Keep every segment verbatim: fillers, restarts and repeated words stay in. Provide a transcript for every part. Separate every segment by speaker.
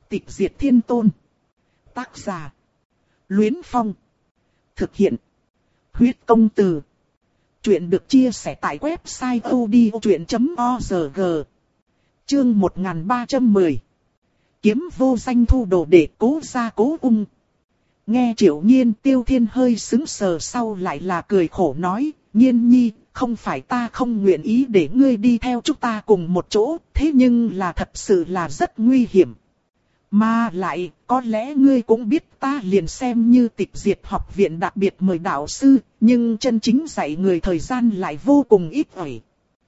Speaker 1: Tịch diệt thiên tôn. Tác giả. Luyến Phong. Thực hiện. Huyết công từ. Chuyện được chia sẻ tại website odchuyện chấm org. Chương một nghìn ba trăm mười. Kiếm vô danh thu đồ để Cố Gia Cố Ung. Nghe Triệu Nhiên, Tiêu Thiên hơi sững sờ, sau lại là cười khổ nói, Nhiên nhi, không phải ta không nguyện ý để ngươi đi theo chúng ta cùng một chỗ, thế nhưng là thật sự là rất nguy hiểm. Mà lại, có lẽ ngươi cũng biết ta liền xem như Tịch Diệt học viện đặc biệt mời đạo sư, nhưng chân chính dạy người thời gian lại vô cùng ít ỏi.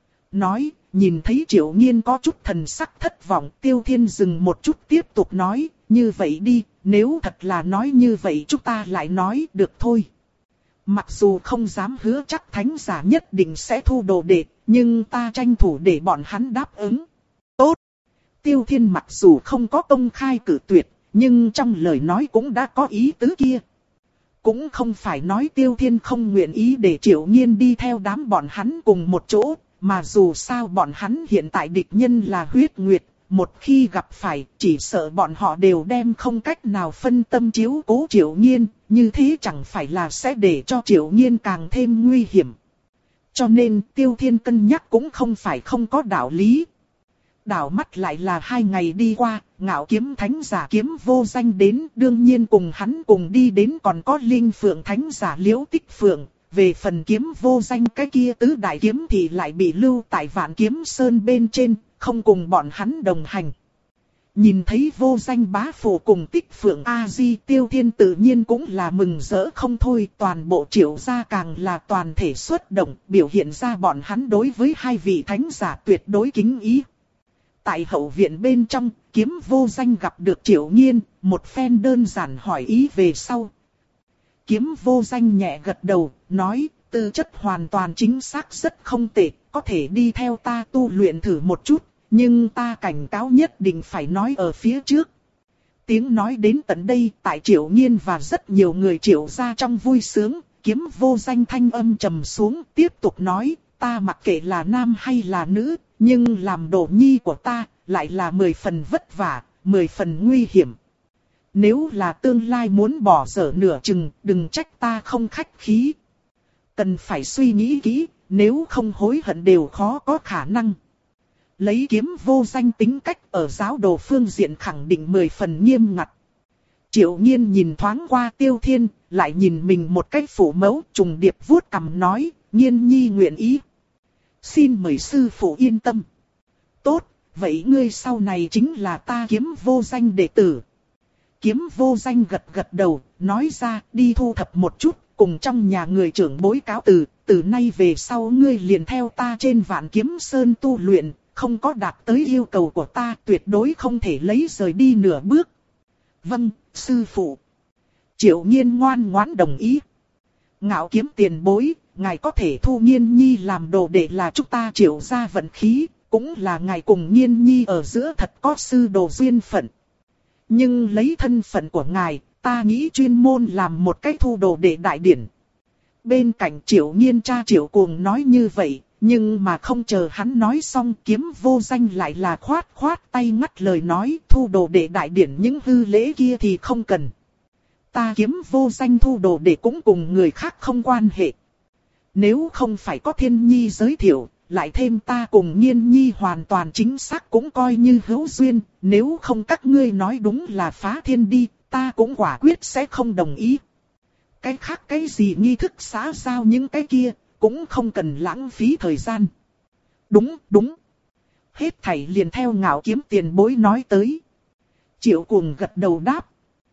Speaker 1: Nói, nhìn thấy Triệu Nhiên có chút thần sắc thất vọng, Tiêu Thiên dừng một chút tiếp tục nói, như vậy đi, nếu thật là nói như vậy chúng ta lại nói được thôi. Mặc dù không dám hứa chắc thánh giả nhất định sẽ thu đồ đệ, nhưng ta tranh thủ để bọn hắn đáp ứng. Tốt! Tiêu Thiên mặc dù không có công khai cử tuyệt, nhưng trong lời nói cũng đã có ý tứ kia. Cũng không phải nói Tiêu Thiên không nguyện ý để Triệu Nhiên đi theo đám bọn hắn cùng một chỗ, mà dù sao bọn hắn hiện tại địch nhân là huyết nguyệt, một khi gặp phải chỉ sợ bọn họ đều đem không cách nào phân tâm chiếu cố Triệu Nhiên, như thế chẳng phải là sẽ để cho Triệu Nhiên càng thêm nguy hiểm. Cho nên Tiêu Thiên cân nhắc cũng không phải không có đạo lý. Đảo mắt lại là hai ngày đi qua, Ngạo Kiếm Thánh giả Kiếm Vô Danh đến, đương nhiên cùng hắn cùng đi đến còn có Linh Phượng Thánh giả Liễu Tích Phượng. Về phần Kiếm Vô Danh cái kia tứ đại kiếm thì lại bị lưu tại Vạn Kiếm Sơn bên trên, không cùng bọn hắn đồng hành. Nhìn thấy Vô Danh bá phụ cùng Tích Phượng A-di, Tiêu Thiên tự nhiên cũng là mừng rỡ không thôi, toàn bộ Triệu gia càng là toàn thể xuất động, biểu hiện ra bọn hắn đối với hai vị thánh giả tuyệt đối kính ý. Tại hậu viện bên trong, Kiếm Vô Danh gặp được Triệu Nhiên, một phen đơn giản hỏi ý về sau. Kiếm Vô Danh nhẹ gật đầu, nói, tư chất hoàn toàn chính xác rất không tệ, có thể đi theo ta tu luyện thử một chút, nhưng ta cảnh cáo nhất định phải nói ở phía trước. Tiếng nói đến tận đây, tại Triệu Nhiên và rất nhiều người Triệu gia trong vui sướng, Kiếm Vô Danh thanh âm trầm xuống, tiếp tục nói, ta mặc kệ là nam hay là nữ, nhưng làm đồ nhi của ta, lại là mười phần vất vả, mười phần nguy hiểm. Nếu là tương lai muốn bỏ dở nửa chừng, đừng trách ta không khách khí. Cần phải suy nghĩ kỹ, nếu không hối hận đều khó có khả năng. Lấy Kiếm Vô Danh tính cách ở giáo đồ phương diện khẳng định mười phần nghiêm ngặt. Triệu Nhiên nhìn thoáng qua Tiêu Thiên, lại nhìn mình một cách phủ mẫu, trùng điệp vuốt cằm nói, Nhiên nhi nguyện ý. Xin mời sư phụ yên tâm. Tốt, vậy ngươi sau này chính là ta Kiếm Vô Danh đệ tử. Kiếm Vô Danh gật gật đầu, nói ra đi thu thập một chút, cùng trong nhà người trưởng bối cáo từ, từ nay về sau ngươi liền theo ta trên Vạn Kiếm Sơn tu luyện, không có đạt tới yêu cầu của ta tuyệt đối không thể lấy rời đi nửa bước. Vâng, sư phụ. Triệu Nhiên ngoan ngoãn đồng ý. Ngạo Kiếm tiền bối, ngài có thể thu Nhiên nhi làm đồ đệ là chúng ta Triệu gia vận khí, cũng là ngài cùng Nhiên nhi ở giữa thật có sư đồ duyên phận. Nhưng lấy thân phận của ngài, ta nghĩ chuyên môn làm một cái thu đồ đệ đại điển. Bên cạnh Triệu Nhiên cha Triệu Cuồng nói như vậy, nhưng mà không chờ hắn nói xong, Kiếm Vô Danh lại là khoát khoát tay ngắt lời nói, thu đồ đệ đại điển những hư lễ kia thì không cần. Ta Kiếm Vô Danh thu đồ đệ cũng cùng người khác không quan hệ. Nếu không phải có Thiên Nhi giới thiệu, lại thêm ta cùng Nhiên nhi hoàn toàn chính xác cũng coi như hữu duyên, nếu không các ngươi nói đúng là phá thiên đi, ta cũng quả quyết sẽ không đồng ý. Cái khác cái gì nghi thức xã giao những cái kia, cũng không cần lãng phí thời gian. Đúng, đúng. Hết thảy liền theo Ngạo Kiếm tiền bối nói tới. Triệu Cuồng gật đầu đáp.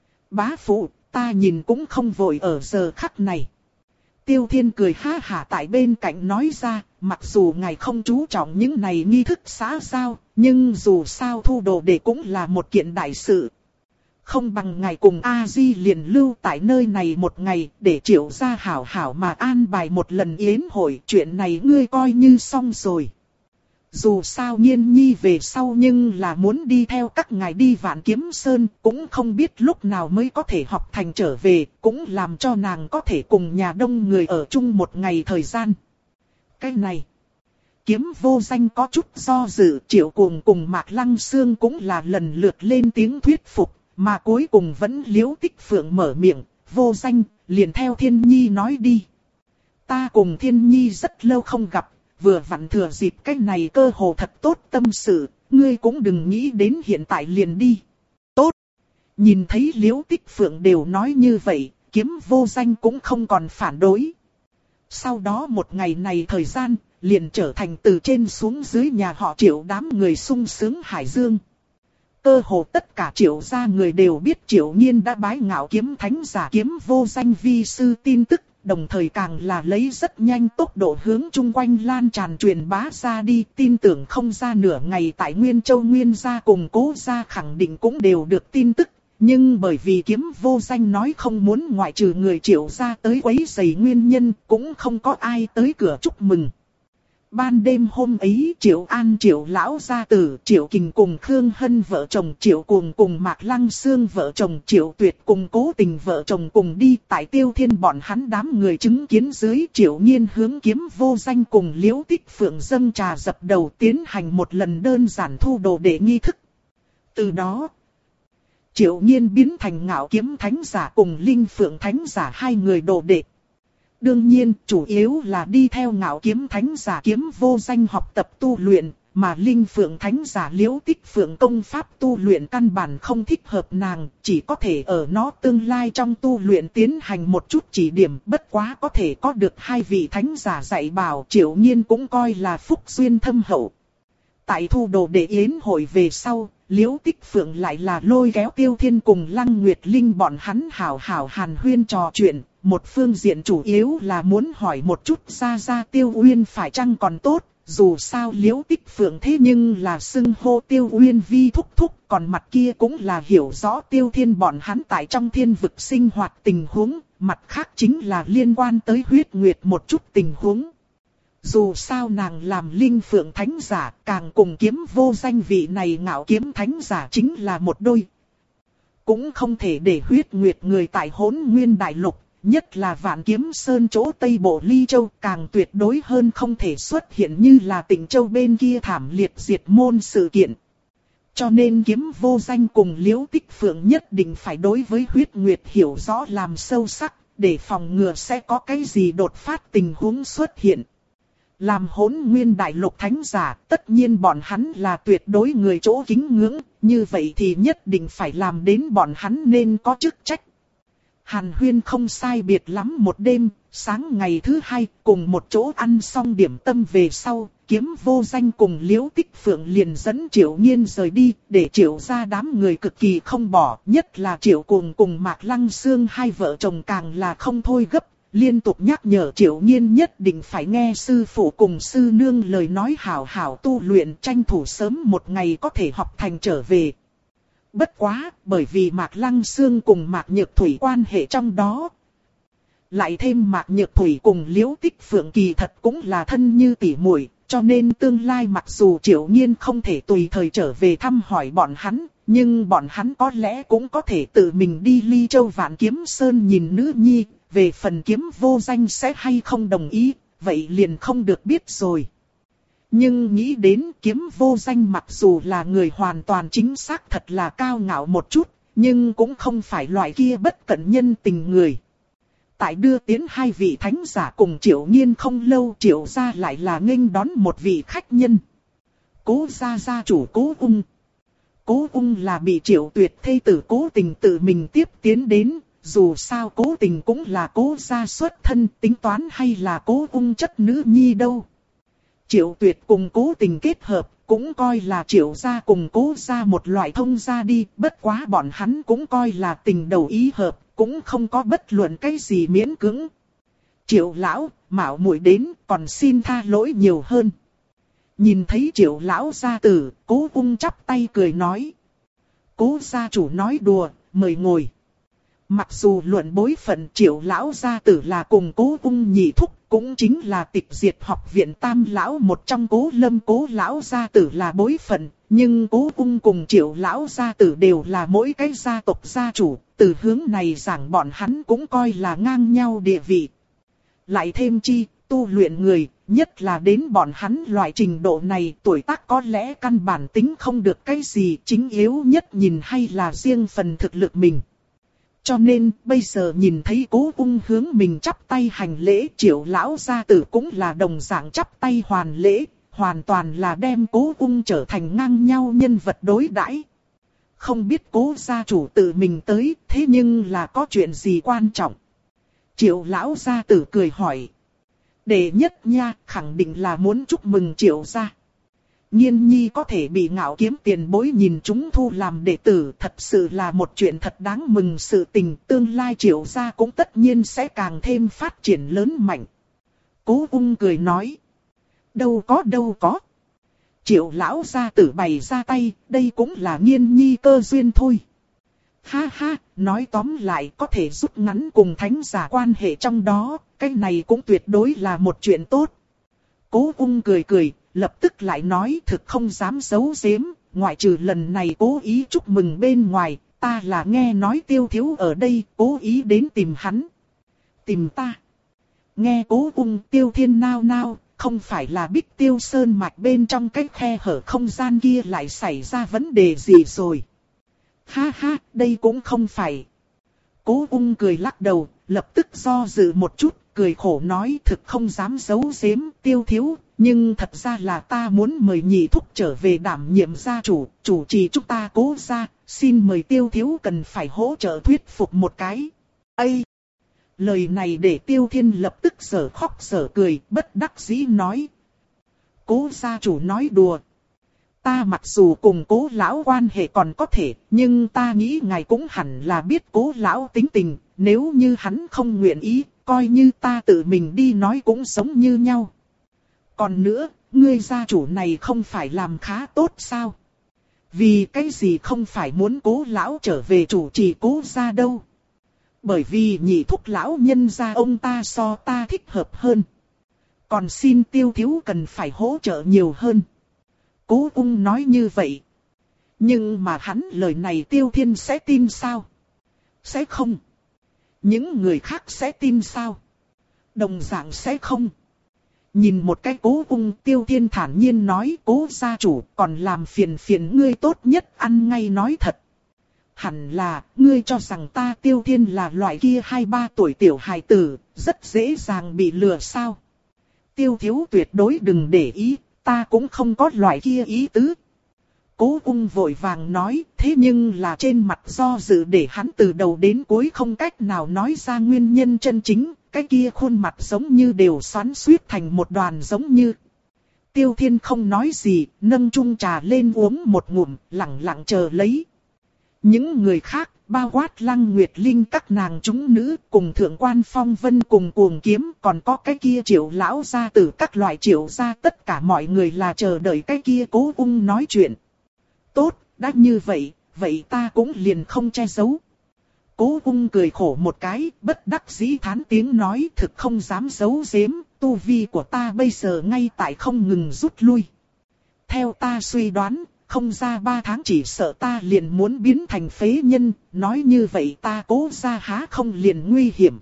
Speaker 1: Bá phụ, ta nhìn cũng không vội ở giờ khắc này. Tiêu Thiên cười ha hả tại bên cạnh nói ra, mặc dù ngài không chú trọng những này nghi thức xã giao, nhưng dù sao thu đồ đệ cũng là một kiện đại sự. Không bằng ngài cùng A-di liền lưu tại nơi này một ngày, để Triệu gia hảo hảo mà an bài một lần yến hội, chuyện này ngươi coi như xong rồi. Dù sao Nhiên nhi về sau nhưng là muốn đi theo các ngài đi Vạn Kiếm Sơn, cũng không biết lúc nào mới có thể học thành trở về, cũng làm cho nàng có thể cùng nhà đông người ở chung một ngày thời gian. Cái này, Kiếm Vô Danh có chút do dự, Triệu Cuồng cùng Mạc Lăng Xương cũng là lần lượt lên tiếng thuyết phục, mà cuối cùng vẫn Liễu Tích Phượng mở miệng, Vô Danh, liền theo Thiên Nhi nói đi. Ta cùng Thiên Nhi rất lâu không gặp, vừa vặn thừa dịp cái này cơ hồ thật tốt tâm sự, ngươi cũng đừng nghĩ đến hiện tại liền đi. Tốt. Nhìn thấy Liễu Tích Phượng đều nói như vậy, Kiếm Vô Danh cũng không còn phản đối. Sau đó một ngày này thời gian, liền trở thành từ trên xuống dưới nhà họ Triệu đám người sung sướng hải dương. Cơ hồ tất cả Triệu gia người đều biết Triệu Nhiên đã bái ngạo kiếm thánh giả Kiếm Vô Danh vi sư tin tức, đồng thời càng là lấy rất nhanh tốc độ hướng chung quanh lan tràn truyền bá ra đi, tin tưởng không ra nửa ngày tại Nguyên Châu Nguyên gia cùng Cố gia khẳng định cũng đều được tin tức. Nhưng bởi vì Kiếm Vô Danh nói không muốn ngoại trừ người Triệu gia tới quấy rầy nguyên nhân, cũng không có ai tới cửa chúc mừng. Ban đêm hôm ấy Triệu An Triệu Lão gia tử, Triệu Kình cùng Khương Hân vợ chồng, Triệu Cuồng cùng Mạc Lăng Xương vợ chồng, Triệu Tuyệt cùng Cố Tình vợ chồng cùng đi, tại Tiêu Thiên bọn hắn đám người chứng kiến dưới, Triệu Nhiên hướng Kiếm Vô Danh cùng Liễu Tích Phượng dâng trà dập đầu tiến hành một lần đơn giản thu đồ đệ nghi thức. Từ đó, Triệu Nhiên biến thành ngạo kiếm thánh giả cùng Linh Phượng thánh giả hai người đồ đệ. Đương nhiên, chủ yếu là đi theo ngạo kiếm thánh giả Kiếm Vô Danh học tập tu luyện, mà Linh Phượng thánh giả Liễu Tích Phượng công pháp tu luyện căn bản không thích hợp nàng, chỉ có thể ở nó tương lai trong tu luyện tiến hành một chút chỉ điểm, bất quá có thể có được hai vị thánh giả dạy bảo, Triệu Nhiên cũng coi là phúc duyên thâm hậu. Tại thu đồ đệ yến hội về sau, Liễu Tích Phượng lại là lôi kéo Tiêu Thiên cùng Lăng Nguyệt Linh bọn hắn hảo hảo hàn huyên trò chuyện. Một phương diện chủ yếu là muốn hỏi một chút ra ra Tiêu Uyên phải chăng còn tốt, dù sao Liễu Tích Phượng thế nhưng là xưng hô Tiêu Uyên vi thúc thúc, còn mặt kia cũng là hiểu rõ Tiêu Thiên bọn hắn tại trong thiên vực sinh hoạt tình huống, mặt khác chính là liên quan tới huyết nguyệt một chút tình huống. Dù sao nàng làm Linh Phượng thánh giả, càng cùng Kiếm Vô Danh vị này ngạo kiếm thánh giả chính là một đôi. Cũng không thể để huyết nguyệt người tại Hỗn Nguyên Đại Lục, nhất là Vạn Kiếm Sơn chỗ Tây Bộ Ly Châu, càng tuyệt đối hơn không thể xuất hiện như là Tịnh Châu bên kia thảm liệt diệt môn sự kiện. Cho nên Kiếm Vô Danh cùng Liễu Tích Phượng nhất định phải đối với huyết nguyệt hiểu rõ làm sâu sắc, để phòng ngừa sẽ có cái gì đột phát tình huống xuất hiện. Làm Hỗn Nguyên Đại Lục thánh giả, tất nhiên bọn hắn là tuyệt đối người chỗ kính ngưỡng, như vậy thì nhất định phải làm đến bọn hắn nên có chức trách. Hàn huyên không sai biệt lắm một đêm, sáng ngày thứ hai cùng một chỗ ăn xong điểm tâm về sau, Kiếm Vô Danh cùng Liễu Tích Phượng liền dẫn Triệu Nhiên rời đi, để Triệu ra đám người cực kỳ không bỏ, nhất là Triệu Cuồng cùng Mạc Lăng Xương hai vợ chồng càng là không thôi gấp, liên tục nhắc nhở Triệu Nhiên nhất định phải nghe sư phụ cùng sư nương lời nói hảo hảo tu luyện, tranh thủ sớm một ngày có thể học thành trở về. Bất quá, bởi vì Mạc Lăng Xương cùng Mạc Nhược Thủy quan hệ trong đó. Lại thêm Mạc Nhược Thủy cùng Liễu Tích Phượng kỳ thật cũng là thân như tỉ muội, cho nên tương lai mặc dù Triệu Nhiên không thể tùy thời trở về thăm hỏi bọn hắn, nhưng bọn hắn có lẽ cũng có thể tự mình đi Ly Châu Vạn Kiếm Sơn nhìn nữ nhi, về phần Kiếm Vô Danh sẽ hay không đồng ý, vậy liền không được biết rồi. Nhưng nghĩ đến Kiếm Vô Danh mặc dù là người hoàn toàn chính xác thật là cao ngạo một chút, nhưng cũng không phải loại kia bất cẩn nhân tình người. Tại đưa tiến hai vị thánh giả cùng Triệu Nhiên không lâu, Triệu gia lại là nghênh đón một vị khách nhân. Cố gia gia chủ Cố Ung. Cố Ung là bị Triệu Tuyệt thê tử Cố Tình tự mình tiếp tiến đến, dù sao Cố Tình cũng là Cố gia xuất thân, tính toán hay là Cố Ung chất nữ nhi đâu. Triệu Tuyệt cùng Cố Tình kết hợp, cũng coi là Triệu gia cùng Cố gia một loại thông gia đi, bất quá bọn hắn cũng coi là tình đầu ý hợp, cũng không có bất luận cái gì miễn cưỡng. Triệu lão, mạo muội đến, còn xin tha lỗi nhiều hơn. Nhìn thấy Triệu lão gia tử, Cố Ung chắp tay cười nói. Cố gia chủ nói đùa, mời ngồi. Mặc dù luận bối phận Triệu lão gia tử là cùng Cố Ung nhị thúc, cũng chính là Tịch Diệt học viện tam lão một trong Cố Lâm Cố lão gia tử là bối phận, nhưng Cố Ung cùng Triệu lão gia tử đều là mỗi cái gia tộc gia chủ, từ hướng này giảng bọn hắn cũng coi là ngang nhau địa vị. Lại thêm chi, tu luyện người, nhất là đến bọn hắn loại trình độ này, tuổi tác có lẽ căn bản tính không được cái gì, chính yếu nhất nhìn hay là riêng phần thực lực mình. Cho nên, bây giờ nhìn thấy Cố Ung hướng mình chắp tay hành lễ, Triệu lão gia tử cũng là đồng dạng chắp tay hoàn lễ, hoàn toàn là đem Cố Ung trở thành ngang nhau nhân vật đối đãi. Không biết Cố gia chủ tự mình tới, thế nhưng là có chuyện gì quan trọng? Triệu lão gia tử cười hỏi. Đệ nhất nha, khẳng định là muốn chúc mừng Triệu gia. Nhiên nhi có thể bị Ngạo Kiếm tiền bối nhìn chúng thu làm đệ tử, thật sự là một chuyện thật đáng mừng sự tình, tương lai Triệu gia cũng tất nhiên sẽ càng thêm phát triển lớn mạnh. Cố Ung cười nói. Đâu có đâu có. Triệu lão gia tử bày ra tay, đây cũng là Nhiên nhi cơ duyên thôi. Ha ha, nói tóm lại có thể rút ngắn cùng thánh giả quan hệ trong đó, cái này cũng tuyệt đối là một chuyện tốt. Cố Ung cười cười, lập tức lại nói thực không dám giấu giếm, ngoại trừ lần này cố ý chúc mừng bên ngoài, ta là nghe nói Tiêu thiếu ở đây, cố ý đến tìm hắn. Tìm ta. Nghe Cố Ung Tiêu Thiên nao nao, không phải là Bích Tiêu Sơn mạch bên trong cái khe hở không gian kia lại xảy ra vấn đề gì rồi. Ha ha, đây cũng không phải. Cố Ung cười lắc đầu, lập tức do dự một chút, cười khổ nói thực không dám giấu giếm Tiêu thiếu, nhưng thật ra là ta muốn mời nhị thúc trở về đảm nhiệm gia chủ, chủ trì chúng ta Cố gia, xin mời Tiêu thiếu cần phải hỗ trợ thuyết phục một cái. Ây! Lời này để Tiêu Thiên lập tức giở khóc giở cười, bất đắc dĩ nói. Cố gia chủ nói đùa. Ta mặc dù cùng Cố lão quan hệ còn có thể, nhưng ta nghĩ ngài cũng hẳn là biết Cố lão tính tình, nếu như hắn không nguyện ý, coi như ta tự mình đi nói cũng giống như nhau. Còn nữa, ngươi gia chủ này không phải làm khá tốt sao? Vì cái gì không phải muốn Cố lão trở về chủ trì Cố gia đâu? Bởi vì nhị thúc lão nhân gia ông ta so ta thích hợp hơn. Còn xin Tiêu thiếu cần phải hỗ trợ nhiều hơn. Cố Ung nói như vậy. Nhưng mà hắn lời này Tiêu Thiên sẽ tin sao? Sẽ không. Những người khác sẽ tin sao? Đồng dạng sẽ không. Nhìn một cái Cố Ung, Tiêu Thiên thản nhiên nói, Cố gia chủ còn làm phiền phiền ngươi tốt nhất ăn ngay nói thật. Hẳn là, ngươi cho rằng ta Tiêu Thiên là loại kia hai ba tuổi tiểu hài tử, rất dễ dàng bị lừa sao? Tiêu thiếu tuyệt đối đừng để ý, ta cũng không có loại kia ý tứ. Cố Ung vội vàng nói, thế nhưng là trên mặt do dự để hắn từ đầu đến cuối không cách nào nói ra nguyên nhân chân chính, cái kia khuôn mặt giống như đều xoắn xuýt thành một đoàn giống như. Tiêu Thiên không nói gì, nâng chung trà lên uống một ngụm, lặng lặng chờ lấy. Những người khác, bao quát Lăng Nguyệt Linh các nàng chúng nữ, cùng Thượng quan Phong Vân cùng Cuồng Kiếm, còn có cái kia Triệu lão gia tử các loại Triệu gia, tất cả mọi người là chờ đợi cái kia Cố Ung nói chuyện. Tốt, đã như vậy, vậy ta cũng liền không che giấu. Cố Ung cười khổ một cái, bất đắc dĩ thán tiếng nói thực không dám giấu giếm, tu vi của ta bây giờ ngay tại không ngừng rút lui. Theo ta suy đoán, không ra ba tháng chỉ sợ ta liền muốn biến thành phế nhân, nói như vậy ta Cố gia há không liền nguy hiểm.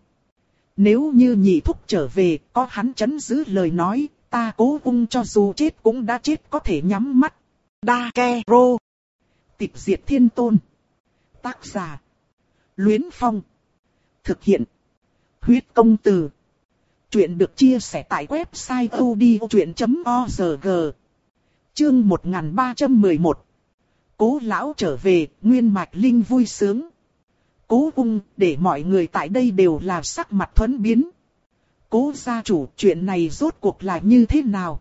Speaker 1: Nếu như nhị thúc trở về, có hắn chấn giữ lời nói, ta Cố Ung cho dù chết cũng đã chết có thể nhắm mắt. Đa Ke Rô. Tịch diệt thiên tôn. Tác giả. Luyến Phong. Thực hiện. Huyết công từ. Chuyện được chia sẻ tại website odchuyện chấm org. Chương một nghìn ba trăm mười một. Cố lão trở về, Nguyên Mạch Linh vui sướng. Cố Ung, để mọi người tại đây đều là sắc mặt thuẫn biến. Cố gia chủ, chuyện này rốt cuộc là như thế nào?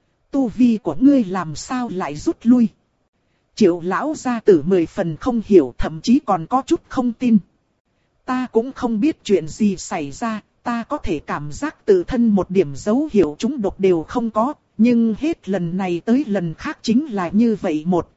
Speaker 1: Tu vi của ngươi làm sao lại rút lui? Triệu lão gia tử mười phần không hiểu, thậm chí còn có chút không tin. Ta cũng không biết chuyện gì xảy ra, ta có thể cảm giác tự thân một điểm dấu hiệu trúng độc đều không có, nhưng hết lần này tới lần khác chính là như vậy một.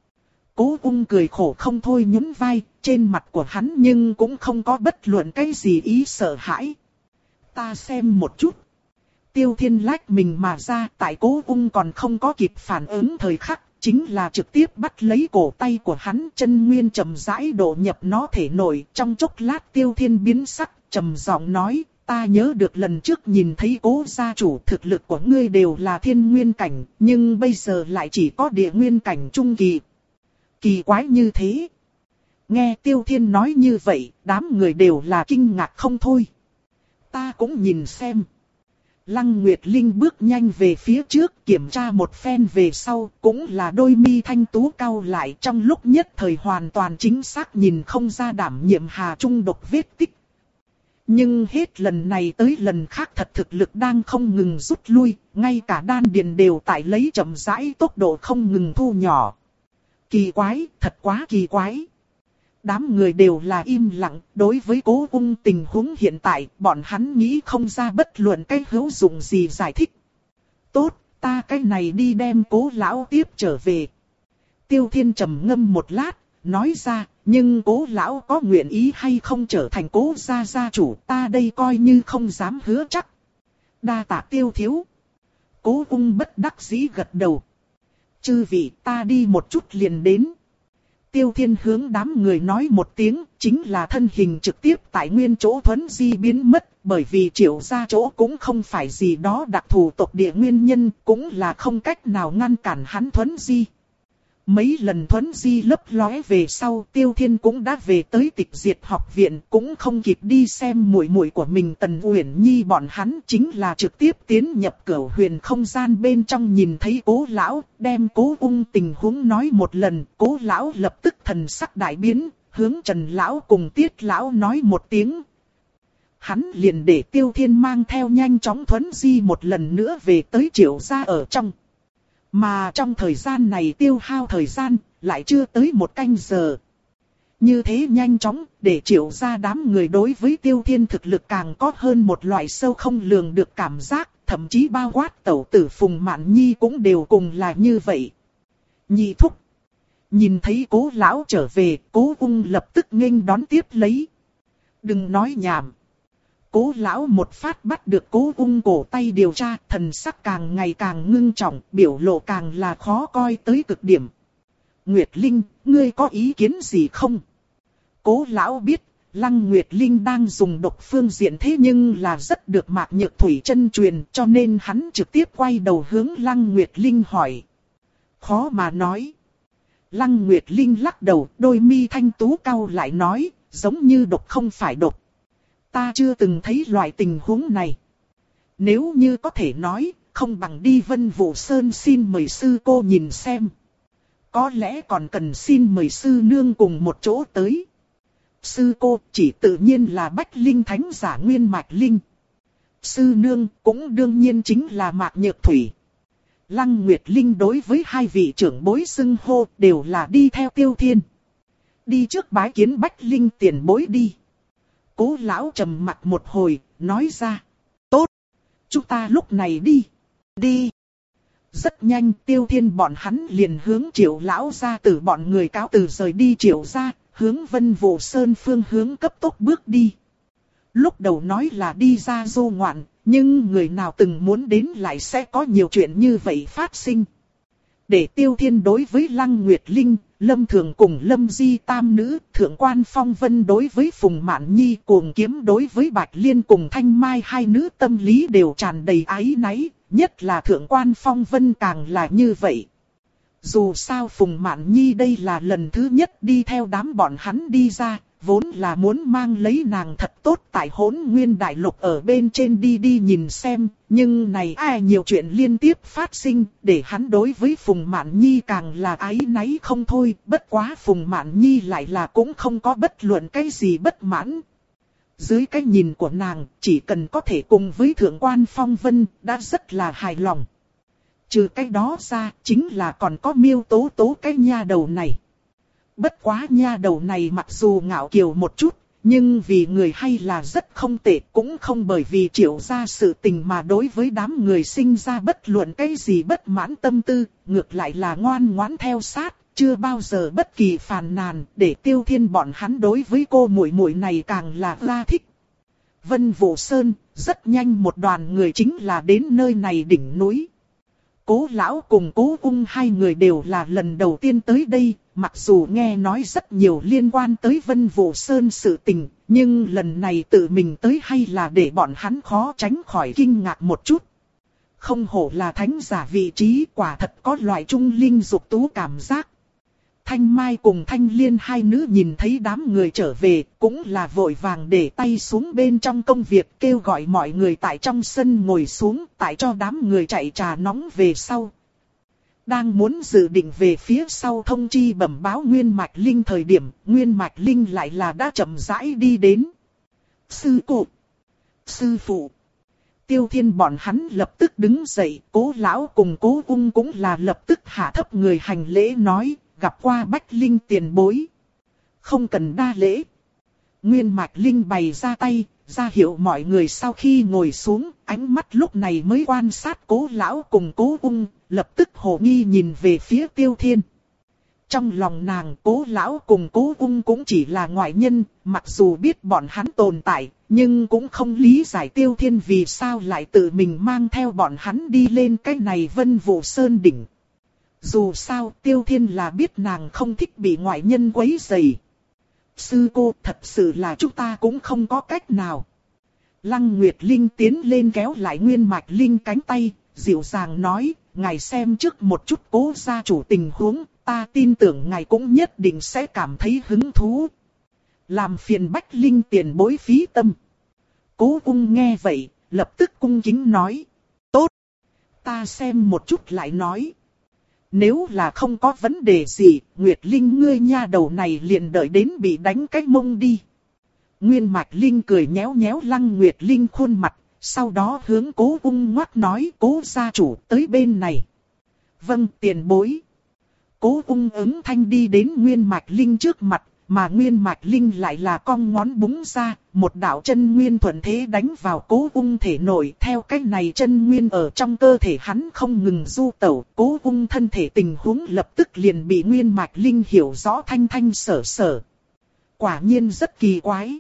Speaker 1: Cố Ung cười khổ không thôi nhún vai, trên mặt của hắn nhưng cũng không có bất luận cái gì ý sợ hãi. Ta xem một chút. Tiêu Thiên lách mình mà ra, tại Cố Ung còn không có kịp phản ứng thời khắc, chính là trực tiếp bắt lấy cổ tay của hắn, chân nguyên chậm rãi độ nhập nó thể nội, trong chốc lát Tiêu Thiên biến sắc, trầm giọng nói, Ta nhớ được lần trước nhìn thấy Cố gia chủ thực lực của ngươi đều là thiên nguyên cảnh, nhưng bây giờ lại chỉ có địa nguyên cảnh trung kỳ. Kỳ quái như thế. Nghe Tiêu Thiên nói như vậy, đám người đều là kinh ngạc không thôi. Ta cũng nhìn xem. Lăng Nguyệt Linh bước nhanh về phía trước, kiểm tra một phen về sau, cũng là đôi mi thanh tú cau lại, trong lúc nhất thời hoàn toàn chính xác nhìn không ra đảm nhiệm Hà Trung độc vết tích. Nhưng hết lần này tới lần khác thật thực lực đang không ngừng rút lui, ngay cả đan điền đều tại lấy chậm rãi tốc độ không ngừng thu nhỏ. Kỳ quái, thật quá kỳ quái. Đám người đều là im lặng, đối với Cố Ung tình huống hiện tại, bọn hắn nghĩ không ra bất luận cái hữu dụng gì giải thích. Tốt, ta cái này đi đem Cố lão tiếp trở về. Tiêu Thiên trầm ngâm một lát, nói ra, nhưng Cố lão có nguyện ý hay không trở thành Cố gia gia chủ, ta đây coi như không dám hứa chắc. Đa tạ Tiêu thiếu. Cố Ung bất đắc dĩ gật đầu. Chư vị, ta đi một chút liền đến. Tiêu Thiên hướng đám người nói một tiếng, chính là thân hình trực tiếp tại nguyên chỗ thuấn di biến mất, bởi vì Triệu gia chỗ cũng không phải gì đó đặc thù tộc địa nguyên nhân, cũng là không cách nào ngăn cản hắn thuấn di. Mấy lần thuấn di lấp lóe về sau, Tiêu Thiên cũng đã về tới Tịch Diệt học viện, cũng không kịp đi xem muội muội của mình Tần Uyển Nhi, bọn hắn chính là trực tiếp tiến nhập Cửu Huyền không gian bên trong, nhìn thấy Cố lão, đem Cố Ung tình huống nói một lần, Cố lão lập tức thần sắc đại biến, hướng Trần lão cùng Tiết lão nói một tiếng. Hắn liền để Tiêu Thiên mang theo nhanh chóng thuấn di một lần nữa về tới Triệu gia ở trong. Mà trong thời gian này tiêu hao thời gian, lại chưa tới một canh giờ. Như thế nhanh chóng, để Triệu gia đám người đối với Tiêu Thiên thực lực càng có hơn một loại sâu không lường được cảm giác, thậm chí bao quát tẩu tử Phùng Mạn Nhi cũng đều cùng là như vậy. Nhị thúc. Nhìn thấy Cố lão trở về, Cố Ung lập tức nghênh đón tiếp lấy. Đừng nói nhảm. Cố lão một phát bắt được Cố Ung cổ tay điều tra, thần sắc càng ngày càng ngưng trọng, biểu lộ càng là khó coi tới cực điểm. Nguyệt Linh, ngươi có ý kiến gì không? Cố lão biết, Lăng Nguyệt Linh đang dùng độc phương diện thế nhưng là rất được Mạc Nhược Thủy chân truyền, cho nên hắn trực tiếp quay đầu hướng Lăng Nguyệt Linh hỏi. Khó mà nói. Lăng Nguyệt Linh lắc đầu, đôi mi thanh tú cau lại nói, giống như độc không phải độc. Ta chưa từng thấy loại tình huống này. Nếu như có thể nói, không bằng đi Vân Vũ Sơn xin mời sư cô nhìn xem. Có lẽ còn cần xin mời sư nương cùng một chỗ tới. Sư cô chỉ tự nhiên là Bách Linh Thánh giả Nguyên Mạch Linh. Sư nương cũng đương nhiên chính là Mạc Nhược Thủy. Lăng Nguyệt Linh đối với hai vị trưởng bối xưng hô đều là đi theo Tiêu Thiên. Đi trước bái kiến Bách Linh tiền bối đi. Cố lão trầm mặt một hồi, nói ra. Tốt, chúng ta lúc này đi. Đi. Rất nhanh Tiêu Thiên bọn hắn liền hướng Triệu lão gia tử bọn người cáo từ rời đi Triệu gia, hướng Vân Vũ Sơn phương hướng cấp tốc bước đi. Lúc đầu nói là đi ra du ngoạn, nhưng người nào từng muốn đến lại sẽ có nhiều chuyện như vậy phát sinh. Để Tiêu Thiên đối với Lăng Nguyệt Linh, Lâm Thường cùng Lâm Di tam nữ, Thượng quan Phong Vân đối với Phùng Mạn Nhi, Cuồng Kiếm đối với Bạch Liên cùng Thanh Mai hai nữ tâm lý đều tràn đầy áy náy, nhất là Thượng quan Phong Vân càng là như vậy. Dù sao Phùng Mạn Nhi đây là lần thứ nhất đi theo đám bọn hắn đi ra, vốn là muốn mang lấy nàng thật tốt tại Hỗn Nguyên Đại Lục ở bên trên đi đi nhìn xem, nhưng này ai nhiều chuyện liên tiếp phát sinh, để hắn đối với Phùng Mạn Nhi càng là áy náy không thôi, bất quá Phùng Mạn Nhi lại là cũng không có bất luận cái gì bất mãn. Dưới cái nhìn của nàng, chỉ cần có thể cùng với Thượng quan Phong Vân, đã rất là hài lòng. Trừ cái đó ra, chính là còn có Miêu Tố Tố cái nha đầu này. Bất quá nha đầu này mặc dù ngạo kiều một chút, nhưng vì người hay là rất không tệ, cũng không bởi vì Triệu gia sự tình mà đối với đám người sinh ra bất luận cái gì bất mãn tâm tư, ngược lại là ngoan ngoãn theo sát, chưa bao giờ bất kỳ phàn nàn, để Tiêu Thiên bọn hắn đối với cô muội muội này càng là ra thích. Vân Vũ Sơn, rất nhanh một đoàn người chính là đến nơi này đỉnh núi. Cố lão cùng Cố Ung hai người đều là lần đầu tiên tới đây, mặc dù nghe nói rất nhiều liên quan tới Vân Vũ Sơn sự tình, nhưng lần này tự mình tới hay là để bọn hắn khó tránh khỏi kinh ngạc một chút. Không hổ là thánh giả vị trí, quả thật có loại trung linh dục tú cảm giác. Thanh Mai cùng Thanh Liên hai nữ nhìn thấy đám người trở về, cũng là vội vàng để tay xuống bên trong công việc, kêu gọi mọi người tại trong sân ngồi xuống, tại cho đám người chạy trà nóng về sau. Đang muốn dự định về phía sau thông chi bẩm báo Nguyên Mạch Linh thời điểm, Nguyên Mạch Linh lại là đã chậm rãi đi đến. Sư cụ, sư phụ. Tiêu Thiên bọn hắn lập tức đứng dậy, Cố lão cùng Cố Ung cũng là lập tức hạ thấp người hành lễ nói, gặp qua Bách Linh tiền bối. Không cần đa lễ. Nguyên Mạch Linh bày ra tay, ra hiệu mọi người sau khi ngồi xuống, ánh mắt lúc này mới quan sát Cố lão cùng Cố Ung, lập tức hồ nghi nhìn về phía Tiêu Thiên. Trong lòng nàng, Cố lão cùng Cố Ung cũng chỉ là ngoại nhân, mặc dù biết bọn hắn tồn tại, nhưng cũng không lý giải Tiêu Thiên vì sao lại tự mình mang theo bọn hắn đi lên cái này Vân Vũ Sơn đỉnh. Dù sao Tiêu Thiên là biết nàng không thích bị ngoại nhân quấy rầy. Sư cô, thật sự là chúng ta cũng không có cách nào. Lăng Nguyệt Linh tiến lên kéo lại Nguyên Mạch Linh cánh tay, dịu dàng nói, ngài xem trước một chút Cố gia chủ tình huống, ta tin tưởng ngài cũng nhất định sẽ cảm thấy hứng thú. Làm phiền Bách Linh tiền bối phí tâm. Cố Ung nghe vậy, lập tức cung kính nói, tốt, ta xem một chút lại nói. Nếu là không có vấn đề gì, Nguyệt Linh ngươi nha đầu này liền đợi đến bị đánh cái mông đi. Nguyên Mạch Linh cười nhéo nhéo Lăng Nguyệt Linh khuôn mặt, sau đó hướng Cố Ung ngoắc nói, Cố gia chủ tới bên này. Vâng, tiền bối. Cố Ung ứng thanh đi đến Nguyên Mạch Linh trước mặt, mà Nguyên Mạch Linh lại là cong ngón búng ra, một đạo chân nguyên thuận thế đánh vào Cố Ung thể nội. Theo cách này chân nguyên ở trong cơ thể hắn không ngừng du tẩu, Cố Ung thân thể tình huống lập tức liền bị Nguyên Mạch Linh hiểu rõ thanh thanh sở sở. Quả nhiên rất kỳ quái.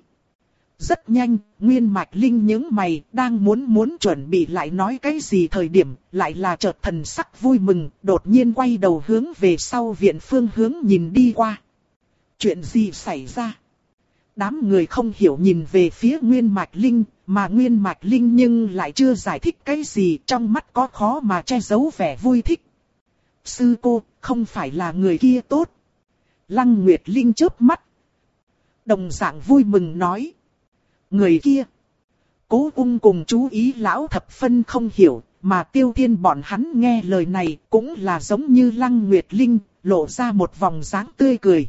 Speaker 1: Rất nhanh, Nguyên Mạch Linh nhướng mày, đang muốn muốn chuẩn bị lại nói cái gì thời điểm, lại là chợt thần sắc vui mừng, đột nhiên quay đầu hướng về sau viện phương hướng nhìn đi qua. Chuyện gì xảy ra? Đám người không hiểu nhìn về phía Nguyên Mạch Linh, mà Nguyên Mạch Linh nhưng lại chưa giải thích cái gì, trong mắt có khó mà che giấu vẻ vui thích. Sư cô, không phải là người kia tốt. Lăng Nguyệt Linh chớp mắt. Đồng dạng vui mừng nói. Người kia. Cố Ung cùng chú ý lão thập phân không hiểu, mà Tiêu Thiên bọn hắn nghe lời này cũng là giống như Lăng Nguyệt Linh, lộ ra một vòng dáng tươi cười.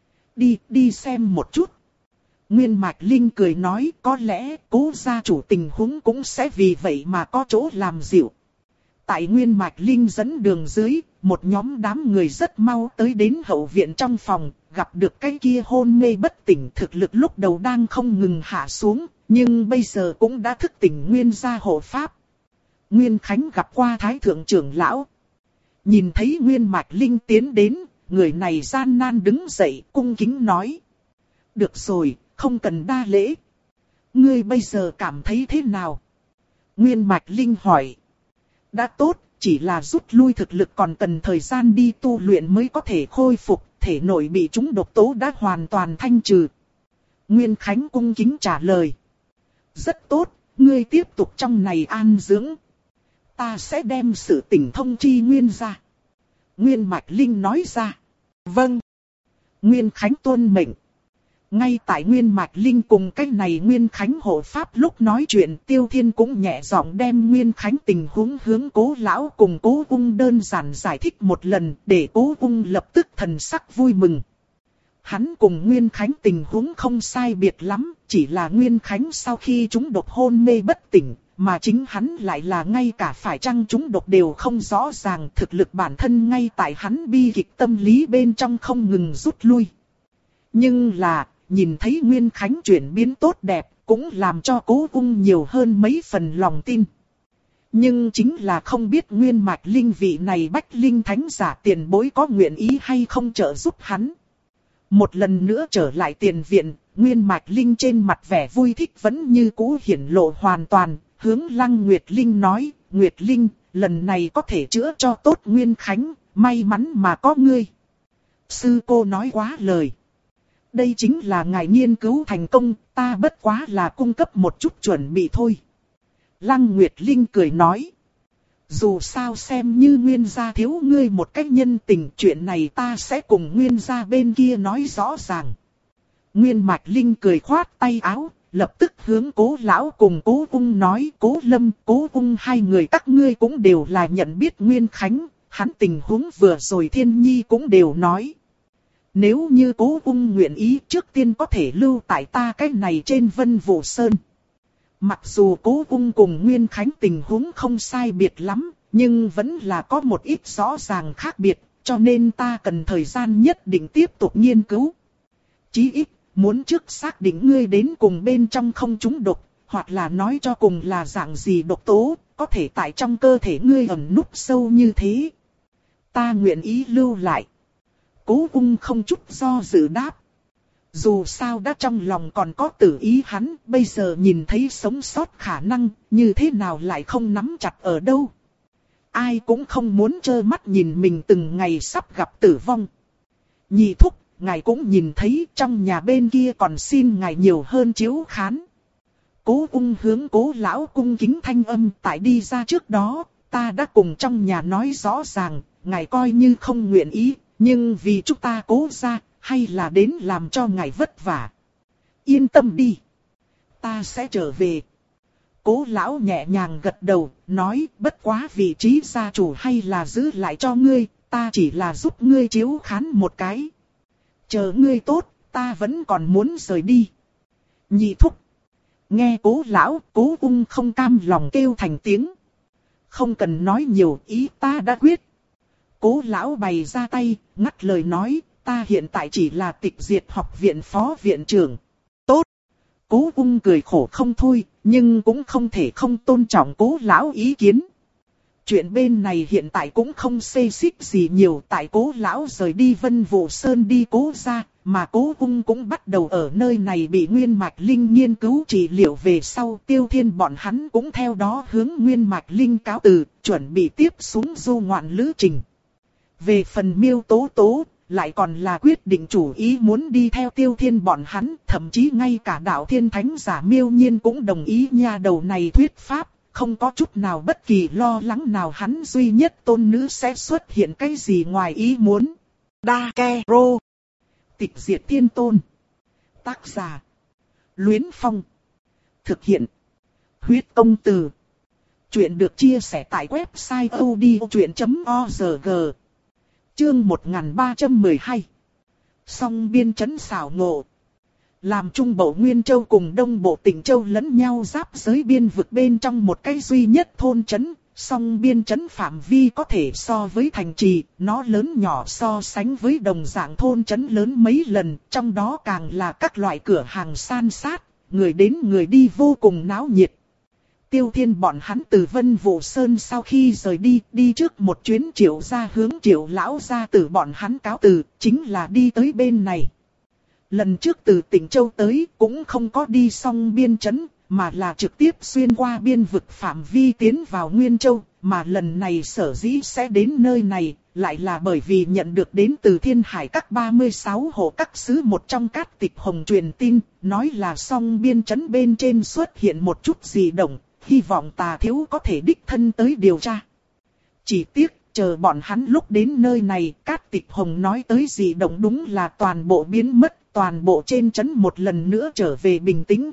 Speaker 1: Đi, đi xem một chút. Nguyên Mạch Linh cười nói, có lẽ Cố gia chủ tình huống cũng sẽ vì vậy mà có chỗ làm dịu. Tại Nguyên Mạch Linh dẫn đường dưới, một nhóm đám người rất mau tới đến hậu viện trong phòng, gặp được cái kia hôn mê bất tỉnh, thực lực lúc đầu đang không ngừng hạ xuống, nhưng bây giờ cũng đã thức tỉnh Nguyên gia hộ pháp. Nguyên Khánh gặp qua Thái thượng trưởng lão. Nhìn thấy Nguyên Mạch Linh tiến đến, người này gian nan đứng dậy, cung kính nói. Được rồi, không cần đa lễ. Ngươi bây giờ cảm thấy thế nào? Nguyên Mạch Linh hỏi. Đã tốt, chỉ là rút lui thực lực còn cần thời gian đi tu luyện mới có thể khôi phục, thể nội bị chúng độc tố đã hoàn toàn thanh trừ. Nguyên Khánh cung kính trả lời. Rất tốt, ngươi tiếp tục trong này an dưỡng. Ta sẽ đem sự tình thông chi Nguyên gia. Nguyên Mạch Linh nói ra. Vâng. Nguyên Khánh tuân mệnh. Ngay tại Nguyên Mạch Linh cùng cái này Nguyên Khánh hộ pháp lúc nói chuyện, Tiêu Thiên cũng nhẹ giọng đem Nguyên Khánh tình huống hướng Cố lão cùng Cố Ung đơn giản giải thích một lần, để Cố Ung lập tức thần sắc vui mừng. Hắn cùng Nguyên Khánh tình huống không sai biệt lắm, chỉ là Nguyên Khánh sau khi trúng độc hôn mê bất tỉnh, mà chính hắn lại là ngay cả phải chăng trúng độc đều không rõ ràng, thực lực bản thân ngay tại hắn bi kịch tâm lý bên trong không ngừng rút lui. Nhưng là, nhìn thấy Nguyên Khánh chuyển biến tốt đẹp, cũng làm cho Cố Ung nhiều hơn mấy phần lòng tin. Nhưng chính là không biết Nguyên Mạch Linh vị này Bách Linh Thánh giả tiền bối có nguyện ý hay không trợ giúp hắn. Một lần nữa trở lại tiền viện, Nguyên Mạch Linh trên mặt vẻ vui thích vẫn như cũ hiển lộ hoàn toàn, hướng Lăng Nguyệt Linh nói, Nguyệt Linh, lần này có thể chữa cho tốt Nguyên Khánh, may mắn mà có ngươi. Sư cô nói quá lời. Đây chính là ngài nghiên cứu thành công, ta bất quá là cung cấp một chút chuẩn bị thôi. Lăng Nguyệt Linh cười nói. Dù sao xem như Nguyên gia thiếu ngươi một cách nhân tình, chuyện này ta sẽ cùng Nguyên gia bên kia nói rõ ràng. Nguyên Mạch Linh cười khoát tay áo, lập tức hướng Cố lão cùng Cố Ung nói, Cố Lâm, Cố Ung hai người các ngươi cũng đều là nhận biết Nguyên Khánh, hắn tình huống vừa rồi Thiên Nhi cũng đều nói. Nếu như Cố Ung nguyện ý, trước tiên có thể lưu tại ta cái này trên Vân Vũ Sơn. Mặc dù Cố Ung cùng Nguyên Khánh tình huống không sai biệt lắm, nhưng vẫn là có một ít rõ ràng khác biệt, cho nên ta cần thời gian nhất định tiếp tục nghiên cứu. Chí ít, muốn trước xác định ngươi đến cùng bên trong không trúng độc, hoặc là nói cho cùng là dạng gì độc tố, có thể tại trong cơ thể ngươi ẩn núp sâu như thế. Ta nguyện ý lưu lại. Cố Ung không chút do dự đáp. Dù sao đã trong lòng còn có tử ý hắn, bây giờ nhìn thấy sống sót khả năng, như thế nào lại không nắm chặt ở đâu. Ai cũng không muốn trơ mắt nhìn mình từng ngày sắp gặp tử vong. Nhị thúc, ngài cũng nhìn thấy trong nhà bên kia còn xin ngài nhiều hơn chiếu khán. Cố Ung hướng Cố lão cung kính thanh âm, tại đi ra trước đó, ta đã cùng trong nhà nói rõ ràng, ngài coi như không nguyện ý, nhưng vì chúng ta Cố gia, hay là đến làm cho ngài vất vả. Yên tâm đi, ta sẽ trở về. Cố lão nhẹ nhàng gật đầu, nói bất quá vị trí gia chủ hay là giữ lại cho ngươi, ta chỉ là giúp ngươi chiếu khán một cái. Chờ ngươi tốt, ta vẫn còn muốn rời đi. Nhị thúc. Nghe Cố lão, Cố Ung không cam lòng kêu thành tiếng. Không cần nói nhiều, ý ta đã quyết. Cố lão bày ra tay, ngắt lời nói, ta hiện tại chỉ là Tịch Diệt học viện phó viện trưởng. Tốt. Cố Ung cười khổ không thôi, nhưng cũng không thể không tôn trọng Cố lão ý kiến. Chuyện bên này hiện tại cũng không xê xích gì nhiều, tại Cố lão rời đi Vân Vũ Sơn đi Cố gia, mà Cố Ung cũng bắt đầu ở nơi này bị Nguyên Mạch Linh nghiên cứu trị liệu về sau, Tiêu Thiên bọn hắn cũng theo đó hướng Nguyên Mạch Linh cáo từ, chuẩn bị tiếp xuống du ngoạn lữ trình. Về phần Miêu Tố Tố, lại còn là quyết định chủ ý muốn đi theo Tiêu Thiên bọn hắn, thậm chí ngay cả đạo thiên thánh giả Miêu Nhiên cũng đồng ý nha đầu này thuyết pháp, không có chút nào bất kỳ lo lắng nào hắn duy nhất tôn nữ sẽ xuất hiện cái gì ngoài ý muốn. Đa Ke Rô. Tịch Diệt Tiên Tôn. Tác giả. Luyến Phong. Thực hiện. Huyết Công Từ. Chuyện được chia sẻ tại website odchuyện chấm org. Chương một nghìn ba trăm mười hai. Song biên trấn xảo ngộ. Làm Trung Bộ Nguyên Châu cùng Đông Bộ Tịnh Châu lẫn nhau giáp giới biên vực bên trong một cái duy nhất thôn trấn, song biên trấn phạm vi có thể so với thành trì, nó lớn nhỏ so sánh với đồng dạng thôn trấn lớn mấy lần, trong đó càng là các loại cửa hàng san sát, người đến người đi vô cùng náo nhiệt. Tiêu Thiên bọn hắn từ Vân Vũ Sơn sau khi rời đi, đi trước một chuyến Triệu gia hướng Triệu lão gia tử bọn hắn cáo từ, chính là đi tới bên này. Lần trước từ Tịnh Châu tới cũng không có đi xong biên trấn, mà là trực tiếp xuyên qua biên vực phạm vi tiến vào Nguyên Châu, mà lần này sở dĩ sẽ đến nơi này, lại là bởi vì nhận được đến từ Thiên Hải các ba mươi sáu hộ các sứ một trong Cát Tịch Hồng truyền tin, nói là song biên trấn bên trên xuất hiện một chút dị động, hy vọng Tà thiếu có thể đích thân tới điều tra. Chỉ tiếc, chờ bọn hắn lúc đến nơi này, Cát Tịch Hồng nói tới dị động đúng là toàn bộ biến mất, toàn bộ trên trấn một lần nữa trở về bình tĩnh.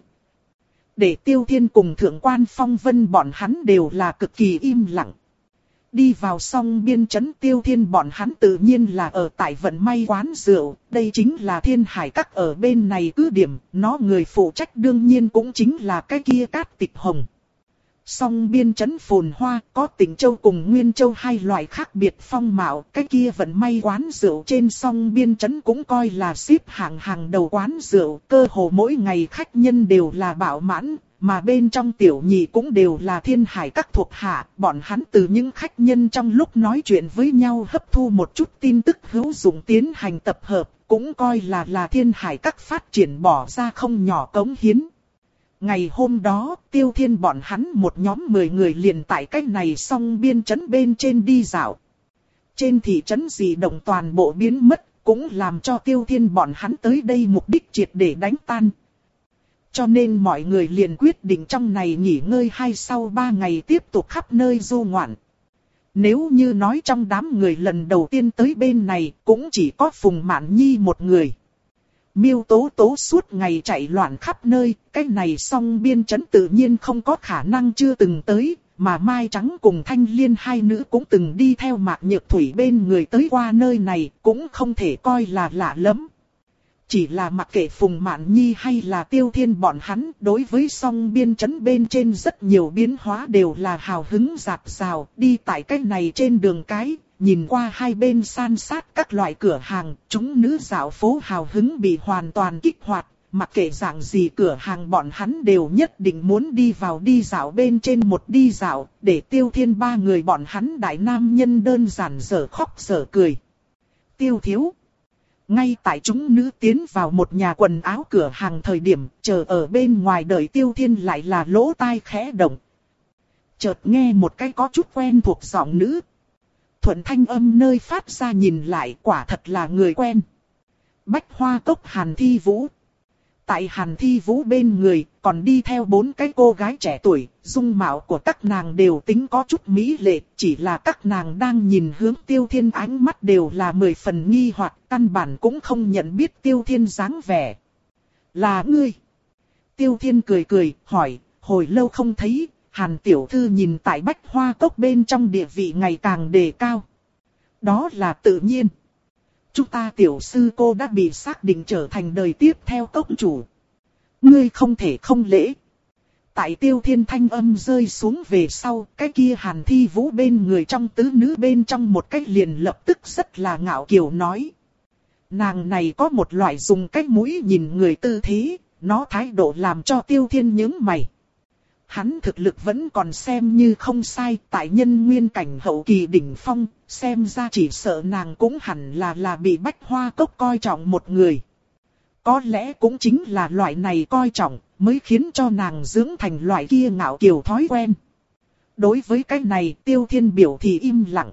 Speaker 1: Để Tiêu Thiên cùng Thượng quan Phong Vân bọn hắn đều là cực kỳ im lặng. Đi vào song biên trấn Tiêu Thiên bọn hắn tự nhiên là ở tại vận may quán rượu, đây chính là Thiên Hải các ở bên này cứ điểm, nó người phụ trách đương nhiên cũng chính là cái kia Cát Tịch Hồng. Song biên trấn phồn hoa, có Tịnh Châu cùng Nguyên Châu hai loại khác biệt phong mạo, cái kia vận may quán rượu trên song biên trấn cũng coi là xếp hạng hàng đầu quán rượu, cơ hồ mỗi ngày khách nhân đều là bạo mãn, mà bên trong tiểu nhị cũng đều là Thiên Hải các thuộc hạ, bọn hắn từ những khách nhân trong lúc nói chuyện với nhau hấp thu một chút tin tức hữu dụng tiến hành tập hợp, cũng coi là là Thiên Hải các phát triển bỏ ra không nhỏ cống hiến. Ngày hôm đó, Tiêu Thiên bọn hắn một nhóm mười người liền tại cách này song biên trấn bên trên đi dạo. Trên thị trấn dị động toàn bộ biến mất, cũng làm cho Tiêu Thiên bọn hắn tới đây mục đích triệt để đánh tan. Cho nên mọi người liền quyết định trong này nghỉ ngơi hay sau ba ngày tiếp tục khắp nơi du ngoạn. Nếu như nói trong đám người lần đầu tiên tới bên này cũng chỉ có Phùng Mạn Nhi một người. Miêu Tố Tố suốt ngày chạy loạn khắp nơi, cái này song biên trấn tự nhiên không có khả năng chưa từng tới, mà Mai Trắng cùng Thanh Liên hai nữ cũng từng đi theo Mạc Nhược Thủy bên người tới qua nơi này, cũng không thể coi là lạ lắm. Chỉ là mặc kệ Phùng Mạn Nhi hay là Tiêu Thiên bọn hắn, đối với song biên trấn bên trên rất nhiều biến hóa đều là hào hứng dạt dào, đi tại cái này trên đường cái, nhìn qua hai bên san sát các loại cửa hàng, chúng nữ dạo phố hào hứng bị hoàn toàn kích hoạt, mặc kệ dạng gì cửa hàng bọn hắn đều nhất định muốn đi vào đi dạo bên trên một đi dạo, để Tiêu Thiên ba người bọn hắn đại nam nhân đơn giản dở khóc dở cười. Tiêu thiếu. Ngay tại chúng nữ tiến vào một nhà quần áo cửa hàng thời điểm, chờ ở bên ngoài đợi Tiêu Thiên lại là lỗ tai khẽ động. Chợt nghe một cái có chút quen thuộc giọng nữ. Thuận thanh âm nơi phát ra nhìn lại quả thật là người quen. Bách Hoa Cốc Hàn Thi Vũ. Tại Hàn Thi Vũ bên người còn đi theo bốn cái cô gái trẻ tuổi, dung mạo của các nàng đều tính có chút mỹ lệ, chỉ là các nàng đang nhìn hướng Tiêu Thiên ánh mắt đều là mười phần nghi hoặc, căn bản cũng không nhận biết Tiêu Thiên dáng vẻ. Là ngươi? Tiêu Thiên cười cười, hỏi, hồi lâu không thấy, Hàn tiểu thư nhìn tại Bách Hoa Cốc bên trong địa vị ngày càng đề cao. Đó là tự nhiên. Chúng ta tiểu sư cô đã bị xác định trở thành đời tiếp theo cốc chủ. Ngươi không thể không lễ. Tại Tiêu Thiên thanh âm rơi xuống về sau, cái kia Hàn Thi Vũ bên người trong tứ nữ bên trong một cách liền lập tức rất là ngạo kiều nói. Nàng này có một loại dùng cái mũi nhìn người tư thế, nó thái độ làm cho Tiêu Thiên nhướng mày. Hắn thực lực vẫn còn xem như không sai, tại nhân nguyên cảnh hậu kỳ đỉnh phong, xem ra chỉ sợ nàng cũng hẳn là là bị Bách Hoa Cốc coi trọng một người. Có lẽ cũng chính là loại này coi trọng, mới khiến cho nàng dưỡng thành loại kia ngạo kiều thói quen. Đối với cái này Tiêu Thiên biểu thì im lặng.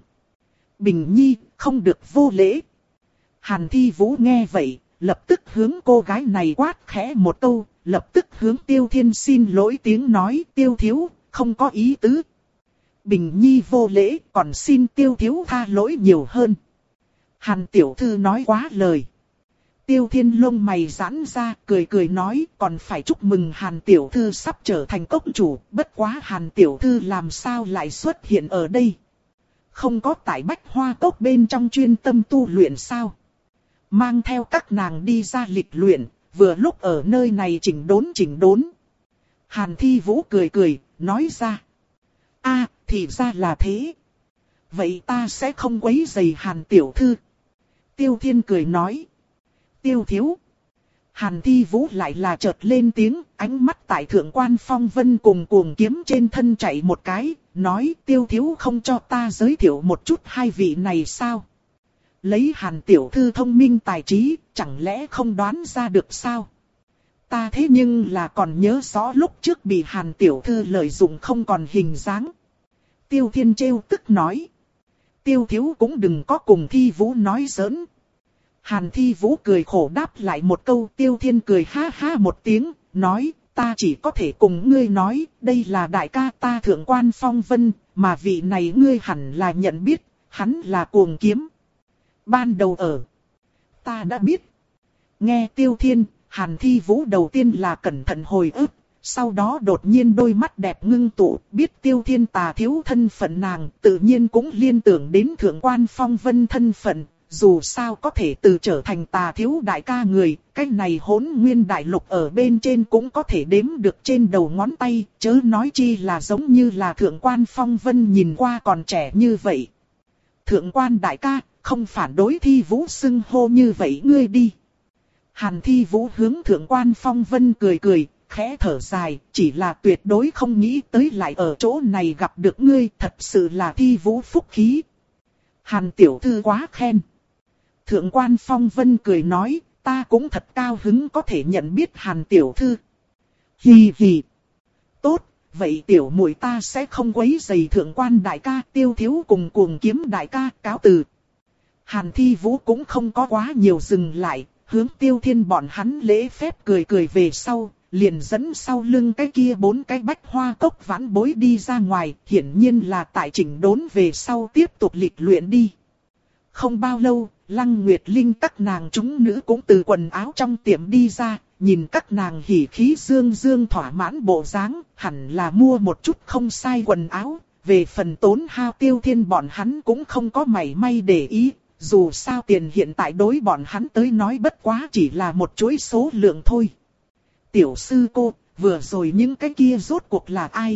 Speaker 1: Bình Nhi, không được vô lễ. Hàn Thi Vũ nghe vậy, lập tức hướng cô gái này quát khẽ một câu, lập tức hướng Tiêu Thiên xin lỗi tiếng nói, Tiêu thiếu, không có ý tứ. Bình Nhi vô lễ, còn xin Tiêu thiếu tha lỗi nhiều hơn. Hàn tiểu thư nói quá lời. Tiêu Thiên lông mày giãn ra, cười cười nói, còn phải chúc mừng Hàn tiểu thư sắp trở thành cốc chủ, bất quá Hàn tiểu thư làm sao lại xuất hiện ở đây? Không có tại Bách Hoa Cốc bên trong chuyên tâm tu luyện sao? Mang theo các nàng đi ra lịch luyện, vừa lúc ở nơi này chỉnh đốn chỉnh đốn. Hàn Thi Vũ cười cười, nói ra. A, thì ra là thế. Vậy ta sẽ không quấy rầy Hàn tiểu thư. Tiêu Thiên cười nói. Tiêu thiếu. Hàn Thi Vũ lại là chợt lên tiếng, ánh mắt tại Thượng Quan Phong Vân cùng cuồng kiếm trên thân chạy một cái, nói Tiêu thiếu không cho ta giới thiệu một chút hai vị này sao? Lấy Hàn tiểu thư thông minh tài trí, chẳng lẽ không đoán ra được sao? Ta thế nhưng là còn nhớ rõ lúc trước bị Hàn tiểu thư lợi dụng không còn hình dáng. Tiêu Thiên trêu tức nói. Tiêu thiếu cũng đừng có cùng Thi Vũ nói giỡn. Hàn Thi Vũ cười khổ đáp lại một câu, Tiêu Thiên cười ha ha một tiếng, nói, ta chỉ có thể cùng ngươi nói, đây là đại ca ta Thượng Quan Phong Vân, mà vị này ngươi hẳn là nhận biết, hắn là cuồng kiếm. Ban đầu ở, ta đã biết. Nghe Tiêu Thiên, Hàn Thi Vũ đầu tiên là cẩn thận hồi ức, sau đó đột nhiên đôi mắt đẹp ngưng tụ, biết Tiêu Thiên tà thiếu thân phận nàng, tự nhiên cũng liên tưởng đến Thượng Quan Phong Vân thân phận. Dù sao có thể từ trở thành tà thiếu đại ca người, cái này hỗn nguyên đại lục ở bên trên cũng có thể đếm được trên đầu ngón tay, chớ nói chi là giống như là Thượng Quan Phong Vân nhìn qua còn trẻ như vậy. Thượng Quan đại ca, không phản đối Thi Vũ xưng hô như vậy ngươi đi. Hàn Thi Vũ hướng Thượng Quan Phong Vân cười cười, khẽ thở dài, chỉ là tuyệt đối không nghĩ tới lại ở chỗ này gặp được ngươi, thật sự là Thi Vũ phúc khí. Hàn tiểu thư quá khen. Thượng Quan Phong Vân cười nói, ta cũng thật cao hứng có thể nhận biết Hàn tiểu thư. Hì hì. Tốt, vậy tiểu muội ta sẽ không quấy rầy Thượng Quan đại ca, Tiêu thiếu cùng cuồng kiếm đại ca, cáo từ. Hàn Thi Vũ cũng không có quá nhiều dừng lại, hướng Tiêu Thiên bọn hắn lễ phép cười cười về sau, liền dẫn sau lưng cái kia bốn cái bách hoa cốc vãn bối đi ra ngoài, hiển nhiên là tại chỉnh đốn về sau tiếp tục lịch luyện đi. Không bao lâu, Lăng Nguyệt Linh các nàng chúng nữ cũng từ quần áo trong tiệm đi ra, nhìn các nàng hỉ khí dương dương thỏa mãn bộ dáng, hẳn là mua một chút không sai quần áo, về phần tốn hao Tiêu Thiên bọn hắn cũng không có mảy may để ý. Dù sao tiền hiện tại đối bọn hắn tới nói bất quá chỉ là một chuỗi số lượng thôi. Tiểu sư cô, vừa rồi những cái kia rốt cuộc là ai?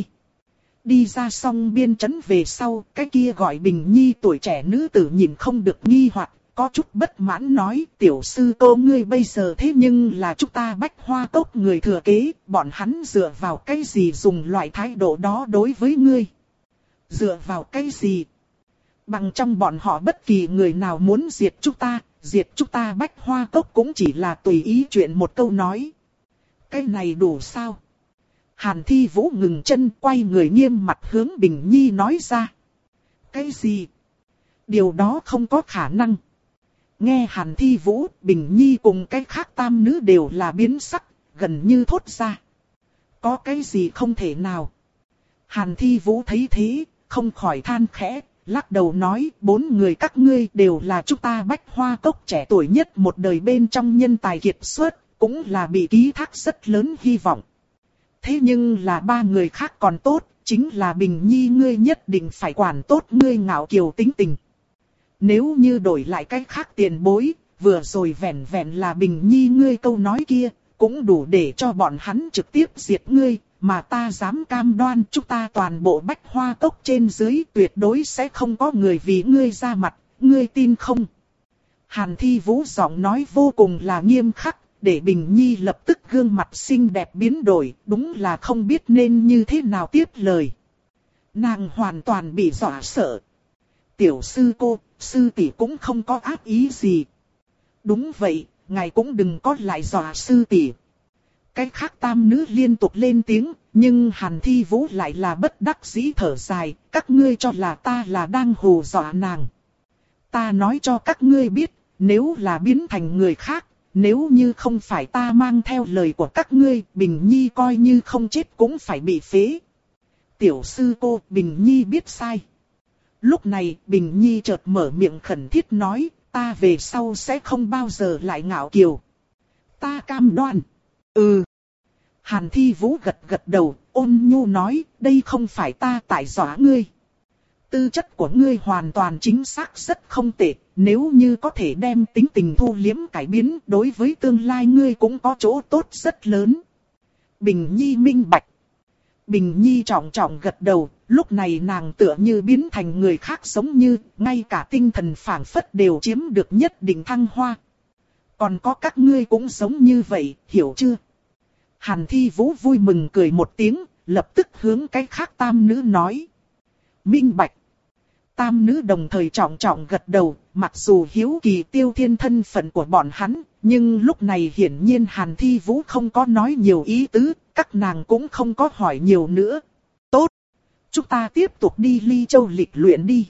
Speaker 1: Đi ra xong biên trấn về sau, cái kia gọi Bình Nhi tuổi trẻ nữ tử nhìn không được nghi hoặc, có chút bất mãn nói, tiểu sư cô ngươi bây giờ thế nhưng là chúng ta bách hoa cốc người thừa kế, bọn hắn dựa vào cái gì dùng loại thái độ đó đối với ngươi? Dựa vào cái gì? Bằng trong bọn họ bất kỳ người nào muốn diệt chúng ta, diệt chúng ta bách hoa cốc cũng chỉ là tùy ý chuyện một câu nói. Cái này đủ sao? Hàn Thi Vũ ngừng chân quay người nghiêm mặt hướng Bình Nhi nói ra. Cái gì? Điều đó không có khả năng. Nghe Hàn Thi Vũ, Bình Nhi cùng cái khác tam nữ đều là biến sắc, gần như thốt ra. Có cái gì không thể nào? Hàn Thi Vũ thấy thế, không khỏi than khẽ. Lắc đầu nói, bốn người các ngươi đều là chúng ta bách hoa cốc trẻ tuổi nhất một đời bên trong nhân tài kiệt xuất, cũng là bị ký thác rất lớn hy vọng. Thế nhưng là ba người khác còn tốt, chính là Bình Nhi ngươi nhất định phải quản tốt ngươi ngạo kiều tính tình. Nếu như đổi lại cách khác tiền bối, vừa rồi vẻn vẹn là Bình Nhi ngươi câu nói kia, cũng đủ để cho bọn hắn trực tiếp diệt ngươi. Mà ta dám cam đoan chúng ta toàn bộ bách hoa cốc trên dưới tuyệt đối sẽ không có người vì ngươi ra mặt, ngươi tin không? Hàn Thi Vũ giọng nói vô cùng là nghiêm khắc, để Bình Nhi lập tức gương mặt xinh đẹp biến đổi, đúng là không biết nên như thế nào tiếp lời. Nàng hoàn toàn bị dọa sợ. Tiểu sư cô, sư tỷ cũng không có ác ý gì. Đúng vậy, ngài cũng đừng có lại dọa sư tỷ. Cái khác tam nữ liên tục lên tiếng, nhưng Hàn Thi Vũ lại là bất đắc dĩ thở dài, các ngươi cho là ta là đang hù dọa nàng. Ta nói cho các ngươi biết, nếu là biến thành người khác, nếu như không phải ta mang theo lời của các ngươi, Bình Nhi coi như không chết cũng phải bị phế. Tiểu sư cô, Bình Nhi biết sai. Lúc này, Bình Nhi chợt mở miệng khẩn thiết nói, ta về sau sẽ không bao giờ lại ngạo kiều. Ta cam đoan. Ừ. Hàn Thi Vũ gật gật đầu, ôn nhu nói, đây không phải ta tại dọa ngươi. Tư chất của ngươi hoàn toàn chính xác rất không tệ, nếu như có thể đem tính tình thu liếm cải biến, đối với tương lai ngươi cũng có chỗ tốt rất lớn. Bình Nhi minh bạch. Bình Nhi trọng trọng gật đầu, lúc này nàng tựa như biến thành người khác giống như, ngay cả tinh thần phảng phất đều chiếm được nhất định thăng hoa. Còn có các ngươi cũng giống như vậy, hiểu chưa? Hàn Thi Vũ vui mừng cười một tiếng, lập tức hướng cái khác tam nữ nói. Minh bạch. Tam nữ đồng thời trọng trọng gật đầu, mặc dù hiếu kỳ Tiêu Thiên thân phận của bọn hắn, nhưng lúc này hiển nhiên Hàn Thi Vũ không có nói nhiều ý tứ, các nàng cũng không có hỏi nhiều nữa. Tốt, chúng ta tiếp tục đi Ly Châu lịch luyện đi.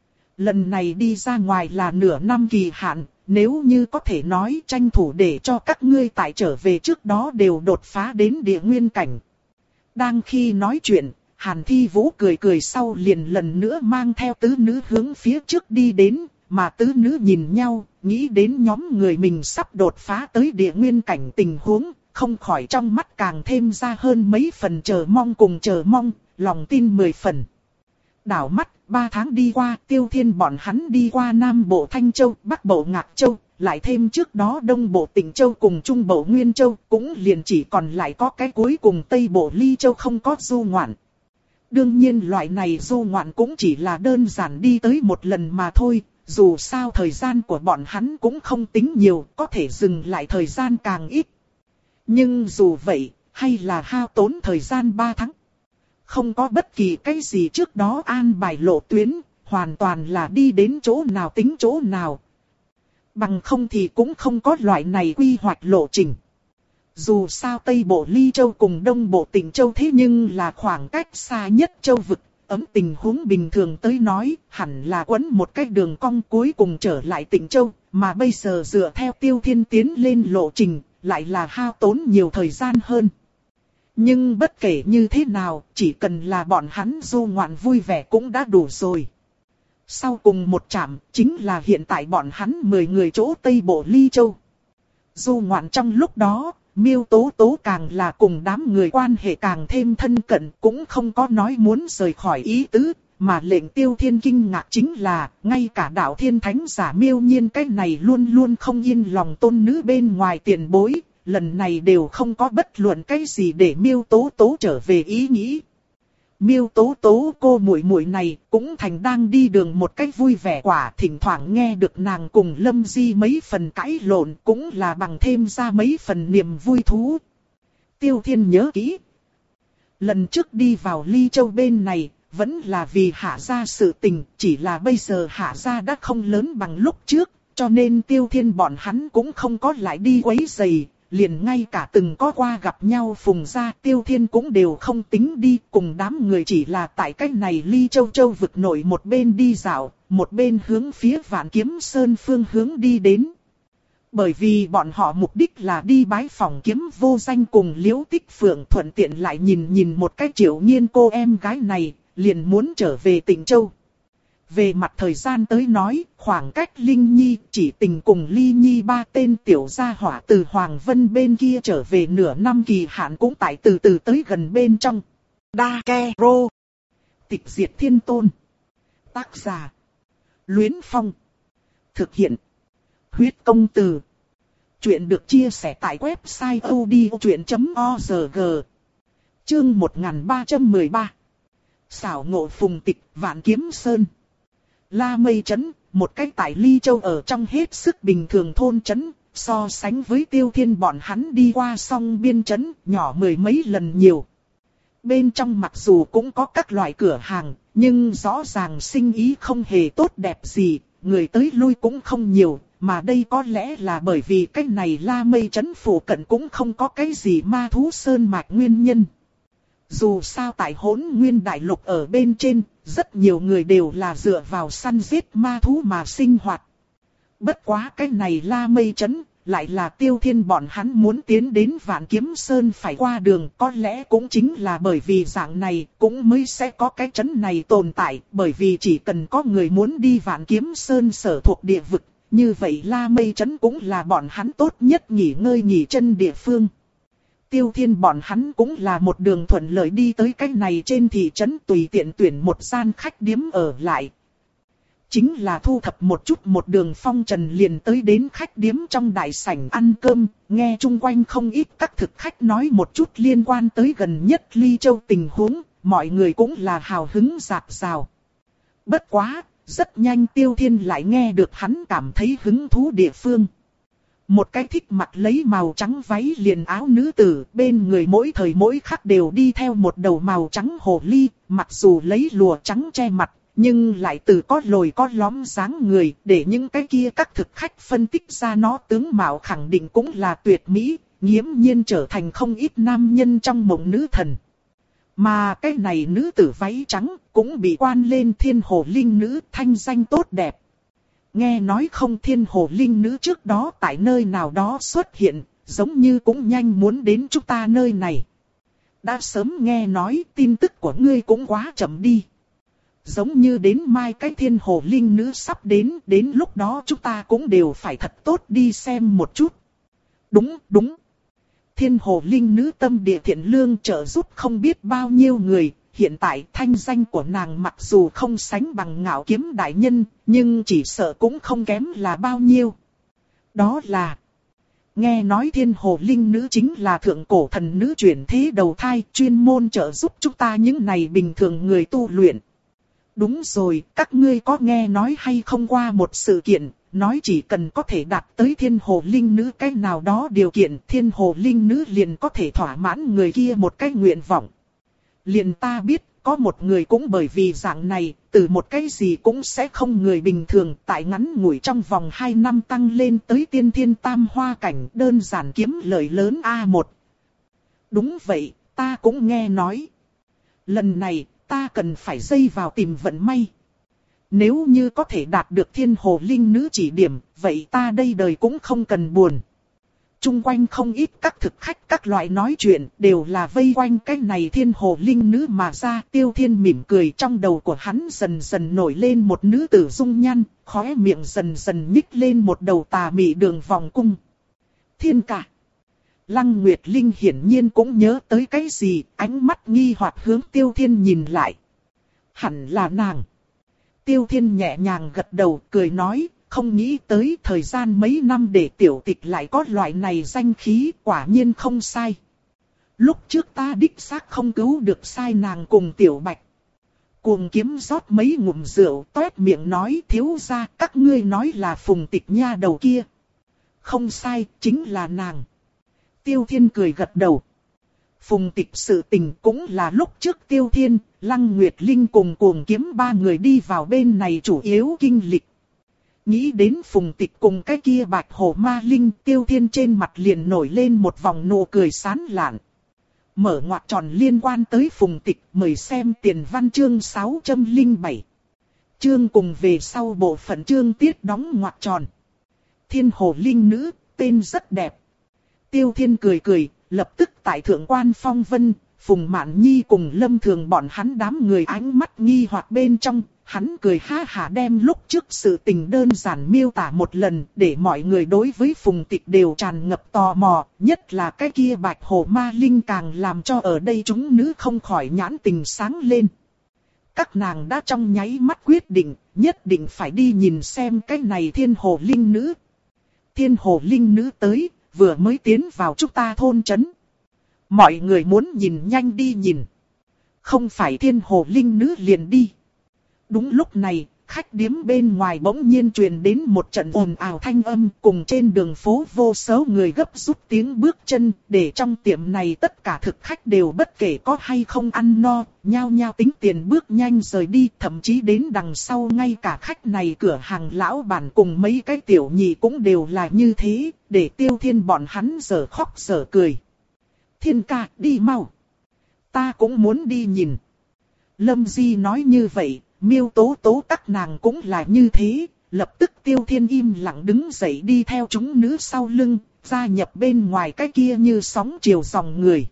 Speaker 1: Lần này đi ra ngoài là nửa năm kỳ hạn, nếu như có thể nói tranh thủ để cho các ngươi tại trở về trước đó đều đột phá đến địa nguyên cảnh. Đang khi nói chuyện, Hàn Thi Vũ cười cười sau liền lần nữa mang theo tứ nữ hướng phía trước đi đến, mà tứ nữ nhìn nhau, nghĩ đến nhóm người mình sắp đột phá tới địa nguyên cảnh tình huống, không khỏi trong mắt càng thêm ra hơn mấy phần chờ mong cùng chờ mong, lòng tin mười phần. Đảo mắt, ba tháng đi qua, Tiêu Thiên bọn hắn đi qua Nam Bộ Thanh Châu, Bắc Bộ Ngạc Châu, lại thêm trước đó Đông Bộ Tịnh Châu cùng Trung Bộ Nguyên Châu, cũng liền chỉ còn lại có cái cuối cùng Tây Bộ Ly Châu không có du ngoạn. Đương nhiên loại này du ngoạn cũng chỉ là đơn giản đi tới một lần mà thôi, dù sao thời gian của bọn hắn cũng không tính nhiều, có thể dừng lại thời gian càng ít. Nhưng dù vậy, hay là hao tốn thời gian ba tháng. Không có bất kỳ cái gì trước đó an bài lộ tuyến, hoàn toàn là đi đến chỗ nào tính chỗ nào. Bằng không thì cũng không có loại này quy hoạch lộ trình. Dù sao Tây Bộ Ly Châu cùng Đông Bộ Tịnh Châu thế nhưng là khoảng cách xa nhất châu vực, ấm tình huống bình thường tới nói, hẳn là quấn một cái đường cong cuối cùng trở lại Tịnh Châu, mà bây giờ dựa theo Tiêu Thiên tiến lên lộ trình, lại là hao tốn nhiều thời gian hơn. Nhưng bất kể như thế nào, chỉ cần là bọn hắn du ngoạn vui vẻ cũng đã đủ rồi. Sau cùng một trạm, chính là hiện tại bọn hắn mười người chỗ Tây Bộ Ly Châu. Du ngoạn trong lúc đó, Miêu Tố Tố càng là cùng đám người quan hệ càng thêm thân cận, cũng không có nói muốn rời khỏi ý tứ, mà lệnh Tiêu Thiên kinh ngạc chính là, ngay cả đạo thiên thánh giả Miêu Nhiên cái này luôn luôn không yên lòng tôn nữ bên ngoài tiền bối, lần này đều không có bất luận cái gì để Miêu Tố Tố trở về ý nghĩ. Miêu Tố Tố cô muội muội này cũng thành đang đi đường một cách vui vẻ quả, thỉnh thoảng nghe được nàng cùng Lâm Di mấy phần cãi lộn cũng là bằng thêm ra mấy phần niềm vui thú. Tiêu Thiên nhớ kỹ. Lần trước đi vào Ly Châu bên này, vẫn là vì Hạ gia sự tình, chỉ là bây giờ Hạ gia đã không lớn bằng lúc trước, cho nên Tiêu Thiên bọn hắn cũng không có lại đi quấy rầy. Liền ngay cả từng có qua gặp nhau Phùng gia Tiêu Thiên cũng đều không tính đi, cùng đám người chỉ là tại cách này Ly Châu Châu vực nổi một bên đi dạo, một bên hướng phía Vạn Kiếm Sơn phương hướng đi đến. Bởi vì bọn họ mục đích là đi bái phòng Kiếm Vô Danh cùng Liễu Tích Phượng, thuận tiện lại nhìn nhìn một cái Triệu Nhiên cô em gái này, liền muốn trở về Tịnh Châu. Về mặt thời gian tới nói, khoảng cách Linh Nhi, Chỉ Tình cùng Ly Nhi ba tên tiểu gia hỏa từ Hoàng Vân bên kia trở về nửa năm kỳ hạn cũng tại từ từ tới gần bên trong. Đa Ke Rô. Tịch Diệt Thiên Tôn. Tác giả. Luyến Phong. Thực hiện. Huyết Công Từ. Chuyện được chia sẻ tại website odchuyện chấm org. Chương một nghìn ba trăm mười ba. Xảo ngộ phùng tịch, Vạn Kiếm Sơn. La Mây Trấn, một cái tại Ly Châu ở trong hết sức bình thường thôn trấn, so sánh với Tiêu Thiên bọn hắn đi qua song biên trấn, nhỏ mười mấy lần nhiều. Bên trong mặc dù cũng có các loại cửa hàng, nhưng rõ ràng sinh ý không hề tốt đẹp gì, người tới lui cũng không nhiều, mà đây có lẽ là bởi vì cái này La Mây Trấn phụ cận cũng không có cái gì ma thú sơn mạch nguyên nhân. Dù sao tại Hỗn Nguyên Đại Lục ở bên trên, rất nhiều người đều là dựa vào săn giết ma thú mà sinh hoạt. Bất quá cái này La Mây Trấn, lại là Tiêu Thiên bọn hắn muốn tiến đến Vạn Kiếm Sơn phải qua đường, có lẽ cũng chính là bởi vì dạng này, cũng mới sẽ có cái trấn này tồn tại, bởi vì chỉ cần có người muốn đi Vạn Kiếm Sơn sở thuộc địa vực, như vậy La Mây Trấn cũng là bọn hắn tốt nhất nghỉ ngơi nghỉ chân địa phương. Tiêu Thiên bọn hắn cũng là một đường thuận lợi đi tới cái này trên thị trấn, tùy tiện tuyển một gian khách điếm ở lại. Chính là thu thập một chút một đường phong trần liền tới đến khách điếm trong đại sảnh ăn cơm, nghe chung quanh không ít các thực khách nói một chút liên quan tới gần nhất Ly Châu tình huống, mọi người cũng là hào hứng rạc rào. Bất quá, rất nhanh Tiêu Thiên lại nghe được hắn cảm thấy hứng thú địa phương. Một cái thích mặc lấy màu trắng váy liền áo nữ tử, bên người mỗi thời mỗi khắc đều đi theo một đầu màu trắng hồ ly, mặc dù lấy lụa trắng che mặt, nhưng lại từ có lồi có lõm dáng người, để những cái kia các thực khách phân tích ra nó tướng mạo khẳng định cũng là tuyệt mỹ, nghiễm nhiên trở thành không ít nam nhân trong mộng nữ thần. Mà cái này nữ tử váy trắng cũng bị quan lên thiên hồ linh nữ, thanh danh tốt đẹp. Nghe nói không, thiên hồ linh nữ trước đó tại nơi nào đó xuất hiện, giống như cũng nhanh muốn đến chúng ta nơi này. Đã sớm nghe nói tin tức của ngươi cũng quá chậm đi. Giống như đến mai cái thiên hồ linh nữ sắp đến, đến lúc đó chúng ta cũng đều phải thật tốt đi xem một chút. Đúng, đúng. Thiên hồ linh nữ tâm địa thiện lương trợ giúp không biết bao nhiêu người. Hiện tại thanh danh của nàng mặc dù không sánh bằng Ngạo Kiếm đại nhân, nhưng chỉ sợ cũng không kém là bao nhiêu. Đó là, nghe nói thiên hồ linh nữ chính là thượng cổ thần nữ chuyển thế đầu thai, chuyên môn trợ giúp chúng ta những này bình thường người tu luyện. Đúng rồi, các ngươi có nghe nói hay không qua một sự kiện, nói chỉ cần có thể đạt tới thiên hồ linh nữ cái nào đó điều kiện, thiên hồ linh nữ liền có thể thỏa mãn người kia một cái nguyện vọng. Liền ta biết, có một người cũng bởi vì dạng này, từ một cái gì cũng sẽ không người bình thường, tại ngắn ngủi trong vòng hai năm tăng lên tới tiên thiên tam hoa cảnh, đơn giản kiếm lợi lớn A một. Đúng vậy, ta cũng nghe nói. Lần này, ta cần phải dây vào tìm vận may. Nếu như có thể đạt được thiên hồ linh nữ chỉ điểm, vậy ta đây đời cũng không cần buồn. Trung quanh không ít các thực khách các loại nói chuyện, đều là vây quanh cái này thiên hồ linh nữ mà ra. Tiêu Thiên mỉm cười, trong đầu của hắn dần dần nổi lên một nữ tử dung nhan, khóe miệng dần dần nhích lên một đầu tà mị đường vòng cung. Thiên ca. Lăng Nguyệt Linh hiển nhiên cũng nhớ tới cái gì, ánh mắt nghi hoặc hướng Tiêu Thiên nhìn lại. Hẳn là nàng. Tiêu Thiên nhẹ nhàng gật đầu, cười nói, không nghĩ tới thời gian mấy năm để tiểu tịch lại có loại này danh khí, quả nhiên không sai. Lúc trước ta đích xác không cứu được sai nàng cùng tiểu bạch. Cuồng Kiếm rót mấy ngụm rượu, toét miệng nói, thiếu gia, các ngươi nói là Phùng Tịch nha đầu kia. Không sai, chính là nàng. Tiêu Thiên cười gật đầu. Phùng Tịch sự tình cũng là lúc trước Tiêu Thiên, Lăng Nguyệt Linh cùng Cuồng Kiếm ba người đi vào bên này chủ yếu kinh lịch. Nghĩ đến Phùng Tịch cùng cái kia Bạch Hổ Ma Linh, Tiêu Thiên trên mặt liền nổi lên một vòng nụ cười sán lạn. Mở ngoặc tròn liên quan tới Phùng Tịch, mời xem tiền văn chương sáu trăm lẻ bảy. Chương cùng về sau bộ phận chương tiết đóng ngoặc tròn. Thiên hồ linh nữ, tên rất đẹp. Tiêu Thiên cười cười, lập tức tại Thượng Quan Phong Vân, Phùng Mạn Nhi cùng Lâm Thường bọn hắn đám người ánh mắt nghi hoặc bên trong, hắn cười ha hả đem lúc trước sự tình đơn giản miêu tả một lần, để mọi người đối với Phùng Tịch đều tràn ngập tò mò, nhất là cái kia Bạch Hổ Ma Linh càng làm cho ở đây chúng nữ không khỏi nhãn tình sáng lên. Các nàng đã trong nháy mắt quyết định, nhất định phải đi nhìn xem cái này thiên hồ linh nữ. Thiên hồ linh nữ tới, vừa mới tiến vào chúng ta thôn trấn. Mọi người muốn nhìn nhanh đi nhìn. Không phải thiên hồ linh nữ liền đi. Đúng lúc này, khách điếm bên ngoài bỗng nhiên truyền đến một trận ồn ào thanh âm, cùng trên đường phố vô số người gấp rút tiếng bước chân, để trong tiệm này tất cả thực khách đều bất kể có hay không ăn no, nhao nhao tính tiền bước nhanh rời đi, thậm chí đến đằng sau ngay cả khách này cửa hàng lão bản cùng mấy cái tiểu nhị cũng đều là như thế, để Tiêu Thiên bọn hắn giờ khóc giờ cười. Thiên ca, đi mau. Ta cũng muốn đi nhìn. Lâm Di nói như vậy. Miêu Tố Tố các nàng cũng là như thế, lập tức Tiêu Thiên im lặng đứng dậy đi theo chúng nữ sau lưng, gia nhập bên ngoài cái kia như sóng chiều dòng người.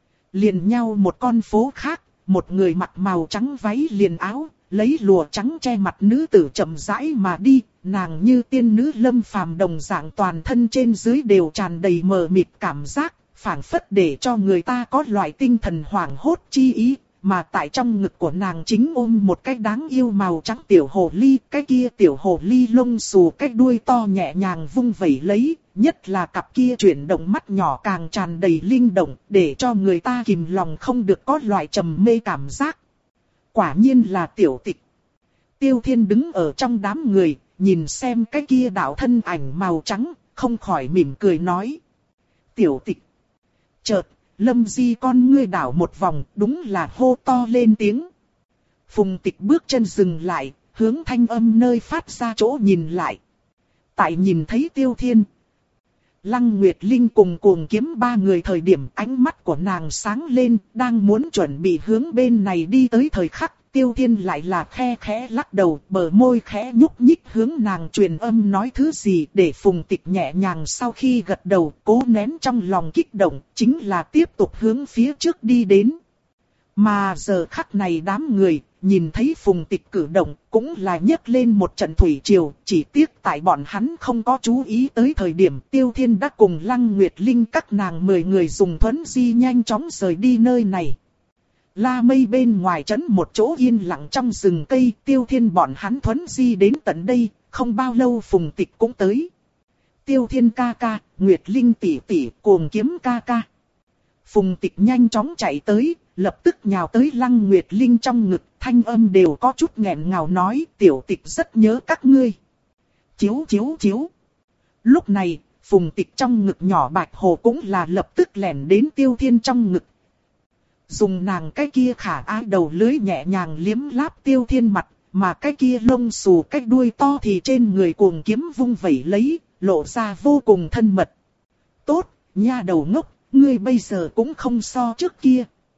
Speaker 1: Liền nhau một con phố khác, một người mặc màu trắng váy liền áo, lấy lụa trắng che mặt nữ tử chậm rãi mà đi, nàng như tiên nữ lâm phàm đồng dạng toàn thân trên dưới đều tràn đầy mờ mịt cảm giác, phảng phất để cho người ta có loại tinh thần hoảng hốt chi ý. Mà tại trong ngực của nàng chính ôm một cái đáng yêu màu trắng tiểu hồ ly, cái kia tiểu hồ ly lông xù cái đuôi to nhẹ nhàng vung vẩy lấy, nhất là cặp kia chuyển động mắt nhỏ càng tràn đầy linh động, để cho người ta kìm lòng không được có loại trầm mê cảm giác. Quả nhiên là Tiểu Tịch. Tiêu Thiên đứng ở trong đám người, nhìn xem cái kia đạo thân ảnh màu trắng, không khỏi mỉm cười nói. Tiểu Tịch. Chợt. Lâm Di con ngươi đảo một vòng, đúng là hô to lên tiếng. Phùng Tịch bước chân dừng lại, hướng thanh âm nơi phát ra chỗ nhìn lại. Tại nhìn thấy Tiêu Thiên, Lăng Nguyệt Linh cùng Cuồng Kiếm ba người thời điểm ánh mắt của nàng sáng lên, đang muốn chuẩn bị hướng bên này đi tới thời khắc. Tiêu Thiên lại là khe khẽ lắc đầu, bờ môi khẽ nhúc nhích hướng nàng truyền âm nói thứ gì, để Phùng Tịch nhẹ nhàng sau khi gật đầu, cố nén trong lòng kích động, chính là tiếp tục hướng phía trước đi đến. Mà giờ khắc này đám người, nhìn thấy Phùng Tịch cử động, cũng là nhấc lên một trận thủy triều, chỉ tiếc tại bọn hắn không có chú ý tới thời điểm Tiêu Thiên đã cùng Lăng Nguyệt Linh các nàng mười người dùng thuấn di nhanh chóng rời đi nơi này. La Mây bên ngoài trấn một chỗ yên lặng trong rừng cây, Tiêu Thiên bọn hắn thuấn di đến tận đây, không bao lâu Phùng Tịch cũng tới. Tiêu Thiên ca ca, Nguyệt Linh tỷ tỷ, Cuồng Kiếm ca ca. Phùng Tịch nhanh chóng chạy tới, lập tức nhào tới Lăng Nguyệt Linh trong ngực, thanh âm đều có chút nghẹn ngào nói, Tiểu Tịch rất nhớ các ngươi. Chiếu chiếu chiếu. Lúc này, Phùng Tịch trong ngực nhỏ Bạch Hồ cũng là lập tức lẻn đến Tiêu Thiên trong ngực. Dùng nàng cái kia khả ái đầu lưới nhẹ nhàng liếm láp Tiêu Thiên mặt, mà cái kia lông xù cái đuôi to thì trên người Cuồng Kiếm vung vẩy lấy, lộ ra vô cùng thân mật. Tốt, nha đầu ngốc, ngươi bây giờ cũng không so trước kia.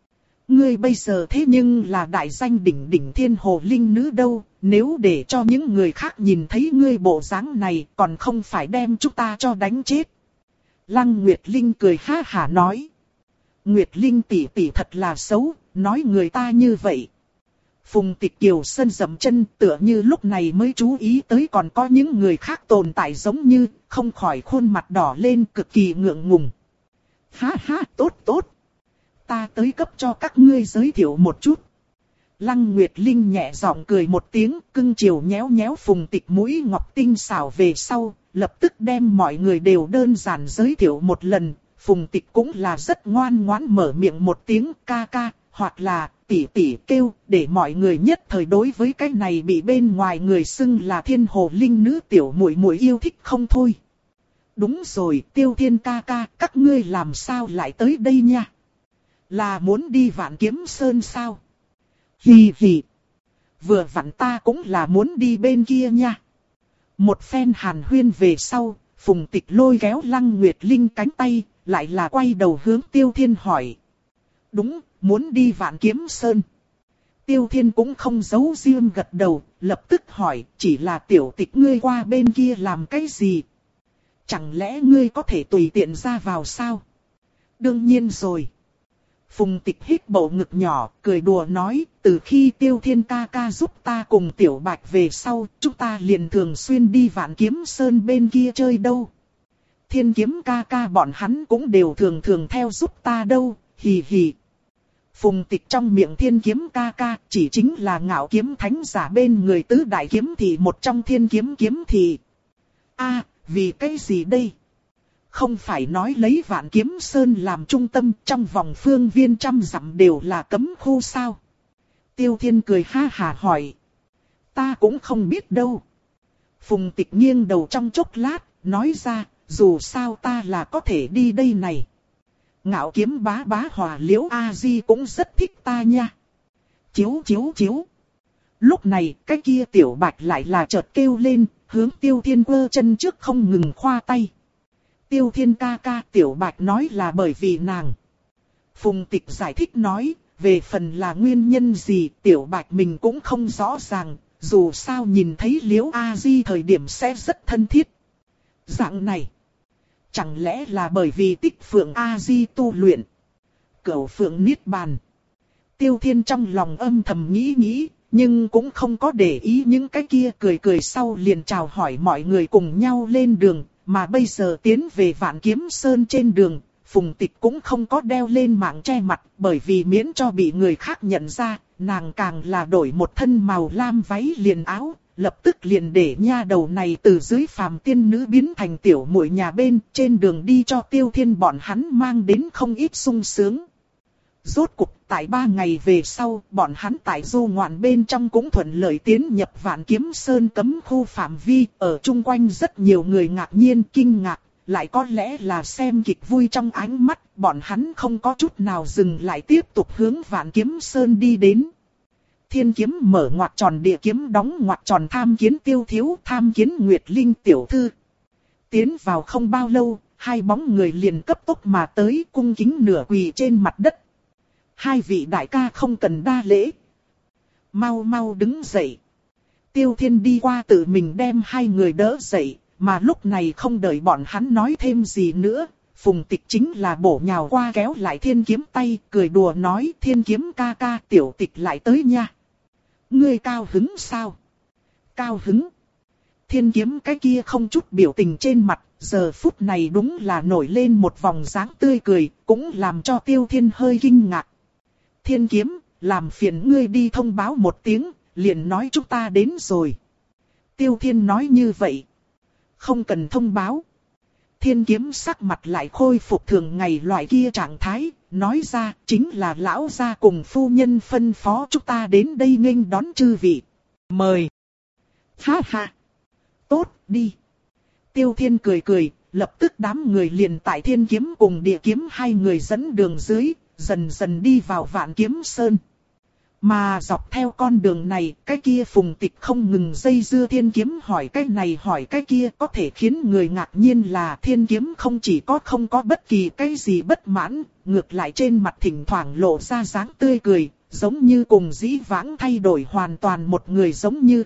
Speaker 1: Ngươi bây giờ thế nhưng là đại danh đỉnh đỉnh thiên hồ linh nữ đâu, nếu để cho những người khác nhìn thấy ngươi bộ dáng này còn không phải đem chúng ta cho đánh chết. Lăng Nguyệt Linh cười ha hả nói. Nguyệt Linh tỷ tỷ thật là xấu, nói người ta như vậy. Phùng Tịch Kiều Sơn dậm chân tựa như lúc này mới chú ý tới còn có những người khác tồn tại giống như, không khỏi khuôn mặt đỏ lên cực kỳ ngượng ngùng. Ha ha, tốt tốt. Ta tới cấp cho các ngươi giới thiệu một chút. Lăng Nguyệt Linh nhẹ giọng cười một tiếng, cưng chiều nhéo nhéo Phùng Tịch mũi ngọc tinh xảo về sau, lập tức đem mọi người đều đơn giản giới thiệu một lần. Phùng Tịch cũng là rất ngoan ngoãn mở miệng một tiếng ca ca, hoặc là tỷ tỷ kêu, để mọi người nhất thời đối với cái này bị bên ngoài người xưng là thiên hồ linh nữ tiểu muội muội yêu thích không thôi. Đúng rồi, Tiêu Thiên ca ca, các ngươi làm sao lại tới đây nha? Là muốn đi Vạn Kiếm Sơn sao? Hì hì. Vừa vặn ta cũng là muốn đi bên kia nha. Một phen hàn huyên về sau, Phùng Tịch lôi kéo Lăng Nguyệt Linh cánh tay, lại là quay đầu hướng Tiêu Thiên hỏi. Đúng, muốn đi Vạn Kiếm Sơn. Tiêu Thiên cũng không giấu riêng gật đầu, lập tức hỏi, chỉ là tiểu tịch ngươi qua bên kia làm cái gì? Chẳng lẽ ngươi có thể tùy tiện ra vào sao? Đương nhiên rồi. Phùng Tịch hít bộ ngực nhỏ, cười đùa nói, từ khi Tiêu Thiên ca ca giúp ta cùng Tiểu Bạch về sau, chúng ta liền thường xuyên đi Vạn Kiếm Sơn bên kia chơi đâu. Thiên Kiếm ca ca bọn hắn cũng đều thường thường theo giúp ta đâu, hì hì. Phùng Tịch trong miệng Thiên Kiếm ca ca chỉ chính là Ngạo Kiếm Thánh giả bên người tứ đại kiếm thị một trong Thiên Kiếm kiếm thị. A, vì cái gì đây? Không phải nói lấy Vạn Kiếm Sơn làm trung tâm trong vòng phương viên trăm dặm đều là cấm khu sao? Tiêu Thiên cười ha hả hỏi. Ta cũng không biết đâu. Phùng Tịch nghiêng đầu trong chốc lát, nói ra, dù sao ta là có thể đi đây này. Ngạo Kiếm bá bá Hòa Liễu A Di cũng rất thích ta nha. Chiếu chiếu chiếu. Lúc này cái kia Tiểu Bạch lại là chợt kêu lên, hướng Tiêu Thiên quơ chân trước không ngừng khoa tay. Tiêu Thiên ca ca, Tiểu Bạch nói là bởi vì nàng. Phùng Tịch giải thích nói, về phần là nguyên nhân gì Tiểu Bạch mình cũng không rõ ràng, dù sao nhìn thấy Liễu A Di thời điểm sẽ rất thân thiết. Dạng này, chẳng lẽ là bởi vì Tích Phượng A Di tu luyện? Cửu Phượng Niết Bàn. Tiêu Thiên trong lòng âm thầm nghĩ nghĩ, nhưng cũng không có để ý những cái kia, cười cười sau liền chào hỏi mọi người cùng nhau lên đường. Mà bây giờ tiến về Vạn Kiếm Sơn trên đường, Phùng Tịch cũng không có đeo lên mạng che mặt, bởi vì miễn cho bị người khác nhận ra, nàng càng là đổi một thân màu lam váy liền áo, lập tức liền để nha đầu này từ dưới phàm tiên nữ biến thành tiểu muội nhà bên, trên đường đi cho Tiêu Thiên bọn hắn mang đến không ít sung sướng. Rốt cục, tại ba ngày về sau, bọn hắn tại du ngoạn bên trong cũng thuận lợi tiến nhập Vạn Kiếm Sơn cấm khu phạm vi, ở chung quanh rất nhiều người ngạc nhiên kinh ngạc, lại có lẽ là xem kịch vui trong ánh mắt, bọn hắn không có chút nào dừng lại tiếp tục hướng Vạn Kiếm Sơn đi đến. Thiên kiếm mở ngoặc tròn, địa kiếm đóng ngoặc tròn, tham kiến Tiêu thiếu, tham kiến Nguyệt Linh tiểu thư. Tiến vào không bao lâu, hai bóng người liền cấp tốc mà tới, cung kính nửa quỳ trên mặt đất. Hai vị đại ca không cần đa lễ. Mau mau đứng dậy. Tiêu Thiên đi qua tự mình đem hai người đỡ dậy, mà lúc này không đợi bọn hắn nói thêm gì nữa. Phùng Tịch chính là bổ nhào qua kéo lại Thiên Kiếm tay, cười đùa nói, Thiên Kiếm ca ca, tiểu Tịch lại tới nha. Ngươi cao hứng sao? Cao hứng. Thiên Kiếm cái kia không chút biểu tình trên mặt, giờ phút này đúng là nổi lên một vòng dáng tươi cười, cũng làm cho Tiêu Thiên hơi kinh ngạc. Thiên Kiếm, làm phiền ngươi đi thông báo một tiếng, liền nói chúng ta đến rồi. Tiêu Thiên nói như vậy. Không cần thông báo. Thiên Kiếm sắc mặt lại khôi phục thường ngày loại kia trạng thái, nói ra chính là lão gia cùng phu nhân phân phó chúng ta đến đây nghênh đón chư vị. Mời. Ha ha. Tốt, đi. Tiêu Thiên cười cười, lập tức đám người liền tại Thiên Kiếm cùng Địa Kiếm hai người dẫn đường dưới, dần dần đi vào Vạn Kiếm Sơn. Mà dọc theo con đường này, cái kia Phùng Tịch không ngừng dây dưa thiên kiếm hỏi cái này hỏi cái kia, có thể khiến người ngạc nhiên là thiên kiếm không chỉ có không có bất kỳ cái gì bất mãn, ngược lại trên mặt thỉnh thoảng lộ ra dáng tươi cười, giống như cùng dĩ vãng thay đổi hoàn toàn một người giống như.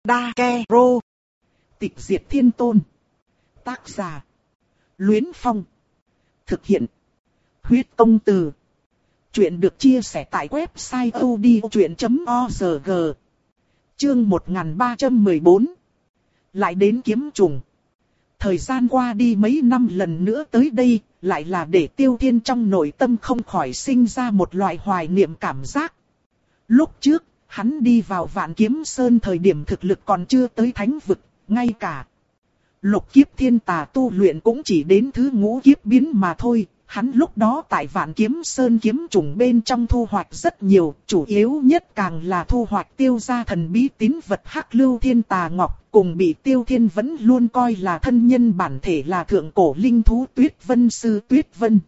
Speaker 1: Dakero. Tịch diệt thiên tôn. Tác giả. Luyến Phong. Thực hiện. Huyết Công Từ. Chuyện được chia sẻ tại website odchuyện chấm org. Chương một nghìn ba trăm mười bốn. Lại đến kiếm trùng. Thời gian qua đi mấy năm lần nữa tới đây, lại là để Tiêu Thiên trong nội tâm không khỏi sinh ra một loại hoài niệm cảm giác. Lúc trước, hắn đi vào Vạn Kiếm Sơn thời điểm thực lực còn chưa tới thánh vực, ngay cả lục kiếp thiên tà tu luyện cũng chỉ đến thứ ngũ kiếp biến mà thôi. Hắn lúc đó tại Vạn Kiếm Sơn kiếm trùng bên trong thu hoạch rất nhiều, chủ yếu nhất càng là thu hoạch Tiêu gia thần bí tín vật Hắc Lưu Thiên Tà Ngọc, cùng bị Tiêu Thiên vẫn luôn coi là thân nhân bản thể là thượng cổ linh thú Tuyết Vân Sư Tuyết Vân.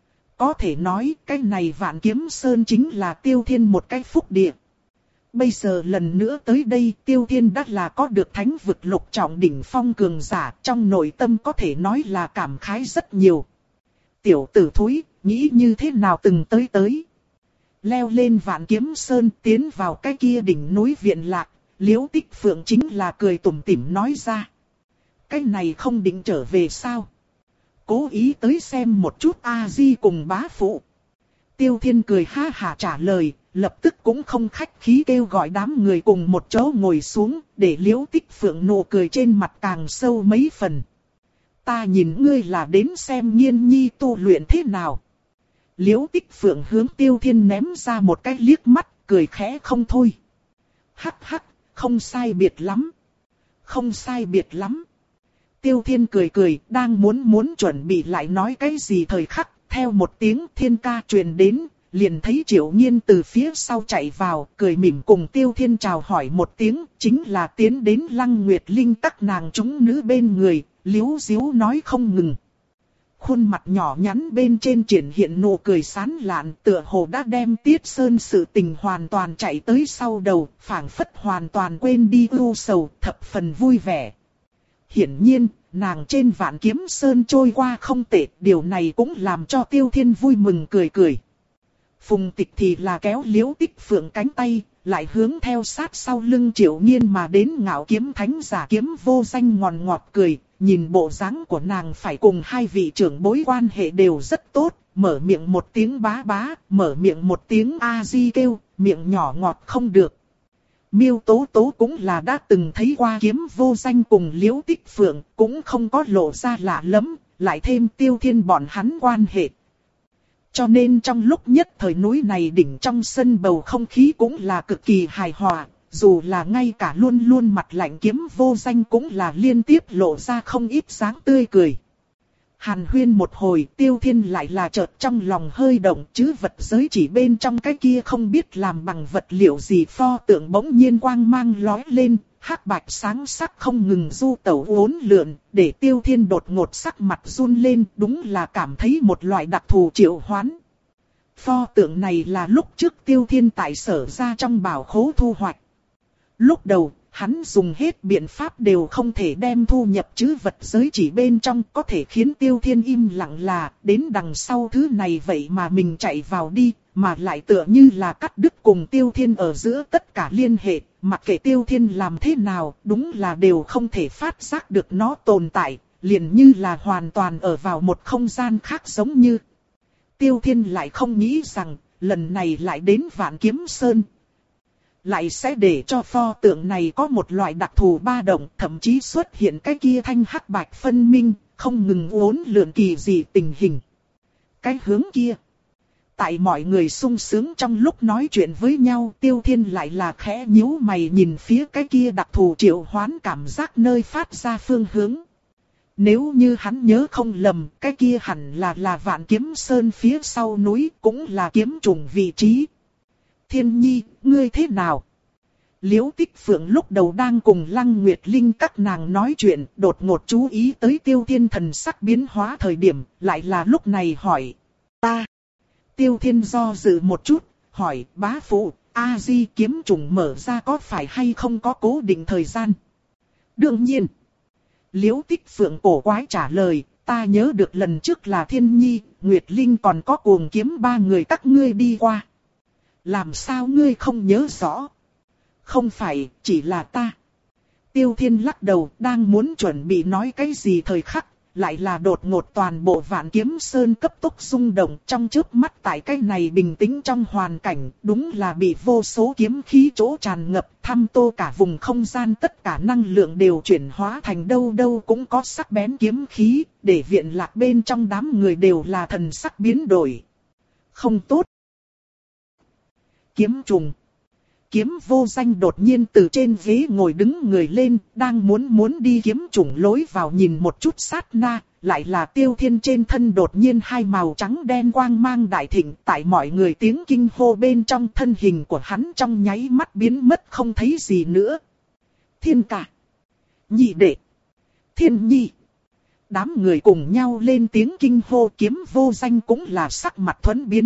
Speaker 1: Có thể nói, cái này Vạn Kiếm Sơn chính là Tiêu Thiên một cái phúc địa. Bây giờ lần nữa tới đây, Tiêu Thiên đã là có được thánh vực lục trọng đỉnh phong cường giả, trong nội tâm có thể nói là cảm khái rất nhiều. Tiểu tử thúi, nghĩ như thế nào từng tới tới. Leo lên Vạn Kiếm Sơn tiến vào cái kia đỉnh núi Viện Lạc, Liễu Tích Phượng chính là cười tủm tỉm nói ra. Cái này không định trở về sao? Cố ý tới xem một chút A-di cùng bá phụ. Tiêu Thiên cười ha hả trả lời, lập tức cũng không khách khí kêu gọi đám người cùng một chỗ ngồi xuống, để Liễu Tích Phượng nụ cười trên mặt càng sâu mấy phần. Ta nhìn ngươi là đến xem Nghiên Nhi tu luyện thế nào. Liễu Tích Phượng hướng Tiêu Thiên ném ra một cái liếc mắt, cười khẽ không thôi. Hắc hắc, không sai biệt lắm. Không sai biệt lắm. Tiêu Thiên cười cười, đang muốn muốn chuẩn bị lại nói cái gì thời khắc, theo một tiếng thiên ca truyền đến, liền thấy Triệu Nhiên từ phía sau chạy vào, cười mỉm cùng Tiêu Thiên chào hỏi một tiếng, chính là tiến đến Lăng Nguyệt Linh các nàng chúng nữ bên người, liếu diếu nói không ngừng. Khuôn mặt nhỏ nhắn bên trên triển hiện nụ cười sán lạn, tựa hồ đã đem Tiết Sơn sự tình hoàn toàn chạy tới sau đầu, phảng phất hoàn toàn quên đi ưu sầu, thập phần vui vẻ. Hiển nhiên, nàng trên Vạn Kiếm Sơn trôi qua không tệ, điều này cũng làm cho Tiêu Thiên vui mừng cười cười. Phùng Tịch thì là kéo Liễu Tích Phượng cánh tay, lại hướng theo sát sau lưng Triệu Nhiên mà đến Ngạo Kiếm Thánh giả Kiếm Vô Danh ngọt ngọt cười, nhìn bộ dáng của nàng phải cùng hai vị trưởng bối quan hệ đều rất tốt, mở miệng một tiếng bá bá, mở miệng một tiếng a di kêu, miệng nhỏ ngọt không được. Miêu Tố Tố cũng là đã từng thấy qua Kiếm Vô Danh cùng Liễu Tích Phượng, cũng không có lộ ra lạ lắm, lại thêm Tiêu Thiên bọn hắn quan hệ. Cho nên trong lúc nhất thời núi này đỉnh trong sân bầu không khí cũng là cực kỳ hài hòa, dù là ngay cả luôn luôn mặt lạnh Kiếm Vô Danh cũng là liên tiếp lộ ra không ít dáng tươi cười. Hàn huyên một hồi, Tiêu Thiên lại là chợt trong lòng hơi động, chứ vật giới chỉ bên trong cái kia không biết làm bằng vật liệu gì pho tượng bỗng nhiên quang mang lói lên, hắc bạch sáng sắc không ngừng du tẩu uốn lượn, để Tiêu Thiên đột ngột sắc mặt run lên, đúng là cảm thấy một loại đặc thù triệu hoán. Pho tượng này là lúc trước Tiêu Thiên tại sở ra trong bảo khố thu hoạch. Lúc đầu, hắn dùng hết biện pháp đều không thể đem thu nhập chứ vật giới chỉ bên trong, có thể khiến Tiêu Thiên im lặng là, đến đằng sau thứ này vậy mà mình chạy vào đi, mà lại tựa như là cắt đứt cùng Tiêu Thiên ở giữa tất cả liên hệ, mặc kệ Tiêu Thiên làm thế nào, đúng là đều không thể phát giác được nó tồn tại, liền như là hoàn toàn ở vào một không gian khác giống như. Tiêu Thiên lại không nghĩ rằng, lần này lại đến Vạn Kiếm Sơn, lại sẽ để cho pho tượng này có một loại đặc thù ba động, thậm chí xuất hiện cái kia thanh hắc bạch phân minh, không ngừng uốn lượn kỳ dị tình hình. Cái hướng kia. Tại mọi người sung sướng trong lúc nói chuyện với nhau, Tiêu Thiên lại là khẽ nhíu mày nhìn phía cái kia đặc thù triệu hoán cảm giác nơi phát ra phương hướng. Nếu như hắn nhớ không lầm, cái kia hẳn là là Vạn Kiếm Sơn phía sau núi, cũng là kiếm trùng vị trí. Thiên Nhi, ngươi thế nào? Liễu Tích Phượng lúc đầu đang cùng Lăng Nguyệt Linh các nàng nói chuyện, đột ngột chú ý tới Tiêu Thiên thần sắc biến hóa thời điểm, lại là lúc này hỏi. Ta. Tiêu Thiên do dự một chút, hỏi bá phụ, A-di kiếm trùng mở ra có phải hay không có cố định thời gian? Đương nhiên. Liễu Tích Phượng cổ quái trả lời, ta nhớ được lần trước là Thiên Nhi, Nguyệt Linh còn có Cuồng Kiếm ba người các ngươi đi qua. Làm sao ngươi không nhớ rõ? Không phải, chỉ là ta. Tiêu Thiên lắc đầu, đang muốn chuẩn bị nói cái gì thời khắc, lại là đột ngột toàn bộ Vạn Kiếm Sơn cấp tốc rung động trong chớp mắt. Tại cái này bình tĩnh trong hoàn cảnh, đúng là bị vô số kiếm khí chỗ tràn ngập, thăm tô cả vùng không gian, tất cả năng lượng đều chuyển hóa thành đâu đâu cũng có sắc bén kiếm khí, để viện lạc bên trong đám người đều là thần sắc biến đổi. Không tốt. Kiếm trùng. Kiếm Vô Danh đột nhiên từ trên ghế ngồi đứng người lên, đang muốn muốn đi kiếm trùng lối vào nhìn một chút sát na, lại là Tiêu Thiên trên thân đột nhiên hai màu trắng đen quang mang đại thịnh, tại mọi người tiếng kinh hô bên trong thân hình của hắn trong nháy mắt biến mất không thấy gì nữa. Thiên ca, Nhị đệ, Thiên Nhi. Đám người cùng nhau lên tiếng kinh hô, Kiếm Vô Danh cũng là sắc mặt thuẫn biến.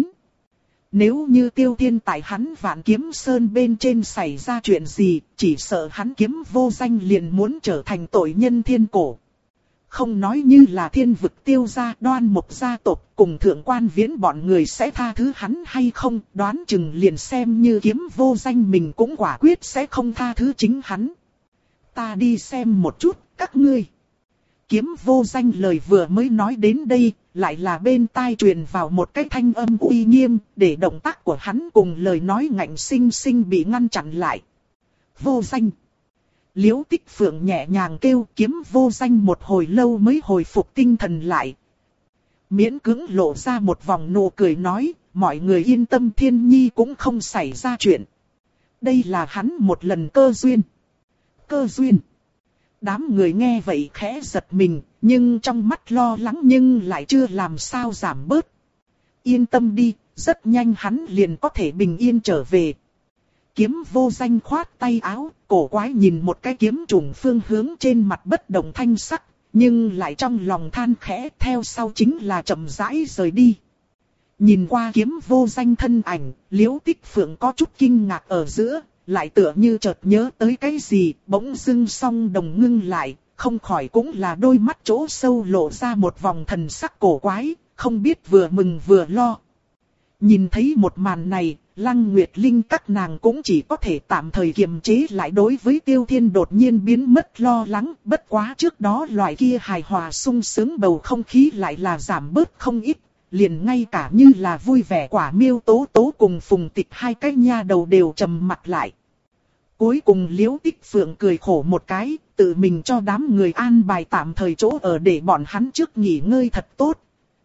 Speaker 1: Nếu như Tiêu Thiên tại hắn Vạn Kiếm Sơn bên trên xảy ra chuyện gì, chỉ sợ hắn Kiếm Vô Danh liền muốn trở thành tội nhân thiên cổ. Không nói như là Thiên Vực Tiêu gia, Đoan Mục gia tộc cùng Thượng Quan Viễn bọn người sẽ tha thứ hắn hay không, đoán chừng liền xem như Kiếm Vô Danh mình cũng quả quyết sẽ không tha thứ chính hắn. Ta đi xem một chút, các ngươi. Kiếm Vô Danh lời vừa mới nói đến đây, lại là bên tai truyền vào một cái thanh âm uy nghiêm, để động tác của hắn cùng lời nói ngạnh sinh sinh bị ngăn chặn lại. Vô Danh. Liễu Tích Phượng nhẹ nhàng kêu, Kiếm Vô Danh một hồi lâu mới hồi phục tinh thần lại. Miễn cưỡng lộ ra một vòng nụ cười nói, mọi người yên tâm, Thiên Nhi cũng không xảy ra chuyện. Đây là hắn một lần cơ duyên. Cơ duyên. Đám người nghe vậy khẽ giật mình, nhưng trong mắt lo lắng nhưng lại chưa làm sao giảm bớt. Yên tâm đi, rất nhanh hắn liền có thể bình yên trở về. Kiếm Vô Danh khoát tay áo, cổ quái nhìn một cái kiếm trùng phương hướng trên mặt bất động thanh sắc, nhưng lại trong lòng than khẽ, theo sau chính là chậm rãi rời đi. Nhìn qua Kiếm Vô Danh thân ảnh, Liễu Tích Phượng có chút kinh ngạc ở giữa, lại tựa như chợt nhớ tới cái gì, bỗng dưng song đồng ngưng lại, không khỏi cũng là đôi mắt chỗ sâu lộ ra một vòng thần sắc cổ quái, không biết vừa mừng vừa lo. Nhìn thấy một màn này, Lăng Nguyệt Linh các nàng cũng chỉ có thể tạm thời kiềm chế lại đối với Tiêu Thiên đột nhiên biến mất lo lắng, bất quá trước đó loại kia hài hòa sung sướng bầu không khí lại là giảm bớt không ít, liền ngay cả như là vui vẻ Quả Miêu Tố Tố cùng Phùng Tịch hai cái nha đầu đều trầm mặt lại. Cuối cùng Liễu Tích Phượng cười khổ một cái, tự mình cho đám người an bài tạm thời chỗ ở để bọn hắn trước nghỉ ngơi thật tốt.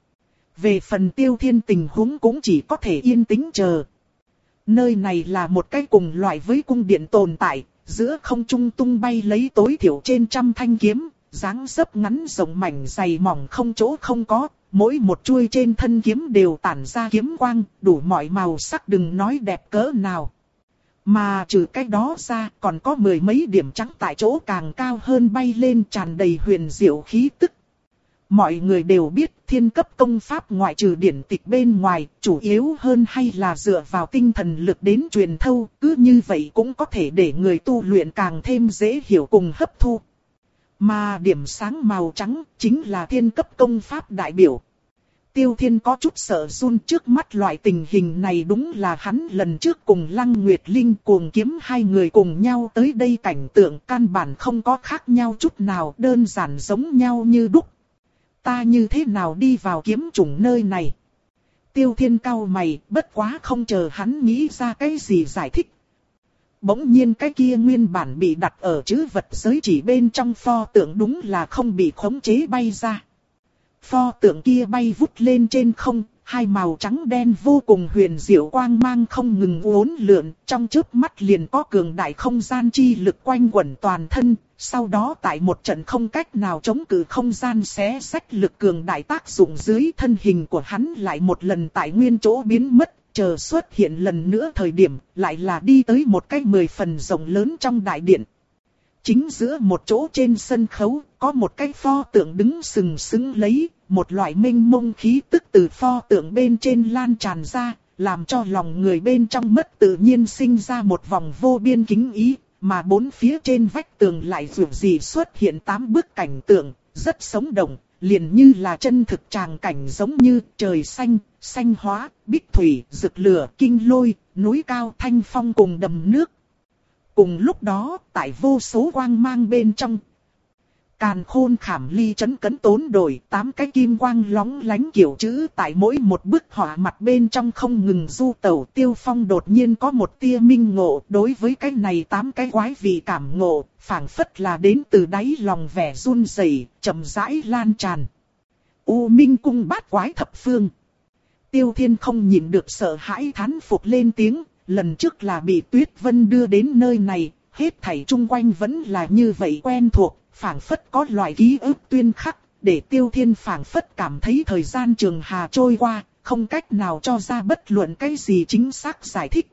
Speaker 1: Về phần Tiêu Thiên tình huống cũng chỉ có thể yên tĩnh chờ. Nơi này là một cái cùng loại với cung điện tồn tại, giữa không trung tung bay lấy tối thiểu trên trăm thanh kiếm, dáng dấp ngắn rộng mảnh dày mỏng không chỗ không có, mỗi một chuôi trên thân kiếm đều tản ra kiếm quang, đủ mọi màu sắc đừng nói đẹp cỡ nào. Mà trừ cái đó ra còn có mười mấy điểm trắng tại chỗ càng cao hơn bay lên tràn đầy huyền diệu khí tức. Mọi người đều biết thiên cấp công pháp ngoại trừ điển tịch bên ngoài, chủ yếu hơn hay là dựa vào tinh thần lực đến truyền thâu, cứ như vậy cũng có thể để người tu luyện càng thêm dễ hiểu cùng hấp thu. Mà điểm sáng màu trắng chính là thiên cấp công pháp đại biểu. Tiêu Thiên có chút sợ run trước mắt loại tình hình này, đúng là hắn lần trước cùng Lăng Nguyệt Linh Cuồng Kiếm hai người cùng nhau tới đây, cảnh tượng căn bản không có khác nhau chút nào, đơn giản giống nhau như đúc. Ta như thế nào đi vào kiếm trùng nơi này? Tiêu Thiên cau mày, bất quá không chờ hắn nghĩ ra cái gì giải thích. Bỗng nhiên cái kia nguyên bản bị đặt ở chữ vật giới chỉ bên trong pho tượng đúng là không bị khống chế bay ra. Pho tượng kia bay vút lên trên không, hai màu trắng đen vô cùng huyền diệu quang mang không ngừng uốn lượn, trong chớp mắt liền có cường đại không gian chi lực quanh quẩn toàn thân, sau đó tại một trận không cách nào chống cự không gian xé xách lực cường đại tác dụng dưới, thân hình của hắn lại một lần tại nguyên chỗ biến mất, chờ xuất hiện lần nữa thời điểm, lại là đi tới một cái mười phần rộng lớn trong đại điện. Chính giữa một chỗ trên sân khấu, có một cái pho tượng đứng sừng sững lấy, một loại mênh mông khí tức từ pho tượng bên trên lan tràn ra, làm cho lòng người bên trong mất tự nhiên sinh ra một vòng vô biên kính ý, mà bốn phía trên vách tường lại dù gì xuất hiện tám bức cảnh tượng, rất sống động, liền như là chân thực tràng cảnh giống như trời xanh, xanh hóa, bích thủy, rực lửa, kinh lôi, núi cao thanh phong cùng đầm nước. Cùng lúc đó, tại vô số quang mang bên trong, càn khôn khảm ly chấn cấn tốn đổi, tám cái kim quang lóng lánh kiểu chữ tại mỗi một bức họa mặt bên trong không ngừng du tẩu. Tiêu Phong đột nhiên có một tia minh ngộ, đối với cái này tám cái quái vị cảm ngộ, phảng phất là đến từ đáy lòng vẻ run rẩy, chậm rãi lan tràn. U Minh cung bát quái thập phương. Tiêu Thiên không nhịn được sợ hãi thán phục lên tiếng, lần trước là bị Tuyết Vân đưa đến nơi này, hết thảy chung quanh vẫn là như vậy quen thuộc. Phảng phất có loại ký ức tuyên khắc, để Tiêu Thiên phảng phất cảm thấy thời gian trường hà trôi qua, không cách nào cho ra bất luận cái gì chính xác giải thích.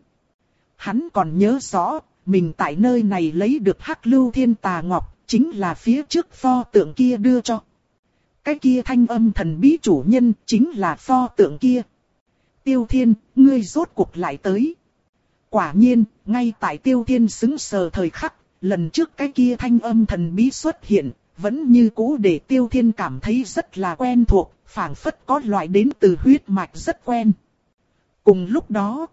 Speaker 1: Hắn còn nhớ rõ, mình tại nơi này lấy được Hắc Lưu Thiên Tà Ngọc, chính là phía trước pho tượng kia đưa cho. Cái kia thanh âm thần bí chủ nhân, chính là pho tượng kia. Tiêu Thiên, ngươi rốt cuộc lại tới. Quả nhiên, ngay tại Tiêu Thiên xứng sờ thời khắc, lần trước cái kia thanh âm thần bí xuất hiện, vẫn như cũ để Tiêu Thiên cảm thấy rất là quen thuộc, phảng phất có loại đến từ huyết mạch rất quen. Cùng lúc đó,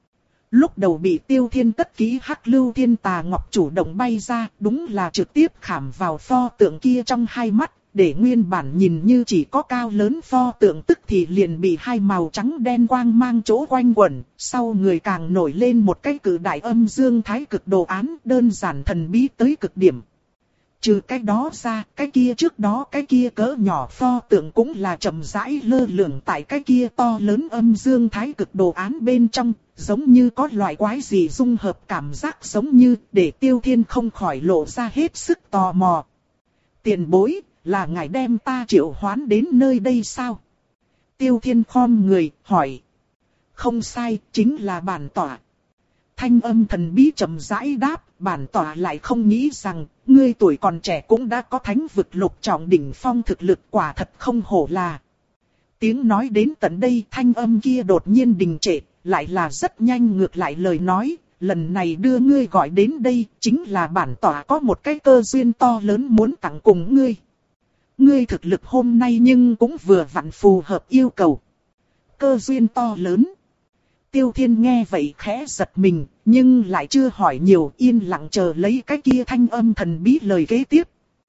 Speaker 1: lúc đầu bị Tiêu Thiên cất kỹ Hắc Lưu Thiên Tà Ngọc chủ động bay ra, đúng là trực tiếp khảm vào pho tượng kia trong hai mắt, để nguyên bản nhìn như chỉ có cao lớn pho tượng tức thì liền bị hai màu trắng đen quang mang chỗ quanh quẩn, sau người càng nổi lên một cái cử đại âm dương thái cực đồ án đơn giản thần bí tới cực điểm. Trừ cái đó ra, cái kia trước đó cái kia cỡ nhỏ pho tượng cũng là chậm rãi lơ lửng tại cái kia to lớn âm dương thái cực đồ án bên trong, giống như có loại quái gì dung hợp cảm giác giống như để Tiêu Thiên không khỏi lộ ra hết sức tò mò. Tiền bối, là ngài đem ta triệu hoán đến nơi đây sao? Tiêu Thiên khom người, hỏi. Không sai, chính là bản tỏa. Thanh âm thần bí chậm rãi đáp, bản tỏa lại không nghĩ rằng, ngươi tuổi còn trẻ cũng đã có thánh vực lục trọng đỉnh phong thực lực, quả thật không hổ là. Tiếng nói đến tận đây, thanh âm kia đột nhiên đình trệ, lại là rất nhanh ngược lại lời nói. Lần này đưa ngươi gọi đến đây, chính là bản tỏa có một cái cơ duyên to lớn muốn tặng cùng ngươi. Ngươi thực lực hôm nay nhưng cũng vừa vặn phù hợp yêu cầu. Cơ duyên to lớn. Tiêu Thiên nghe vậy khẽ giật mình, nhưng lại chưa hỏi nhiều, yên lặng chờ lấy cái kia thanh âm thần bí lời kế tiếp.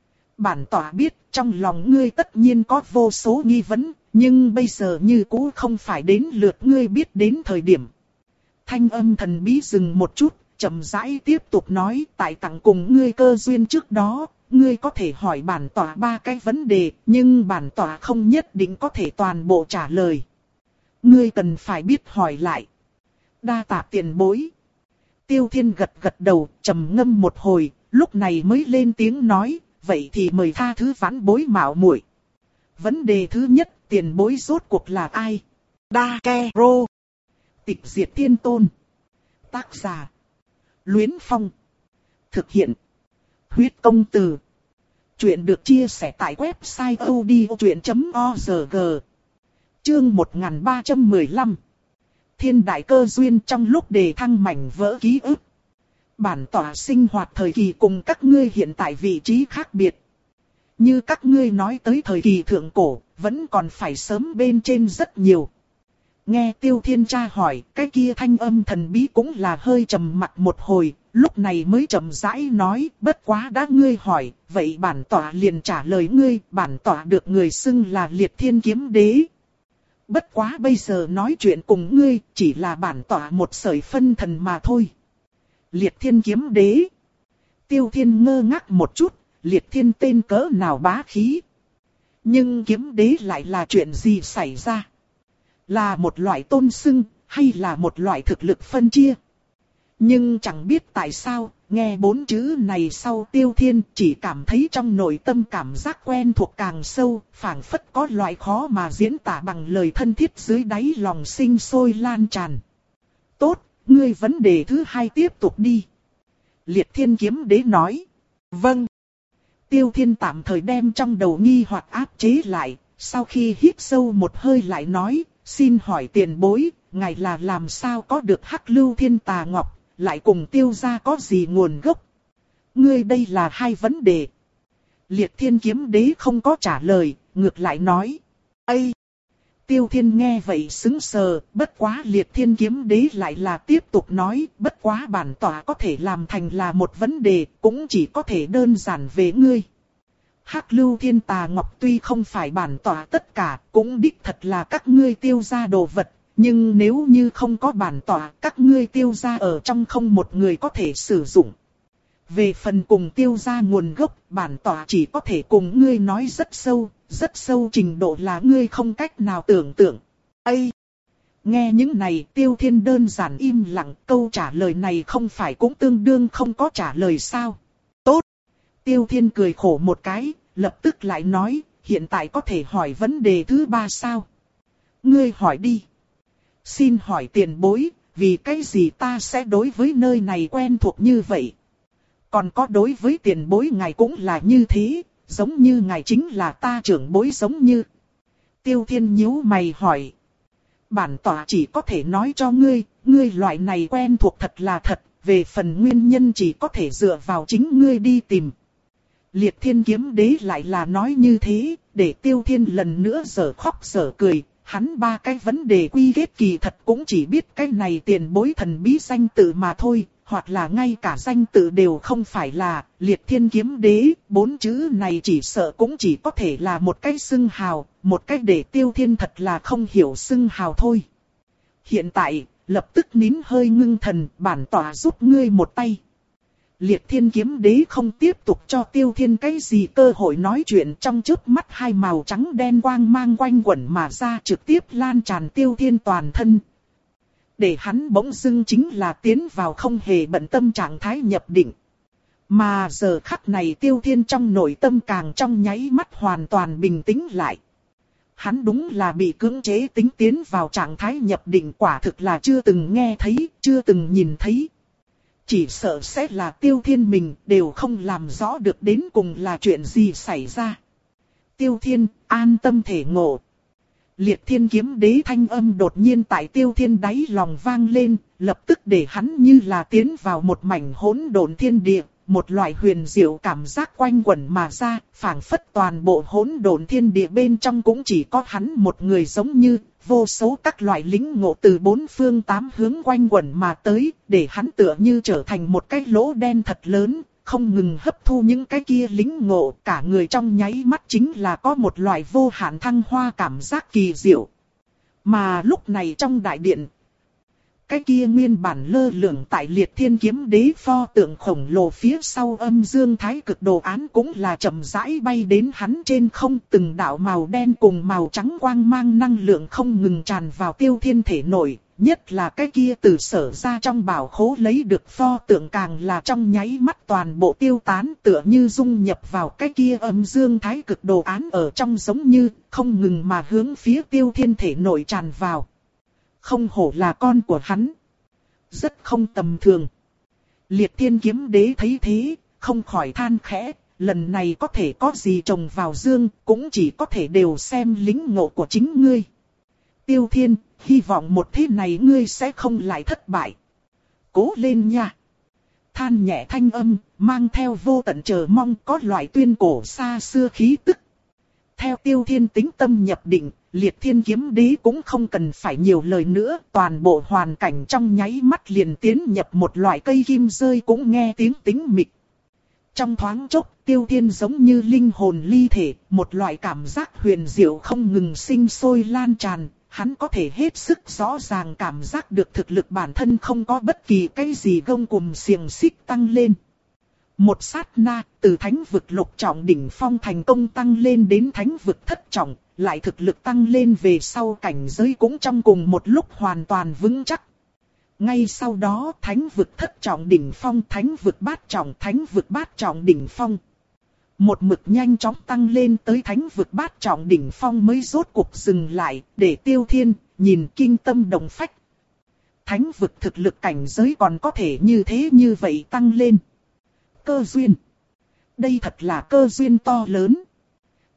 Speaker 1: Bản tỏa biết trong lòng ngươi tất nhiên có vô số nghi vấn, nhưng bây giờ như cũ không phải đến lượt ngươi biết đến thời điểm. Thanh âm thần bí dừng một chút, chậm rãi tiếp tục nói, tại tặng cùng ngươi cơ duyên trước đó, ngươi có thể hỏi bản tỏa ba cái vấn đề, nhưng bản tỏa không nhất định có thể toàn bộ trả lời. Ngươi cần phải biết hỏi lại. Đa tạ tiền bối. Tiêu Thiên gật gật đầu, trầm ngâm một hồi, lúc này mới lên tiếng nói, vậy thì mời tha thứ vãn bối mạo muội. Vấn đề thứ nhất, tiền bối rốt cuộc là ai? Đa Ke Rô. Tịch Diệt Thiên Tôn. Tác giả: Luyến Phong. Thực hiện: Huyết Công Từ. Chuyện được chia sẻ tại website odchuyện chấm org. Chương một nghìn ba trăm mười lăm. Thiên đại cơ duyên trong lúc đề thăng mảnh vỡ ký ức. Bản tỏa sinh hoạt thời kỳ cùng các ngươi hiện tại vị trí khác biệt. Như các ngươi nói tới thời kỳ thượng cổ, vẫn còn phải sớm bên trên rất nhiều. Nghe Tiêu Thiên tra hỏi, cái kia thanh âm thần bí cũng là hơi trầm mặt một hồi, lúc này mới chậm rãi nói, bất quá đã ngươi hỏi, vậy bản tỏa liền trả lời ngươi, bản tỏa được người xưng là Liệt Thiên Kiếm Đế. Bất quá bây giờ nói chuyện cùng ngươi, chỉ là bản tỏa một sợi phân thần mà thôi. Liệt Thiên Kiếm Đế. Tiêu Thiên ngơ ngác một chút, Liệt Thiên tên cỡ nào bá khí. Nhưng kiếm đế lại là chuyện gì xảy ra? Là một loại tôn xưng, hay là một loại thực lực phân chia? Nhưng chẳng biết tại sao, nghe bốn chữ này sau Tiêu Thiên chỉ cảm thấy trong nội tâm cảm giác quen thuộc càng sâu, phảng phất có loại khó mà diễn tả bằng lời thân thiết dưới đáy lòng sinh sôi lan tràn. Tốt, ngươi vấn đề thứ hai tiếp tục đi. Liệt Thiên Kiếm Đế nói. Vâng. Tiêu Thiên tạm thời đem trong đầu nghi hoặc áp chế lại, sau khi hít sâu một hơi lại nói, xin hỏi tiền bối, ngài là làm sao có được Hắc Lưu Thiên Tà Ngọc, lại cùng Tiêu gia có gì nguồn gốc? Ngươi đây là hai vấn đề. Liệt Thiên Kiếm Đế không có trả lời, ngược lại nói. Ây! Tiêu Thiên nghe vậy sững sờ, bất quá Liệt Thiên Kiếm Đế lại là tiếp tục nói, bất quá bản tỏa có thể làm thành là một vấn đề, cũng chỉ có thể đơn giản về ngươi. Hắc Lưu Thiên Tà Ngọc tuy không phải bản tỏa tất cả, cũng đích thật là các ngươi Tiêu gia đồ vật, nhưng nếu như không có bản tỏa, các ngươi Tiêu gia ở trong không một người có thể sử dụng. Về phần cùng Tiêu gia nguồn gốc, bản tỏa chỉ có thể cùng ngươi nói rất sâu, rất sâu trình độ là ngươi không cách nào tưởng tượng. Ây! Nghe những này Tiêu Thiên đơn giản im lặng, câu trả lời này không phải cũng tương đương không có trả lời sao? Tốt! Tiêu Thiên cười khổ một cái, lập tức lại nói, hiện tại có thể hỏi vấn đề thứ ba sao? Ngươi hỏi đi. Xin hỏi tiền bối, vì cái gì ta sẽ đối với nơi này quen thuộc như vậy? Còn có đối với tiền bối ngài cũng là như thế, giống như ngài chính là ta trưởng bối giống như. Tiêu Thiên nhíu mày hỏi. Bản tỏa chỉ có thể nói cho ngươi, ngươi loại này quen thuộc thật là thật, về phần nguyên nhân chỉ có thể dựa vào chính ngươi đi tìm. Liệt Thiên Kiếm Đế lại là nói như thế, để Tiêu Thiên lần nữa giở khóc giở cười. Hắn ba cái vấn đề quy kết kỳ thật cũng chỉ biết cái này tiền bối thần bí danh tự mà thôi, hoặc là ngay cả danh tự đều không phải là Liệt Thiên Kiếm Đế, bốn chữ này chỉ sợ cũng chỉ có thể là một cái xưng hào, một cái để Tiêu Thiên thật là không hiểu xưng hào thôi. Hiện tại, lập tức nín hơi ngưng thần, bản tỏa giúp ngươi một tay. Liệt Thiên Kiếm Đế không tiếp tục cho Tiêu Thiên cái gì cơ hội nói chuyện, trong chớp mắt hai màu trắng đen quang mang quanh quẩn mà ra, trực tiếp lan tràn Tiêu Thiên toàn thân. Để hắn bỗng dưng chính là tiến vào không hề bận tâm trạng thái nhập định. Mà giờ khắc này Tiêu Thiên trong nội tâm càng trong nháy mắt hoàn toàn bình tĩnh lại. Hắn đúng là bị cưỡng chế tính tiến vào trạng thái nhập định, quả thực là chưa từng nghe thấy, chưa từng nhìn thấy. Chỉ sợ sẽ là Tiêu Thiên mình đều không làm rõ được đến cùng là chuyện gì xảy ra. Tiêu Thiên, an tâm thể ngộ. Liệt Thiên Kiếm Đế thanh âm đột nhiên tại Tiêu Thiên đáy lòng vang lên, lập tức để hắn như là tiến vào một mảnh hỗn độn thiên địa, một loại huyền diệu cảm giác quanh quẩn mà ra, phảng phất toàn bộ hỗn độn thiên địa bên trong cũng chỉ có hắn một người, giống như vô số các loại lĩnh ngộ từ bốn phương tám hướng quanh quẩn mà tới, để hắn tựa như trở thành một cái lỗ đen thật lớn, không ngừng hấp thu những cái kia lĩnh ngộ, cả người trong nháy mắt chính là có một loại vô hạn thăng hoa cảm giác kỳ diệu. Mà lúc này trong đại điện, cái kia nguyên bản lơ lửng tại Liệt Thiên Kiếm Đế pho tượng khổng lồ phía sau âm dương thái cực đồ án cũng là chậm rãi bay đến hắn trên không, từng đạo màu đen cùng màu trắng quang mang năng lượng không ngừng tràn vào Tiêu Thiên thể nội, nhất là cái kia từ sở ra trong bảo khố lấy được pho tượng càng là trong nháy mắt toàn bộ tiêu tán, tựa như dung nhập vào cái kia âm dương thái cực đồ án ở trong, giống như không ngừng mà hướng phía Tiêu Thiên thể nội tràn vào. Không hổ là con của hắn. Rất không tầm thường. Liệt Thiên Kiếm Đế thấy thế, không khỏi than khẽ, lần này có thể có gì trồng vào dương, cũng chỉ có thể đều xem lĩnh ngộ của chính ngươi. Tiêu Thiên, hy vọng một thế này ngươi sẽ không lại thất bại. Cố lên nha. Than nhẹ thanh âm, mang theo vô tận chờ mong, có loại tuyên cổ xa xưa khí tức. Theo Tiêu Thiên tính tâm nhập định, Liệt Thiên Kiếm Đế cũng không cần phải nhiều lời nữa, toàn bộ hoàn cảnh trong nháy mắt liền tiến nhập một loại cây kim rơi cũng nghe tiếng tĩnh mịch. Trong thoáng chốc, Tiêu Thiên giống như linh hồn ly thể, một loại cảm giác huyền diệu không ngừng sinh sôi lan tràn, hắn có thể hết sức rõ ràng cảm giác được thực lực bản thân không có bất kỳ cái gì gông cùm xiềng xích tăng lên. Một sát na, từ thánh vực lục trọng đỉnh phong thành công tăng lên đến thánh vực thất trọng, lại thực lực tăng lên về sau cảnh giới cũng trong cùng một lúc hoàn toàn vững chắc. Ngay sau đó thánh vực thất trọng đỉnh phong, thánh vực bát trọng, thánh vực bát trọng đỉnh phong. Một mực nhanh chóng tăng lên tới thánh vực bát trọng đỉnh phong mới rốt cuộc dừng lại, để Tiêu Thiên nhìn kinh tâm động phách. Thánh vực thực lực cảnh giới còn có thể như thế như vậy tăng lên. Cơ duyên. Đây thật là cơ duyên to lớn.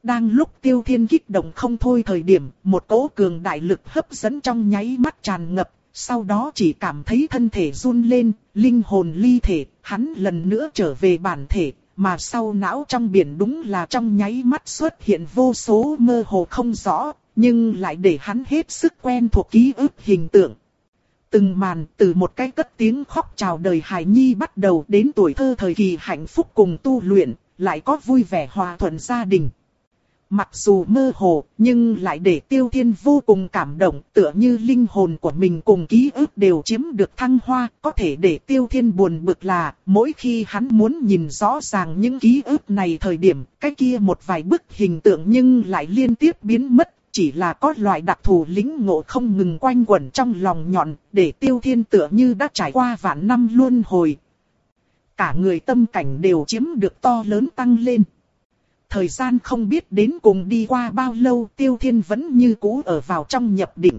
Speaker 1: Đang lúc Tiêu Thiên kích động không thôi thời điểm, một cỗ cường đại lực hấp dẫn trong nháy mắt tràn ngập, sau đó chỉ cảm thấy thân thể run lên, linh hồn ly thể, hắn lần nữa trở về bản thể, mà sau não trong biển đúng là trong nháy mắt xuất hiện vô số mơ hồ không rõ, nhưng lại để hắn hết sức quen thuộc ký ức hình tượng. Từng màn từ một cái cất tiếng khóc chào đời hài nhi bắt đầu đến tuổi thơ thời kỳ hạnh phúc cùng tu luyện, lại có vui vẻ hòa thuận gia đình. Mặc dù mơ hồ, nhưng lại để Tiêu Thiên vô cùng cảm động, tựa như linh hồn của mình cùng ký ức đều chiếm được thăng hoa. Có thể để Tiêu Thiên buồn bực là, mỗi khi hắn muốn nhìn rõ ràng những ký ức này thời điểm, cái kia một vài bức hình tượng nhưng lại liên tiếp biến mất. Chỉ là có loại đặc thù lĩnh ngộ không ngừng quanh quẩn trong lòng nhọn, để Tiêu Thiên tựa như đã trải qua vạn năm luân hồi. Cả người tâm cảnh đều chiếm được to lớn tăng lên. Thời gian không biết đến cùng đi qua bao lâu, Tiêu Thiên vẫn như cũ ở vào trong nhập định.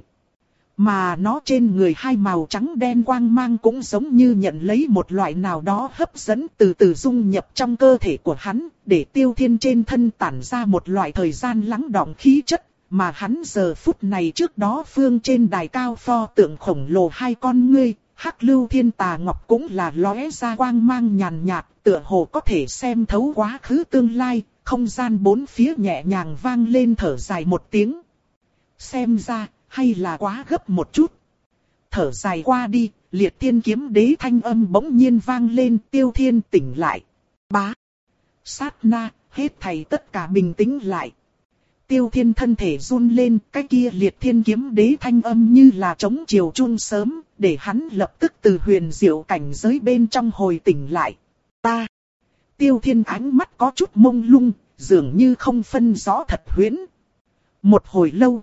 Speaker 1: Mà nó trên người hai màu trắng đen quang mang cũng giống như nhận lấy một loại nào đó hấp dẫn từ từ dung nhập trong cơ thể của hắn, để Tiêu Thiên trên thân tản ra một loại thời gian lắng đọng khí chất, mà hắn giờ phút này trước đó phương trên đài cao pho tượng khổng lồ hai con ngươi, Hắc Lưu Thiên Tà Ngọc cũng là lóe ra quang mang nhàn nhạt, tựa hồ có thể xem thấu quá khứ tương lai. Không gian bốn phía nhẹ nhàng vang lên thở dài một tiếng. Xem ra, hay là quá gấp một chút. Thở dài qua đi, Liệt Thiên Kiếm Đế thanh âm bỗng nhiên vang lên, Tiêu Thiên tỉnh lại. Bá. Sát na, hết thảy tất cả bình tĩnh lại. Tiêu Thiên thân thể run lên, cái kia Liệt Thiên Kiếm Đế thanh âm như là trống chiều chuông sớm, để hắn lập tức từ huyền diệu cảnh giới bên trong hồi tỉnh lại. Ta. Tiêu Thiên ánh mắt có chút mông lung, dường như không phân rõ thật huyễn. Một hồi lâu,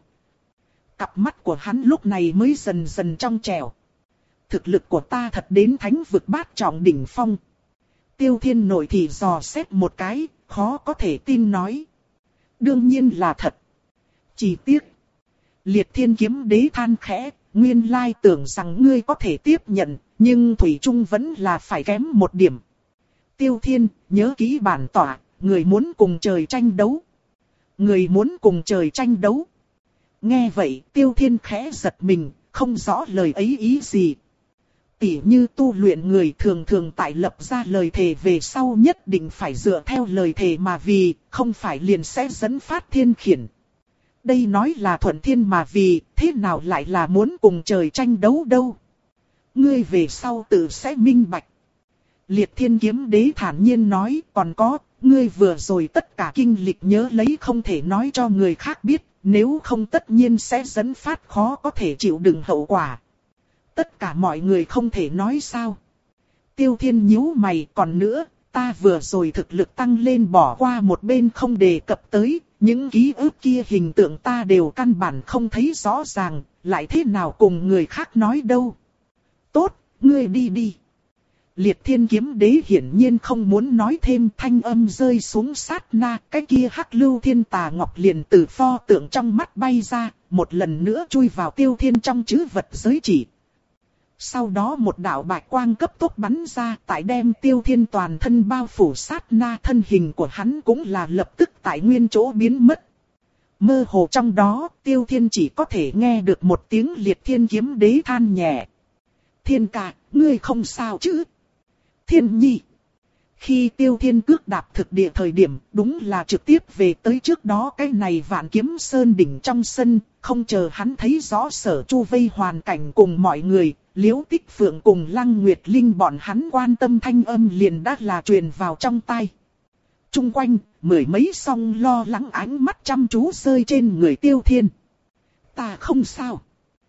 Speaker 1: cặp mắt của hắn lúc này mới dần dần trong trẻo. Thực lực của ta thật đến thánh vực bát trọng đỉnh phong. Tiêu Thiên nội thì dò xét một cái, khó có thể tin nói. Đương nhiên là thật. Chỉ tiếc. Liệt Thiên Kiếm Đế than khẽ, nguyên lai tưởng rằng ngươi có thể tiếp nhận, nhưng thủy chung vẫn là phải kém một điểm. Tiêu Thiên, nhớ kỹ bản tỏa, người muốn cùng trời tranh đấu. Người muốn cùng trời tranh đấu. Nghe vậy, Tiêu Thiên khẽ giật mình, không rõ lời ấy ý gì. Tỉ như tu luyện người thường thường tại lập ra lời thề về sau nhất định phải dựa theo lời thề mà vì, không phải liền sẽ dẫn phát thiên khiển. Đây nói là thuận thiên mà vì, thế nào lại là muốn cùng trời tranh đấu đâu. Ngươi về sau tự sẽ minh bạch. Liệt Thiên Kiếm Đế thản nhiên nói, còn có, ngươi vừa rồi tất cả kinh lịch nhớ lấy không thể nói cho người khác biết, nếu không tất nhiên sẽ dẫn phát khó có thể chịu đựng hậu quả. Tất cả mọi người không thể nói sao. Tiêu Thiên nhíu mày, còn nữa, ta vừa rồi thực lực tăng lên bỏ qua một bên không đề cập tới, những ký ức kia hình tượng ta đều căn bản không thấy rõ ràng, lại thế nào cùng người khác nói đâu. Tốt, ngươi đi đi. Liệt Thiên Kiếm Đế hiển nhiên không muốn nói thêm, thanh âm rơi xuống sát na, cái kia Hắc Lưu Thiên Tà Ngọc liền từ pho tượng trong mắt bay ra, một lần nữa chui vào Tiêu Thiên trong chữ vật giới chỉ. Sau đó một đạo bạch quang cấp tốc bắn ra, tại đem Tiêu Thiên toàn thân bao phủ sát na, thân hình của hắn cũng là lập tức tại nguyên chỗ biến mất. Mơ hồ trong đó, Tiêu Thiên chỉ có thể nghe được một tiếng Liệt Thiên Kiếm Đế than nhẹ. Thiên ca, ngươi không sao chứ? Thiên nhi. Khi Tiêu Thiên cước đạp thực địa thời điểm, đúng là trực tiếp về tới trước đó cái này Vạn Kiếm Sơn đỉnh trong sân, không chờ hắn thấy rõ sở chu vây hoàn cảnh cùng mọi người, Liễu Tích Phượng cùng Lăng Nguyệt Linh bọn hắn quan tâm thanh âm liền đã là truyền vào trong tai. Trung quanh, mười mấy song lo lắng ánh mắt chăm chú rơi trên người Tiêu Thiên. Ta không sao.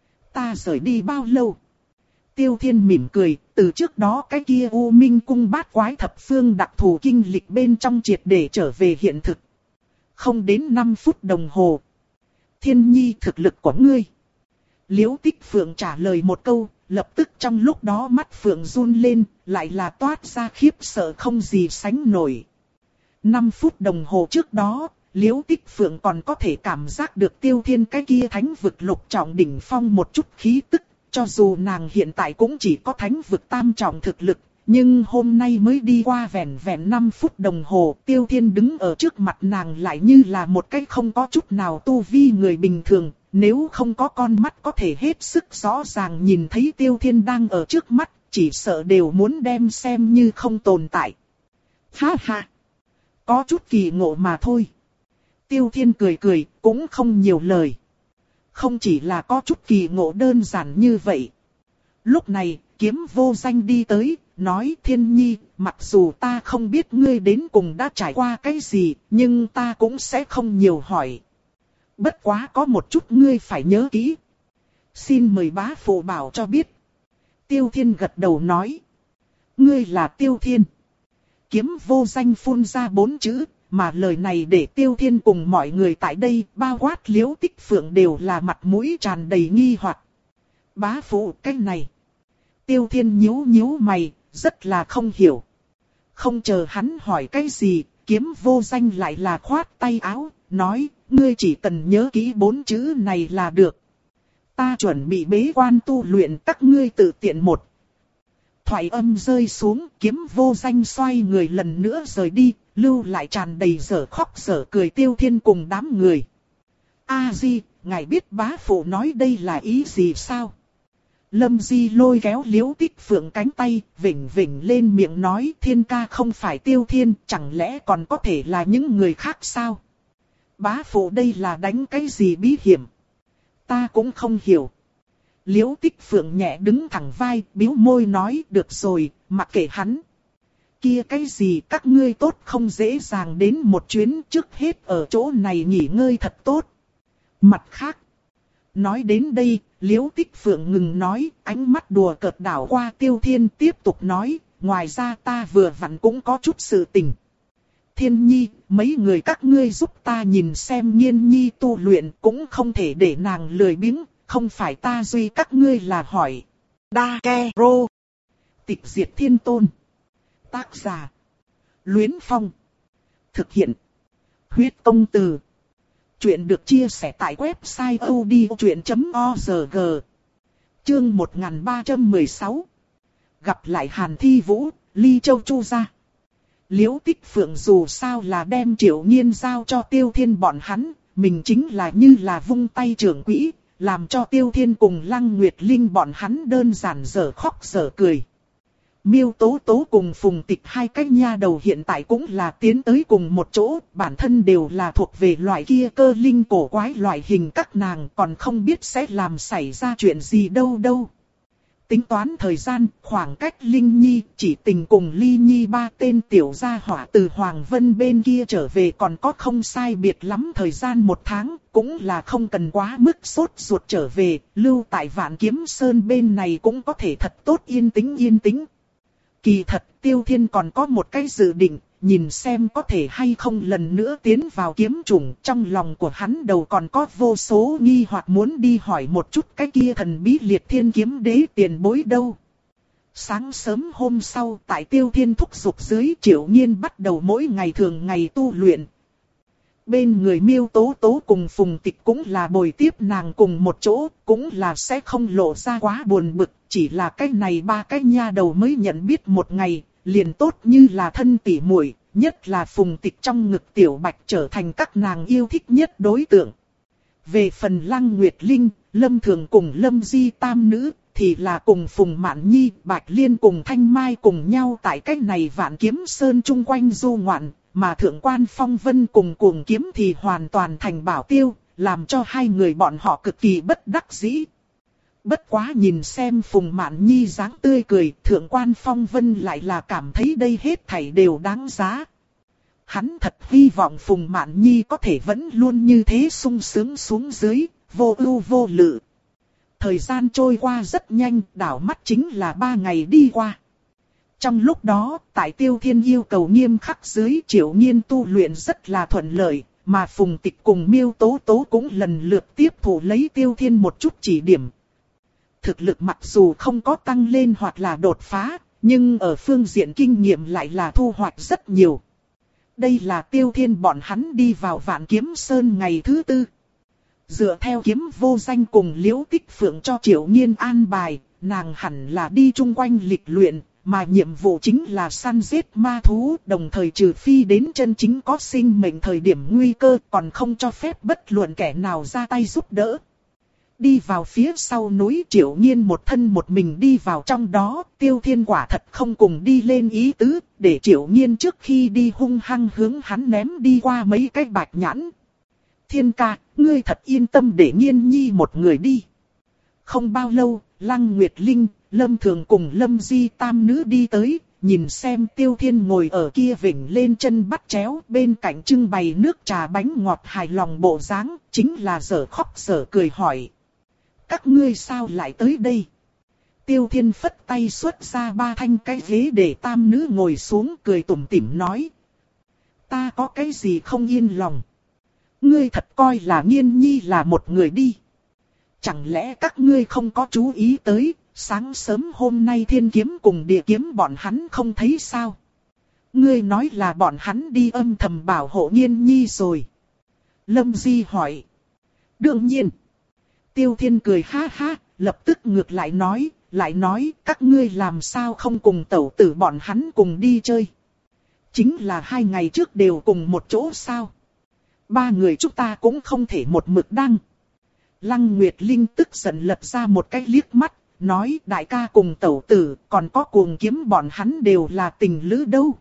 Speaker 1: Ta rời đi bao lâu? Tiêu Thiên mỉm cười, từ trước đó cái kia U Minh cung bát quái thập phương đặc thù kinh lịch bên trong triệt để trở về hiện thực. Không đến năm phút đồng hồ. Thiên nhi, thực lực của ngươi. Liễu Tích Phượng trả lời một câu, lập tức trong lúc đó mắt Phượng run lên, lại là toát ra khiếp sợ không gì sánh nổi. Năm phút đồng hồ trước đó, Liễu Tích Phượng còn có thể cảm giác được Tiêu Thiên cái kia thánh vực lục trọng đỉnh phong một chút khí tức. Cho dù nàng hiện tại cũng chỉ có thánh vực tam trọng thực lực, nhưng hôm nay mới đi qua vẻn vẹn năm phút đồng hồ, Tiêu Thiên đứng ở trước mặt nàng lại như là một cái không có chút nào tu vi người bình thường, nếu không có con mắt có thể hết sức rõ ràng nhìn thấy Tiêu Thiên đang ở trước mắt, chỉ sợ đều muốn đem xem như không tồn tại. Ha ha! Có chút kỳ ngộ mà thôi. Tiêu Thiên cười cười, cũng không nhiều lời. Không chỉ là có chút kỳ ngộ đơn giản như vậy. Lúc này, Kiếm Vô Danh đi tới, nói Thiên Nhi, mặc dù ta không biết ngươi đến cùng đã trải qua cái gì, nhưng ta cũng sẽ không nhiều hỏi. Bất quá có một chút ngươi phải nhớ kỹ. Xin mời bá phụ bảo cho biết. Tiêu Thiên gật đầu nói. Ngươi là Tiêu Thiên. Kiếm Vô Danh phun ra bốn chữ, mà lời này để Tiêu Thiên cùng mọi người tại đây, bao quát Liễu Tích Phượng đều là mặt mũi tràn đầy nghi hoặc. Bá phụ, cái này. Tiêu Thiên nhíu nhíu mày, rất là không hiểu. Không chờ hắn hỏi cái gì, Kiếm Vô Danh lại là khoát tay áo, nói, ngươi chỉ cần nhớ kỹ bốn chữ này là được. Ta chuẩn bị bế quan tu luyện, các ngươi tự tiện một. Thoại âm rơi xuống, Kiếm Vô Danh xoay người lần nữa rời đi, lưu lại tràn đầy dở khóc dở cười Tiêu Thiên cùng đám người. A Di, ngài biết bá phụ nói đây là ý gì sao? Lâm Di lôi kéo Liễu Tích Phượng cánh tay, vỉnh vỉnh lên miệng nói Thiên ca không phải Tiêu Thiên, chẳng lẽ còn có thể là những người khác sao? Bá phụ đây là đánh cái gì bí hiểm? Ta cũng không hiểu. Liễu Tích Phượng nhẹ đứng thẳng vai, bĩu môi nói được rồi, mặc kệ hắn. Kia cái gì các ngươi tốt không dễ dàng đến một chuyến, trước hết ở chỗ này nghỉ ngơi thật tốt. Mặt khác. Nói đến đây, Liễu Tích Phượng ngừng nói, ánh mắt đùa cợt đảo qua Tiêu Thiên tiếp tục nói, ngoài ra ta vừa vặn cũng có chút sự tình. Thiên Nhi, mấy người các ngươi giúp ta nhìn xem Nhiên Nhi tu luyện cũng không thể để nàng lười biếng, không phải ta duy các ngươi là hỏi. Đa Ke Rô. Tịch diệt thiên tôn. Tác giả. Luyến Phong. Thực hiện. Huyết công từ. Chuyện được chia sẻ tại website odchuyện chấm org. Chương một nghìn ba trăm mười sáu. Gặp lại Hàn Thi Vũ, Ly Châu Chu gia. Liễu Tích Phượng dù sao là đem Triệu Nhiên giao cho Tiêu Thiên bọn hắn, mình chính là như là vung tay trưởng quỹ, làm cho Tiêu Thiên cùng Lăng Nguyệt Linh bọn hắn đơn giản dở khóc dở cười. Miêu Tố Tố cùng Phùng Tịch hai cái nha đầu hiện tại cũng là tiến tới cùng một chỗ, bản thân đều là thuộc về loại kia cơ linh cổ quái loại hình các nàng còn không biết sẽ làm xảy ra chuyện gì đâu đâu. Tính toán thời gian, khoảng cách Linh Nhi, Chỉ Tình cùng Ly Nhi ba tên tiểu gia hỏa từ Hoàng Vân bên kia trở về còn có không sai biệt lắm thời gian một tháng, cũng là không cần quá mức sốt ruột trở về, lưu tại Vạn Kiếm Sơn bên này cũng có thể thật tốt yên tĩnh yên tĩnh. Kỳ thật, Tiêu Thiên còn có một cái dự định, nhìn xem có thể hay không lần nữa tiến vào kiếm chủng. Trong lòng của hắn đầu còn có vô số nghi hoặc muốn đi hỏi một chút cái kia thần bí liệt thiên kiếm đế tiền bối đâu. Sáng sớm hôm sau, tại Tiêu Thiên thúc giục dưới, Triệu Nhiên bắt đầu mỗi ngày thường ngày tu luyện. Bên người Miêu Tố Tố cùng Phùng Tịch cũng là bồi tiếp nàng cùng một chỗ, cũng là sẽ không lộ ra quá buồn bực, chỉ là cái này ba cái nha đầu mới nhận biết một ngày, liền tốt như là thân tỉ muội, nhất là Phùng Tịch trong ngực Tiểu Bạch trở thành các nàng yêu thích nhất đối tượng. Về phần Lăng Nguyệt Linh, Lâm Thường cùng Lâm Di tam nữ, thì là cùng Phùng Mạn Nhi, Bạch Liên cùng Thanh Mai cùng nhau tại cái này Vạn Kiếm Sơn chung quanh du ngoạn. Mà Thượng quan Phong Vân cùng Cuồng Kiếm thì hoàn toàn thành bảo tiêu, làm cho hai người bọn họ cực kỳ bất đắc dĩ. Bất quá nhìn xem Phùng Mạn Nhi dáng tươi cười, Thượng quan Phong Vân lại là cảm thấy đây hết thảy đều đáng giá. Hắn thật hy vọng Phùng Mạn Nhi có thể vẫn luôn như thế sung sướng xuống dưới, vô ưu vô lự. Thời gian trôi qua rất nhanh, đảo mắt chính là ba ngày đi qua. Trong lúc đó, tại Tiêu Thiên yêu cầu nghiêm khắc dưới, Triệu Nhiên tu luyện rất là thuận lợi, mà Phùng Tịch cùng Miêu Tố Tố cũng lần lượt tiếp thủ lấy Tiêu Thiên một chút chỉ điểm. Thực lực mặc dù không có tăng lên hoặc là đột phá, nhưng ở phương diện kinh nghiệm lại là thu hoạch rất nhiều. Đây là Tiêu Thiên bọn hắn đi vào Vạn Kiếm Sơn ngày thứ tư. Dựa theo Kiếm Vô Danh cùng Liễu Tích Phượng cho Triệu Nhiên an bài, nàng hẳn là đi chung quanh lịch luyện, mà nhiệm vụ chính là săn giết ma thú, đồng thời trừ phi đến chân chính có sinh mệnh thời điểm nguy cơ, còn không cho phép bất luận kẻ nào ra tay giúp đỡ. Đi vào phía sau núi, Triệu Nhiên một thân một mình đi vào trong đó, Tiêu Thiên quả thật không cùng đi lên ý tứ, để Triệu Nhiên trước khi đi hung hăng hướng hắn ném đi qua mấy cái bạch nhãn. Thiên ca, ngươi thật yên tâm để Nhiên Nhi một người đi. Không bao lâu, Lăng Nguyệt Linh, Lâm Thường cùng Lâm Di tam nữ đi tới, nhìn xem Tiêu Thiên ngồi ở kia vểnh lên chân bắt chéo, bên cạnh trưng bày nước trà bánh ngọt hài lòng bộ dáng, chính là dở khóc dở cười hỏi. Các ngươi sao lại tới đây? Tiêu Thiên phất tay xuất ra ba thanh cái ghế để tam nữ ngồi xuống, cười tủm tỉm nói. Ta có cái gì không yên lòng? Ngươi thật coi là Nhiên Nhi là một người đi. Chẳng lẽ các ngươi không có chú ý tới, sáng sớm hôm nay thiên kiếm cùng địa kiếm bọn hắn không thấy sao? Ngươi nói là bọn hắn đi âm thầm bảo hộ Nhiên Nhi rồi. Lâm Di hỏi. Đương nhiên. Tiêu Thiên cười ha ha, lập tức ngược lại nói, lại nói các ngươi làm sao không cùng tẩu tử bọn hắn cùng đi chơi. Chính là hai ngày trước đều cùng một chỗ sao. Ba người chúng ta cũng không thể một mực đăng. Lăng Nguyệt Linh tức giận lật ra một cái liếc mắt, nói đại ca cùng tẩu tử còn có cuồng kiếm bọn hắn đều là tình lữ đâu.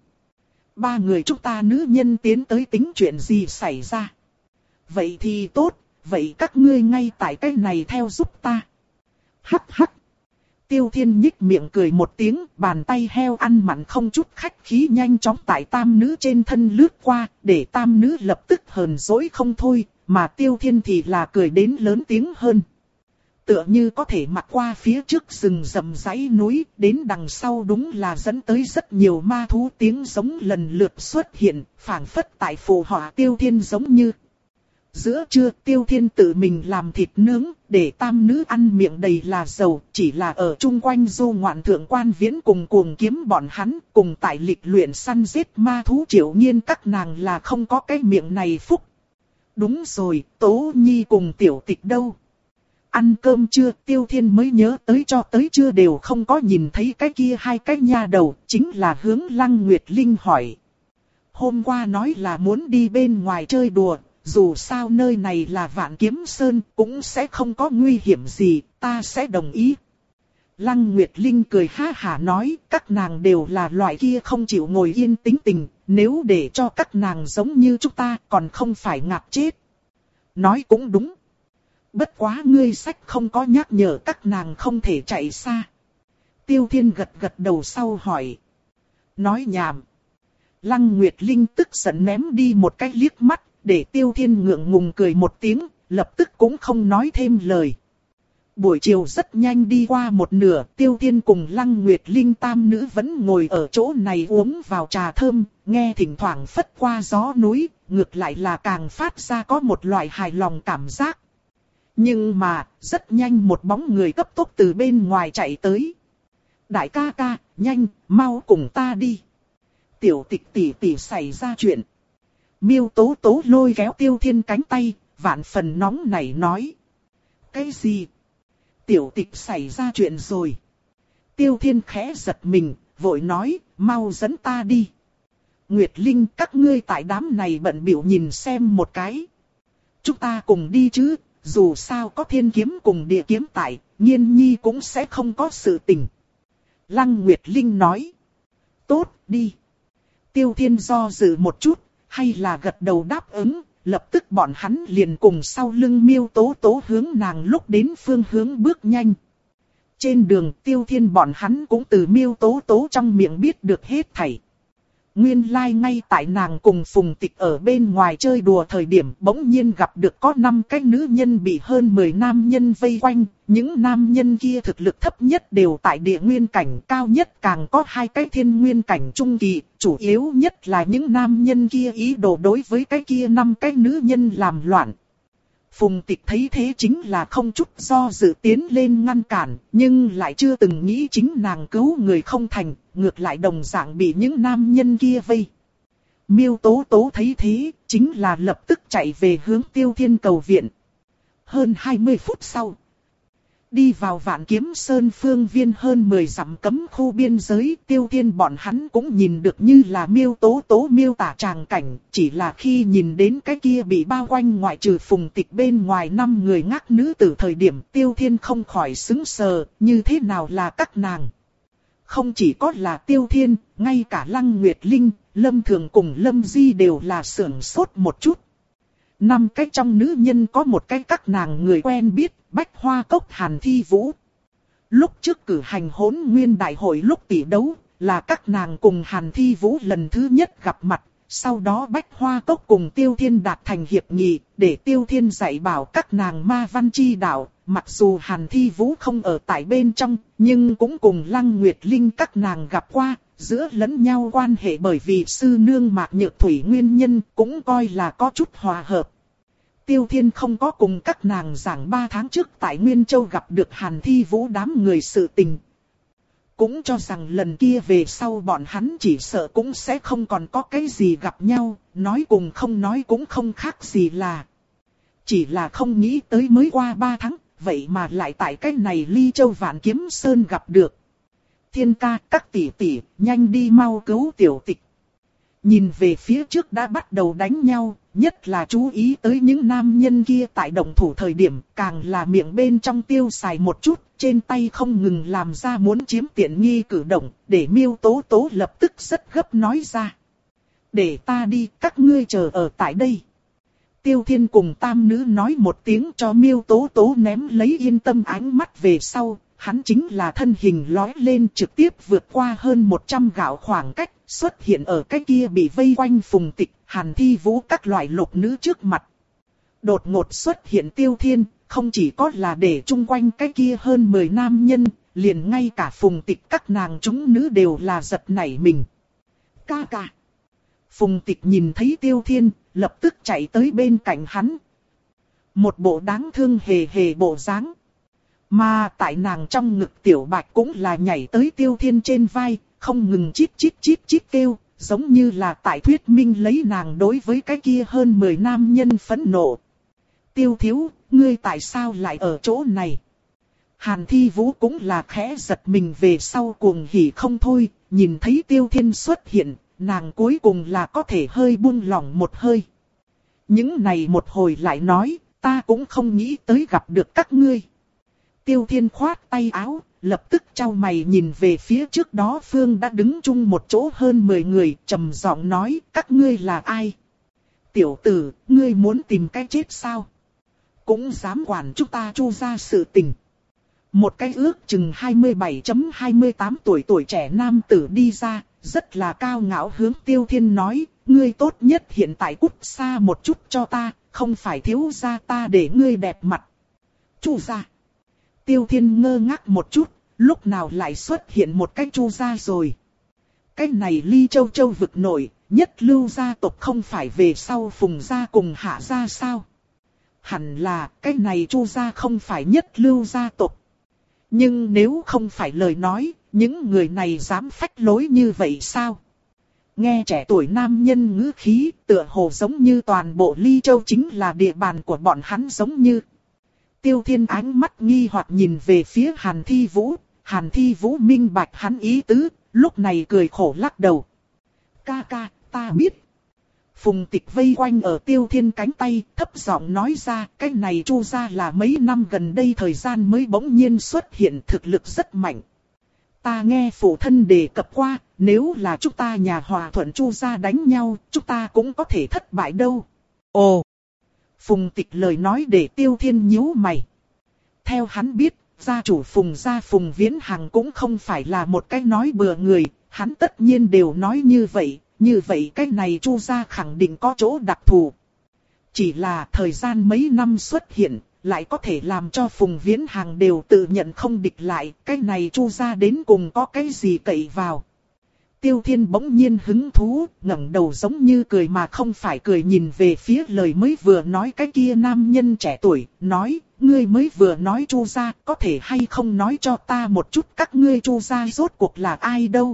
Speaker 1: Ba người chúng ta nữ nhân tiến tới tính chuyện gì xảy ra. Vậy thì tốt. Vậy các ngươi ngay tại cái này theo giúp ta. Hắc hắc. Tiêu Thiên nhích miệng cười một tiếng, bàn tay heo ăn mặn không chút khách khí nhanh chóng tại tam nữ trên thân lướt qua, để tam nữ lập tức hờn dỗi không thôi, mà Tiêu Thiên thì là cười đến lớn tiếng hơn. Tựa như có thể mặc qua phía trước rừng rậm dãy núi, đến đằng sau đúng là dẫn tới rất nhiều ma thú tiếng giống lần lượt xuất hiện, phảng phất tại phù họa Tiêu Thiên giống như. Giữa trưa Tiêu Thiên tự mình làm thịt nướng, để tam nữ ăn miệng đầy là dầu, chỉ là ở chung quanh du ngoạn thượng quan viễn cùng cuồng kiếm bọn hắn, cùng tại lịch luyện săn giết ma thú Triệu Nhiên các nàng là không có cái miệng này phúc. Đúng rồi, Tố Nhi cùng Tiểu Tịch đâu? Ăn cơm chưa? Tiêu Thiên mới nhớ tới cho tới chưa đều không có nhìn thấy cái kia hai cái nha đầu, chính là hướng Lăng Nguyệt Linh hỏi. Hôm qua nói là muốn đi bên ngoài chơi đùa. Dù sao nơi này là Vạn Kiếm Sơn, cũng sẽ không có nguy hiểm gì, ta sẽ đồng ý. Lăng Nguyệt Linh cười ha hả nói, các nàng đều là loại kia không chịu ngồi yên tính tình, nếu để cho các nàng giống như chúng ta còn không phải ngạt chết. Nói cũng đúng. Bất quá ngươi sách không có nhắc nhở các nàng không thể chạy xa. Tiêu Thiên gật gật đầu sau hỏi. Nói nhảm. Lăng Nguyệt Linh tức giận ném đi một cái liếc mắt. Để Tiêu Thiên ngượng ngùng cười một tiếng, lập tức cũng không nói thêm lời. Buổi chiều rất nhanh đi qua một nửa, Tiêu Thiên cùng Lăng Nguyệt Linh tam nữ vẫn ngồi ở chỗ này uống vào trà thơm, nghe thỉnh thoảng phất qua gió núi, ngược lại là càng phát ra có một loại hài lòng cảm giác. Nhưng mà, rất nhanh một bóng người cấp tốc từ bên ngoài chạy tới. Đại ca ca, nhanh, mau cùng ta đi. Tiểu Tịch tỷ tỷ xảy ra chuyện. Miêu Tố Tố lôi kéo Tiêu Thiên cánh tay, vạn phần nóng nảy nói. Cái gì? Tiểu Tịch xảy ra chuyện rồi. Tiêu Thiên khẽ giật mình, vội nói, mau dẫn ta đi. Nguyệt Linh, các ngươi tại đám này bận biểu nhìn xem một cái. Chúng ta cùng đi chứ, dù sao có thiên kiếm cùng địa kiếm tại, Nhiên Nhi cũng sẽ không có sự tình. Lăng Nguyệt Linh nói. Tốt, đi. Tiêu Thiên do dự một chút. Hay là gật đầu đáp ứng, lập tức bọn hắn liền cùng sau lưng Miêu Tố Tố hướng nàng lúc đến phương hướng bước nhanh. Trên đường Tiêu Thiên bọn hắn cũng từ Miêu Tố Tố trong miệng biết được hết thảy. Nguyên lai like ngay tại nàng cùng Phùng Tịch ở bên ngoài chơi đùa thời điểm bỗng nhiên gặp được có năm cái nữ nhân bị hơn mười nam nhân vây quanh. Những nam nhân kia thực lực thấp nhất đều tại địa nguyên cảnh, cao nhất càng có hai cái thiên nguyên cảnh trung kỳ. Chủ yếu nhất là những nam nhân kia ý đồ đối với cái kia năm cái nữ nhân làm loạn. Phùng Tịch thấy thế chính là không chút do dự tiến lên ngăn cản, nhưng lại chưa từng nghĩ chính nàng cứu người không thành, ngược lại đồng dạng bị những nam nhân kia vây. Miêu Tố Tố thấy thế, chính là lập tức chạy về hướng Tiêu Thiên cầu viện. Hơn hai mươi phút sau, Đi vào Vạn Kiếm Sơn phương viên hơn mười dặm cấm khu biên giới, Tiêu Thiên bọn hắn cũng nhìn được như là miêu tố tố miêu tả tràng cảnh, chỉ là khi nhìn đến cái kia bị bao quanh ngoại trừ Phùng Tịch bên ngoài năm người ngác nữ từ thời điểm Tiêu Thiên không khỏi sững sờ, như thế nào là các nàng. Không chỉ có là Tiêu Thiên, ngay cả Lăng Nguyệt Linh, Lâm Thường cùng Lâm Di đều là sưởng sốt một chút. Năm cái trong nữ nhân có một cái các nàng người quen biết, Bách Hoa Cốc Hàn Thi Vũ. Lúc trước cử hành Hỗn Nguyên Đại hội lúc tỷ đấu, là các nàng cùng Hàn Thi Vũ lần thứ nhất gặp mặt. Sau đó Bách Hoa Cốc cùng Tiêu Thiên đạt thành hiệp nghị, để Tiêu Thiên dạy bảo các nàng ma văn chi đạo. Mặc dù Hàn Thi Vũ không ở tại bên trong, nhưng cũng cùng Lăng Nguyệt Linh các nàng gặp qua. Giữa lẫn nhau quan hệ bởi vì sư nương Mạc Nhược Thủy nguyên nhân cũng coi là có chút hòa hợp. Tiêu Thiên không có cùng các nàng giảng ba tháng trước tại Nguyên Châu gặp được Hàn Thi Vũ đám người sự tình. Cũng cho rằng lần kia về sau bọn hắn chỉ sợ cũng sẽ không còn có cái gì gặp nhau, nói cùng không nói cũng không khác gì là. Chỉ là không nghĩ tới mới qua ba tháng, vậy mà lại tại cái này Ly Châu Vạn Kiếm Sơn gặp được. Thiên ca, các tỷ tỷ, nhanh đi mau cứu tiểu tịch. Nhìn về phía trước đã bắt đầu đánh nhau, nhất là chú ý tới những nam nhân kia tại động thủ thời điểm, càng là miệng bên trong tiêu xài một chút, trên tay không ngừng làm ra muốn chiếm tiện nghi cử động, để Miêu Tố Tố lập tức rất gấp nói ra. Để ta đi, các ngươi chờ ở tại đây. Tiêu Thiên cùng tam nữ nói một tiếng cho Miêu Tố Tố ném lấy yên tâm ánh mắt về sau. Hắn chính là thân hình lói lên trực tiếp vượt qua hơn một trăm gạo khoảng cách, xuất hiện ở cái kia bị vây quanh Phùng Tịch, Hàn Thi Vũ các loại lục nữ trước mặt. Đột ngột xuất hiện Tiêu Thiên, không chỉ có là để chung quanh cái kia hơn mười nam nhân, liền ngay cả Phùng Tịch các nàng chúng nữ đều là giật nảy mình. Ca ca. Phùng Tịch nhìn thấy Tiêu Thiên, lập tức chạy tới bên cạnh hắn. Một bộ đáng thương hề hề bộ dáng. Mà tại nàng trong ngực Tiểu Bạch cũng là nhảy tới Tiêu Thiên trên vai, không ngừng chít chít chít chít kêu, giống như là tại thuyết minh lấy nàng đối với cái kia hơn mười nam nhân phẫn nộ. Tiêu thiếu, ngươi tại sao lại ở chỗ này? Hàn Thi Vũ cũng là khẽ giật mình về sau cuồng hỉ không thôi, nhìn thấy Tiêu Thiên xuất hiện, nàng cuối cùng là có thể hơi buông lỏng một hơi. Những này một hồi lại nói, ta cũng không nghĩ tới gặp được các ngươi. Tiêu Thiên khoát tay áo, lập tức chau mày nhìn về phía trước đó phương đã đứng chung một chỗ hơn mười người, trầm giọng nói, các ngươi là ai? Tiểu tử, ngươi muốn tìm cái chết sao? Cũng dám quản chúng ta Chu gia sự tình. Một cái ước chừng hai mươi bảy hai mươi tám tuổi tuổi trẻ nam tử đi ra, rất là cao ngạo hướng Tiêu Thiên nói, ngươi tốt nhất hiện tại cút xa một chút cho ta, không phải thiếu gia ta để ngươi đẹp mặt. Chu gia. Tiêu Thiên ngơ ngác một chút, lúc nào lại xuất hiện một cái Chu gia rồi. Cái này Ly Châu Châu vực nổi, nhất lưu gia tộc không phải về sau Phùng gia cùng Hạ gia sao? Hẳn là cái này Chu gia không phải nhất lưu gia tộc. Nhưng nếu không phải lời nói, những người này dám phách lối như vậy sao? Nghe trẻ tuổi nam nhân ngữ khí, tựa hồ giống như toàn bộ Ly Châu chính là địa bàn của bọn hắn giống như. Tiêu Thiên ánh mắt nghi hoặc nhìn về phía Hàn Thi Vũ, Hàn Thi Vũ minh bạch hắn ý tứ, lúc này cười khổ lắc đầu. Ca ca, ta biết. Phùng Tịch vây quanh ở Tiêu Thiên cánh tay, thấp giọng nói ra, cái này Chu gia là mấy năm gần đây thời gian mới bỗng nhiên xuất hiện thực lực rất mạnh. Ta nghe phụ thân đề cập qua, nếu là chúng ta nhà Hòa Thuận Chu gia đánh nhau, chúng ta cũng có thể thất bại đâu. Ồ! Phùng Tịch lời nói để Tiêu Thiên nhíu mày. Theo hắn biết, gia chủ Phùng gia Phùng Viễn Hằng cũng không phải là một cái nói bừa người, hắn tất nhiên đều nói như vậy, như vậy cái này Chu gia khẳng định có chỗ đặc thù. Chỉ là thời gian mấy năm xuất hiện, lại có thể làm cho Phùng Viễn Hằng đều tự nhận không địch lại, cái này Chu gia đến cùng có cái gì cậy vào. Tiêu Thiên bỗng nhiên hứng thú, ngẩng đầu giống như cười mà không phải cười nhìn về phía lời mới vừa nói cái kia nam nhân trẻ tuổi, nói, ngươi mới vừa nói Chu gia, có thể hay không nói cho ta một chút các ngươi Chu gia rốt cuộc là ai đâu.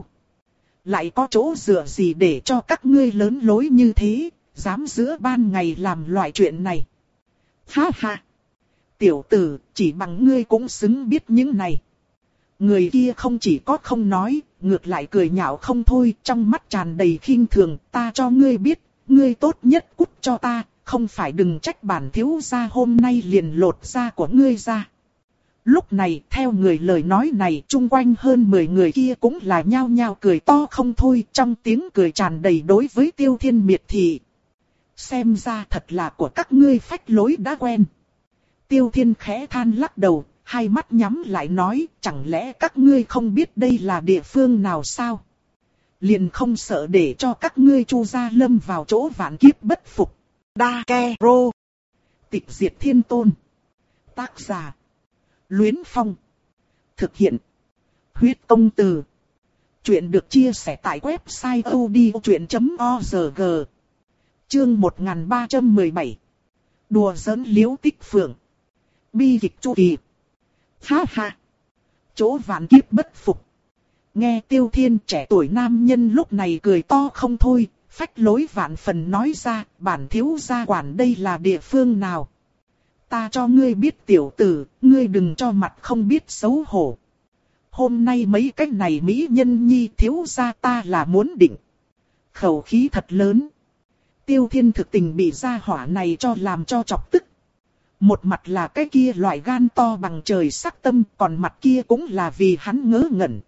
Speaker 1: Lại có chỗ dựa gì để cho các ngươi lớn lối như thế, dám giữa ban ngày làm loại chuyện này. Ha ha! Tiểu tử, chỉ bằng ngươi cũng xứng biết những này. Người kia không chỉ có không nói, ngược lại cười nhạo không thôi, trong mắt tràn đầy khinh thường. Ta cho ngươi biết, ngươi tốt nhất cút cho ta, không phải đừng trách bản thiếu gia hôm nay liền lột da của ngươi ra. Lúc này, theo người lời nói này, chung quanh hơn mười người kia cũng là nhao nhao cười to không thôi, trong tiếng cười tràn đầy đối với Tiêu Thiên miệt thị. Xem ra thật là của các ngươi phách lối đã quen. Tiêu Thiên khẽ than lắc đầu, hai mắt nhắm lại nói, chẳng lẽ các ngươi không biết đây là địa phương nào sao? Liền không sợ để cho các ngươi Chu gia lâm vào chỗ vạn kiếp bất phục. Đa Ke Rô. Tịch diệt thiên tôn. Tác giả. Luyến Phong. Thực hiện. Huyết công từ. Chuyện được chia sẻ tại website odchuyện chấm org. Chương một nghìn ba trăm mười bảy. Đùa giỡn Liễu Tích Phượng. Bi kịch chu kỳ. Ha ha. Chỗ vạn kiếp bất phục. Nghe Tiêu Thiên trẻ tuổi nam nhân lúc này cười to không thôi, phách lối vạn phần nói ra, bản thiếu gia quản đây là địa phương nào. Ta cho ngươi biết tiểu tử, ngươi đừng cho mặt không biết xấu hổ. Hôm nay mấy cái này mỹ nhân nhi thiếu gia ta là muốn định. Khẩu khí thật lớn. Tiêu Thiên thực tình bị gia hỏa này cho làm cho chọc tức. Một mặt là cái kia loại gan to bằng trời sắc tâm, còn mặt kia cũng là vì hắn ngớ ngẩn.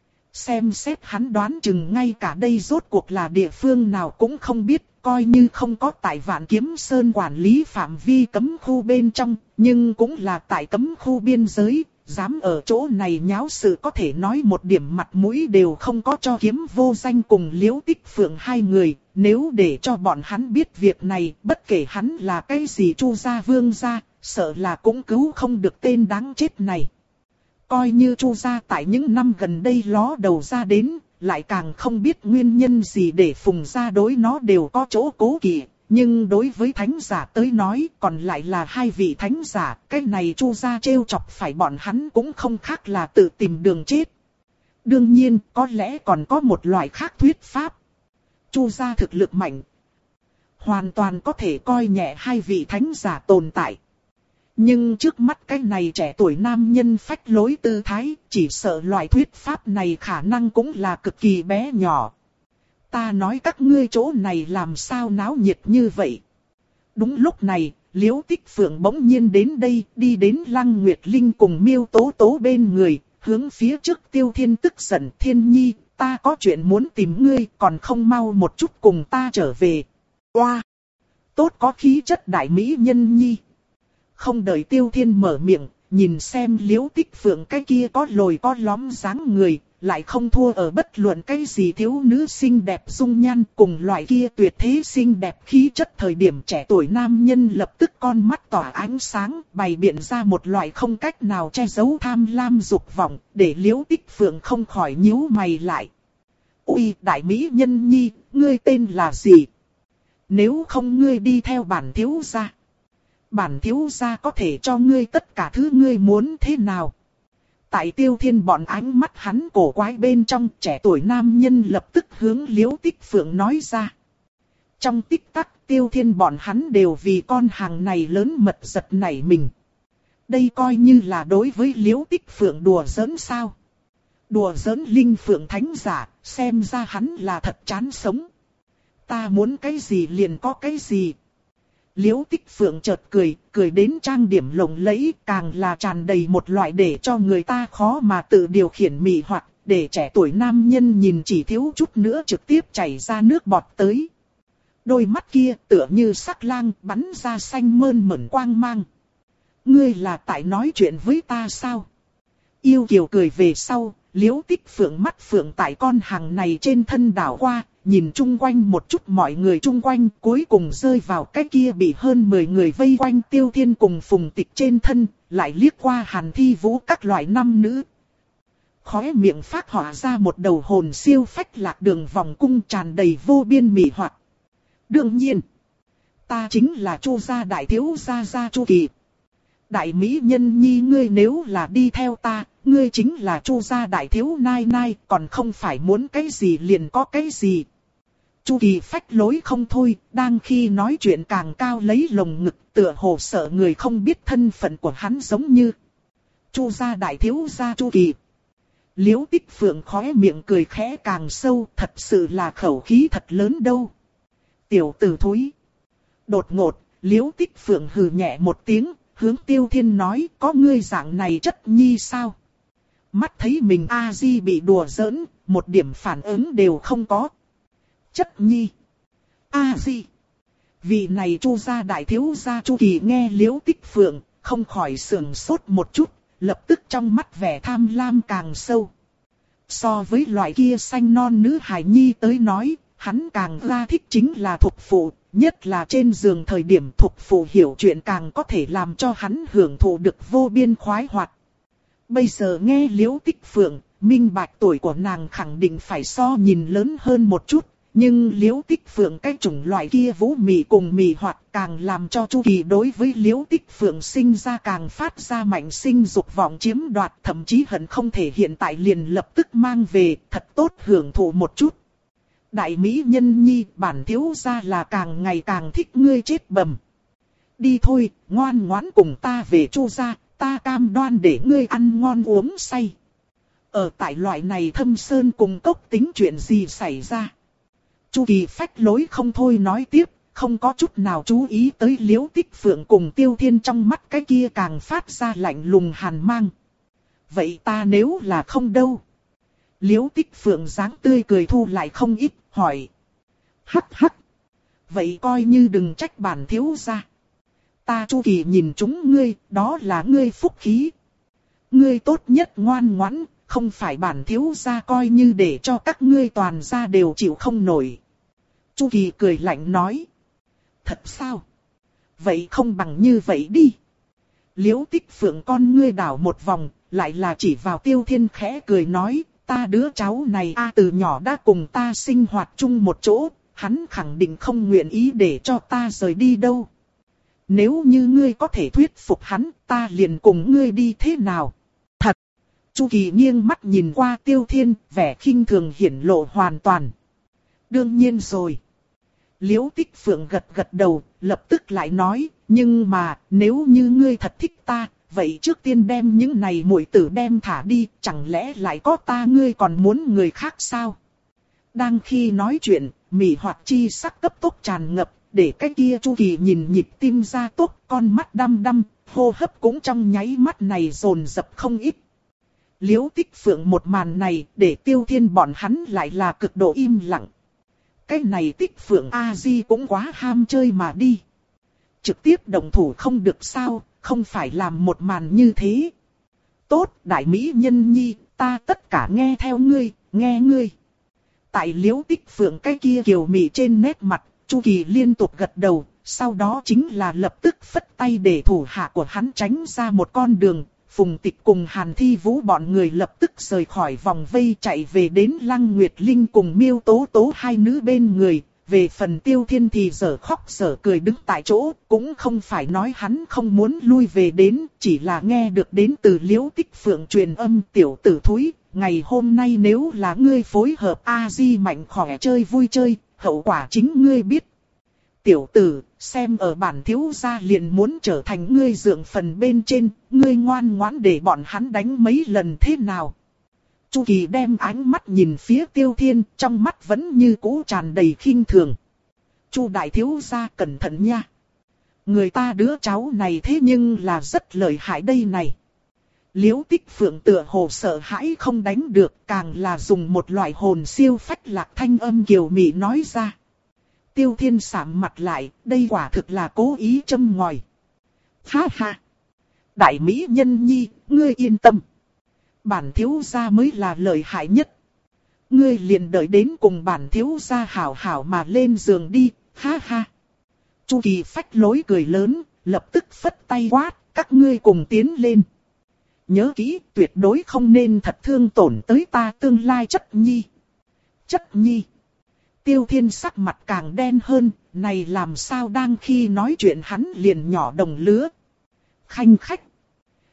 Speaker 1: Xem xét hắn đoán chừng ngay cả đây rốt cuộc là địa phương nào cũng không biết, coi như không có tại Vạn Kiếm Sơn quản lý phạm vi cấm khu bên trong, nhưng cũng là tại cấm khu biên giới, dám ở chỗ này nháo sự có thể nói một điểm mặt mũi đều không có cho Kiếm Vô Danh cùng Liễu Tích Phượng hai người, nếu để cho bọn hắn biết việc này, bất kể hắn là cái gì Chu gia Vương gia, sợ là cũng cứu không được tên đáng chết này. Coi như Chu gia tại những năm gần đây ló đầu ra đến, lại càng không biết nguyên nhân gì để Phùng gia đối nó đều có chỗ cố kỵ. Nhưng đối với thánh giả tới nói, còn lại là hai vị thánh giả, cái này Chu gia trêu chọc phải bọn hắn cũng không khác là tự tìm đường chết. Đương nhiên, có lẽ còn có một loại khác thuyết pháp. Chu gia thực lực mạnh, hoàn toàn có thể coi nhẹ hai vị thánh giả tồn tại. Nhưng trước mắt cái này trẻ tuổi nam nhân phách lối tư thái, chỉ sợ loại thuyết pháp này khả năng cũng là cực kỳ bé nhỏ. Ta nói các ngươi chỗ này làm sao náo nhiệt như vậy. Đúng lúc này, Liễu Tích Phượng bỗng nhiên đến đây, đi đến Lăng Nguyệt Linh cùng Miêu Tố Tố bên người, hướng phía trước Tiêu Thiên tức giận. Thiên nhi, ta có chuyện muốn tìm ngươi, còn không mau một chút cùng ta trở về. Oa! Tốt có khí chất đại mỹ nhân nhi. Không đợi Tiêu Thiên mở miệng, nhìn xem Liễu Tích Phượng cái kia có lồi có lõm dáng người, lại không thua ở bất luận cái gì thiếu nữ xinh đẹp dung nhan, cùng loại kia tuyệt thế xinh đẹp khí chất thời điểm trẻ tuổi nam nhân lập tức con mắt tỏa ánh sáng, bày biện ra một loại không cách nào che giấu tham lam dục vọng, để Liễu Tích Phượng không khỏi nhíu mày lại. Ui, đại mỹ nhân nhi, ngươi tên là gì? Nếu không ngươi đi theo bản thiếu gia, bản thiếu gia có thể cho ngươi tất cả thứ ngươi muốn thế nào? Tại Tiêu Thiên bọn ánh mắt hắn cổ quái bên trong, trẻ tuổi nam nhân lập tức hướng Liễu Tích Phượng nói ra. Trong tích tắc, Tiêu Thiên bọn hắn đều vì con hàng này lớn mật giật nảy mình. Đây coi như là đối với Liễu Tích Phượng đùa giỡn sao? Đùa giỡn linh phượng thánh giả, xem ra hắn là thật chán sống. Ta muốn cái gì liền có cái gì. Liễu Tích Phượng chợt cười, cười đến trang điểm lộng lẫy, càng là tràn đầy một loại để cho người ta khó mà tự điều khiển mị hoặc, để trẻ tuổi nam nhân nhìn chỉ thiếu chút nữa trực tiếp chảy ra nước bọt tới. Đôi mắt kia tựa như sắc lang bắn ra xanh mơn mởn quang mang. Ngươi là tại nói chuyện với ta sao? Yêu kiều cười về sau, Liễu Tích Phượng mắt phượng tại con hàng này trên thân đảo qua. Nhìn chung quanh một chút mọi người chung quanh, cuối cùng rơi vào cái kia bị hơn mười người vây quanh Tiêu Thiên cùng Phùng Tịch trên thân, lại liếc qua Hàn Thi Vũ các loại nam nữ. Khóe miệng phát họa ra một đầu hồn siêu phách lạc đường vòng cung tràn đầy vô biên mị hoặc. Đương nhiên, ta chính là Chu gia đại thiếu gia gia Chu Kỳ. Đại mỹ nhân nhi, ngươi nếu là đi theo ta, ngươi chính là Chu gia đại thiếu nai nai, còn không phải muốn cái gì liền có cái gì. Chu Kỳ phách lối không thôi, đang khi nói chuyện càng cao lấy lồng ngực, tựa hồ sợ người không biết thân phận của hắn giống như Chu gia đại thiếu gia Chu Kỳ. Liễu Tích Phượng khóe miệng cười khẽ càng sâu, thật sự là khẩu khí thật lớn đâu. Tiểu tử thúi. Đột ngột, Liễu Tích Phượng hừ nhẹ một tiếng, hướng Tiêu Thiên nói, có ngươi dạng này chất nhi sao? Mắt thấy mình A Di bị đùa giỡn, một điểm phản ứng đều không có. Chất nhi. A Di. Vị này Chu gia đại thiếu gia Chu Kỳ nghe Liễu Tích Phượng, không khỏi sườn sốt một chút, lập tức trong mắt vẻ tham lam càng sâu. So với loại kia xanh non nữ hài nhi tới nói, hắn càng ra thích chính là thục phụ, nhất là trên giường thời điểm thục phụ hiểu chuyện càng có thể làm cho hắn hưởng thụ được vô biên khoái hoạt. Bây giờ nghe Liễu Tích Phượng, minh bạch tuổi của nàng khẳng định phải so nhìn lớn hơn một chút, nhưng Liễu Tích Phượng cái chủng loại kia vũ mị cùng mị hoạt càng làm cho Chu Kỳ đối với Liễu Tích Phượng sinh ra càng phát ra mạnh sinh dục vọng chiếm đoạt, thậm chí hận không thể hiện tại liền lập tức mang về, thật tốt hưởng thụ một chút. Đại mỹ nhân nhi, bản thiếu gia là càng ngày càng thích ngươi chết bầm. Đi thôi, ngoan ngoãn cùng ta về Chu gia, ta cam đoan để ngươi ăn ngon uống say. Ở tại loại này thâm sơn cùng cốc tính chuyện gì xảy ra? Chu Kỳ phách lối không thôi nói tiếp, không có chút nào chú ý tới Liễu Tích Phượng cùng Tiêu Thiên trong mắt cái kia càng phát ra lạnh lùng hàn mang. Vậy ta nếu là không đâu? Liễu Tích Phượng dáng tươi cười thu lại không ít, hỏi. Hắc hắc. Vậy coi như đừng trách bản thiếu gia. Ta Chu Kỳ nhìn chúng ngươi, đó là ngươi phúc khí. Ngươi tốt nhất ngoan ngoãn, không phải bản thiếu gia coi như để cho các ngươi toàn gia đều chịu không nổi. Chu Kỳ cười lạnh nói. Thật sao? Vậy không bằng như vậy đi. Liễu Tích Phượng con ngươi đảo một vòng, lại là chỉ vào Tiêu Thiên khẽ cười nói. Ta đứa cháu này a từ nhỏ đã cùng ta sinh hoạt chung một chỗ, hắn khẳng định không nguyện ý để cho ta rời đi đâu. Nếu như ngươi có thể thuyết phục hắn, ta liền cùng ngươi đi thế nào? Thật! Chu Kỳ nghiêng mắt nhìn qua Tiêu Thiên, vẻ khinh thường hiển lộ hoàn toàn. Đương nhiên rồi. Liễu Tích Phượng gật gật đầu, lập tức lại nói, nhưng mà, nếu như ngươi thật thích ta, vậy trước tiên đem những này muội tử đem thả đi, chẳng lẽ lại có ta ngươi còn muốn người khác sao? Đang khi nói chuyện, mị hoạt chi sắc cấp tốc tràn ngập, để cái kia Chu Kỳ nhìn nhịp tim ra tốc, con mắt đăm đăm, hô hấp cũng trong nháy mắt này dồn dập không ít. Liễu Tích Phượng một màn này, để Tiêu Thiên bọn hắn lại là cực độ im lặng. Cái này Tích Phượng A-di cũng quá ham chơi mà đi. Trực tiếp động thủ không được sao, không phải làm một màn như thế. Tốt, đại mỹ nhân nhi, ta tất cả nghe theo ngươi, nghe ngươi. Tại Liễu Tích Phượng cái kia kiều mị trên nét mặt, Chu Kỳ liên tục gật đầu, sau đó chính là lập tức phất tay để thủ hạ của hắn tránh ra một con đường. Phùng Tịch cùng Hàn Thi Vũ bọn người lập tức rời khỏi vòng vây chạy về đến Lăng Nguyệt Linh cùng Miêu Tố Tố hai nữ bên người. Về phần Tiêu Thiên thì giờ khóc giờ cười đứng tại chỗ, cũng không phải nói hắn không muốn lui về đến, chỉ là nghe được đến từ Liễu Tích Phượng truyền âm tiểu tử thúi, ngày hôm nay nếu là ngươi phối hợp A-di mạnh khỏe chơi vui chơi, hậu quả chính ngươi biết. Tiểu tử, xem ở bản thiếu gia liền muốn trở thành ngươi dượng phần bên trên, ngươi ngoan ngoãn để bọn hắn đánh mấy lần thế nào? Chu Kỳ đem ánh mắt nhìn phía Tiêu Thiên, trong mắt vẫn như cũ tràn đầy khinh thường. Chu đại thiếu gia cẩn thận nha. Người ta đứa cháu này thế nhưng là rất lợi hại đây này. Liễu Tích Phượng tựa hồ sợ hãi không đánh được, càng là dùng một loại hồn siêu phách lạc thanh âm kiều mị nói ra. Tiêu Thiên sạm mặt lại, đây quả thực là cố ý châm ngòi. Ha ha! Đại mỹ nhân nhi, ngươi yên tâm. Bản thiếu gia mới là lợi hại nhất. Ngươi liền đợi đến cùng bản thiếu gia hảo hảo mà lên giường đi, ha ha. Chu Kỳ phách lối cười lớn, lập tức phất tay quát, các ngươi cùng tiến lên. Nhớ kỹ, tuyệt đối không nên thật thương tổn tới ta tương lai chất nhi. Chất nhi. Tiêu Thiên sắc mặt càng đen hơn, này làm sao đang khi nói chuyện hắn liền nhỏ đồng lứa. Khanh khách.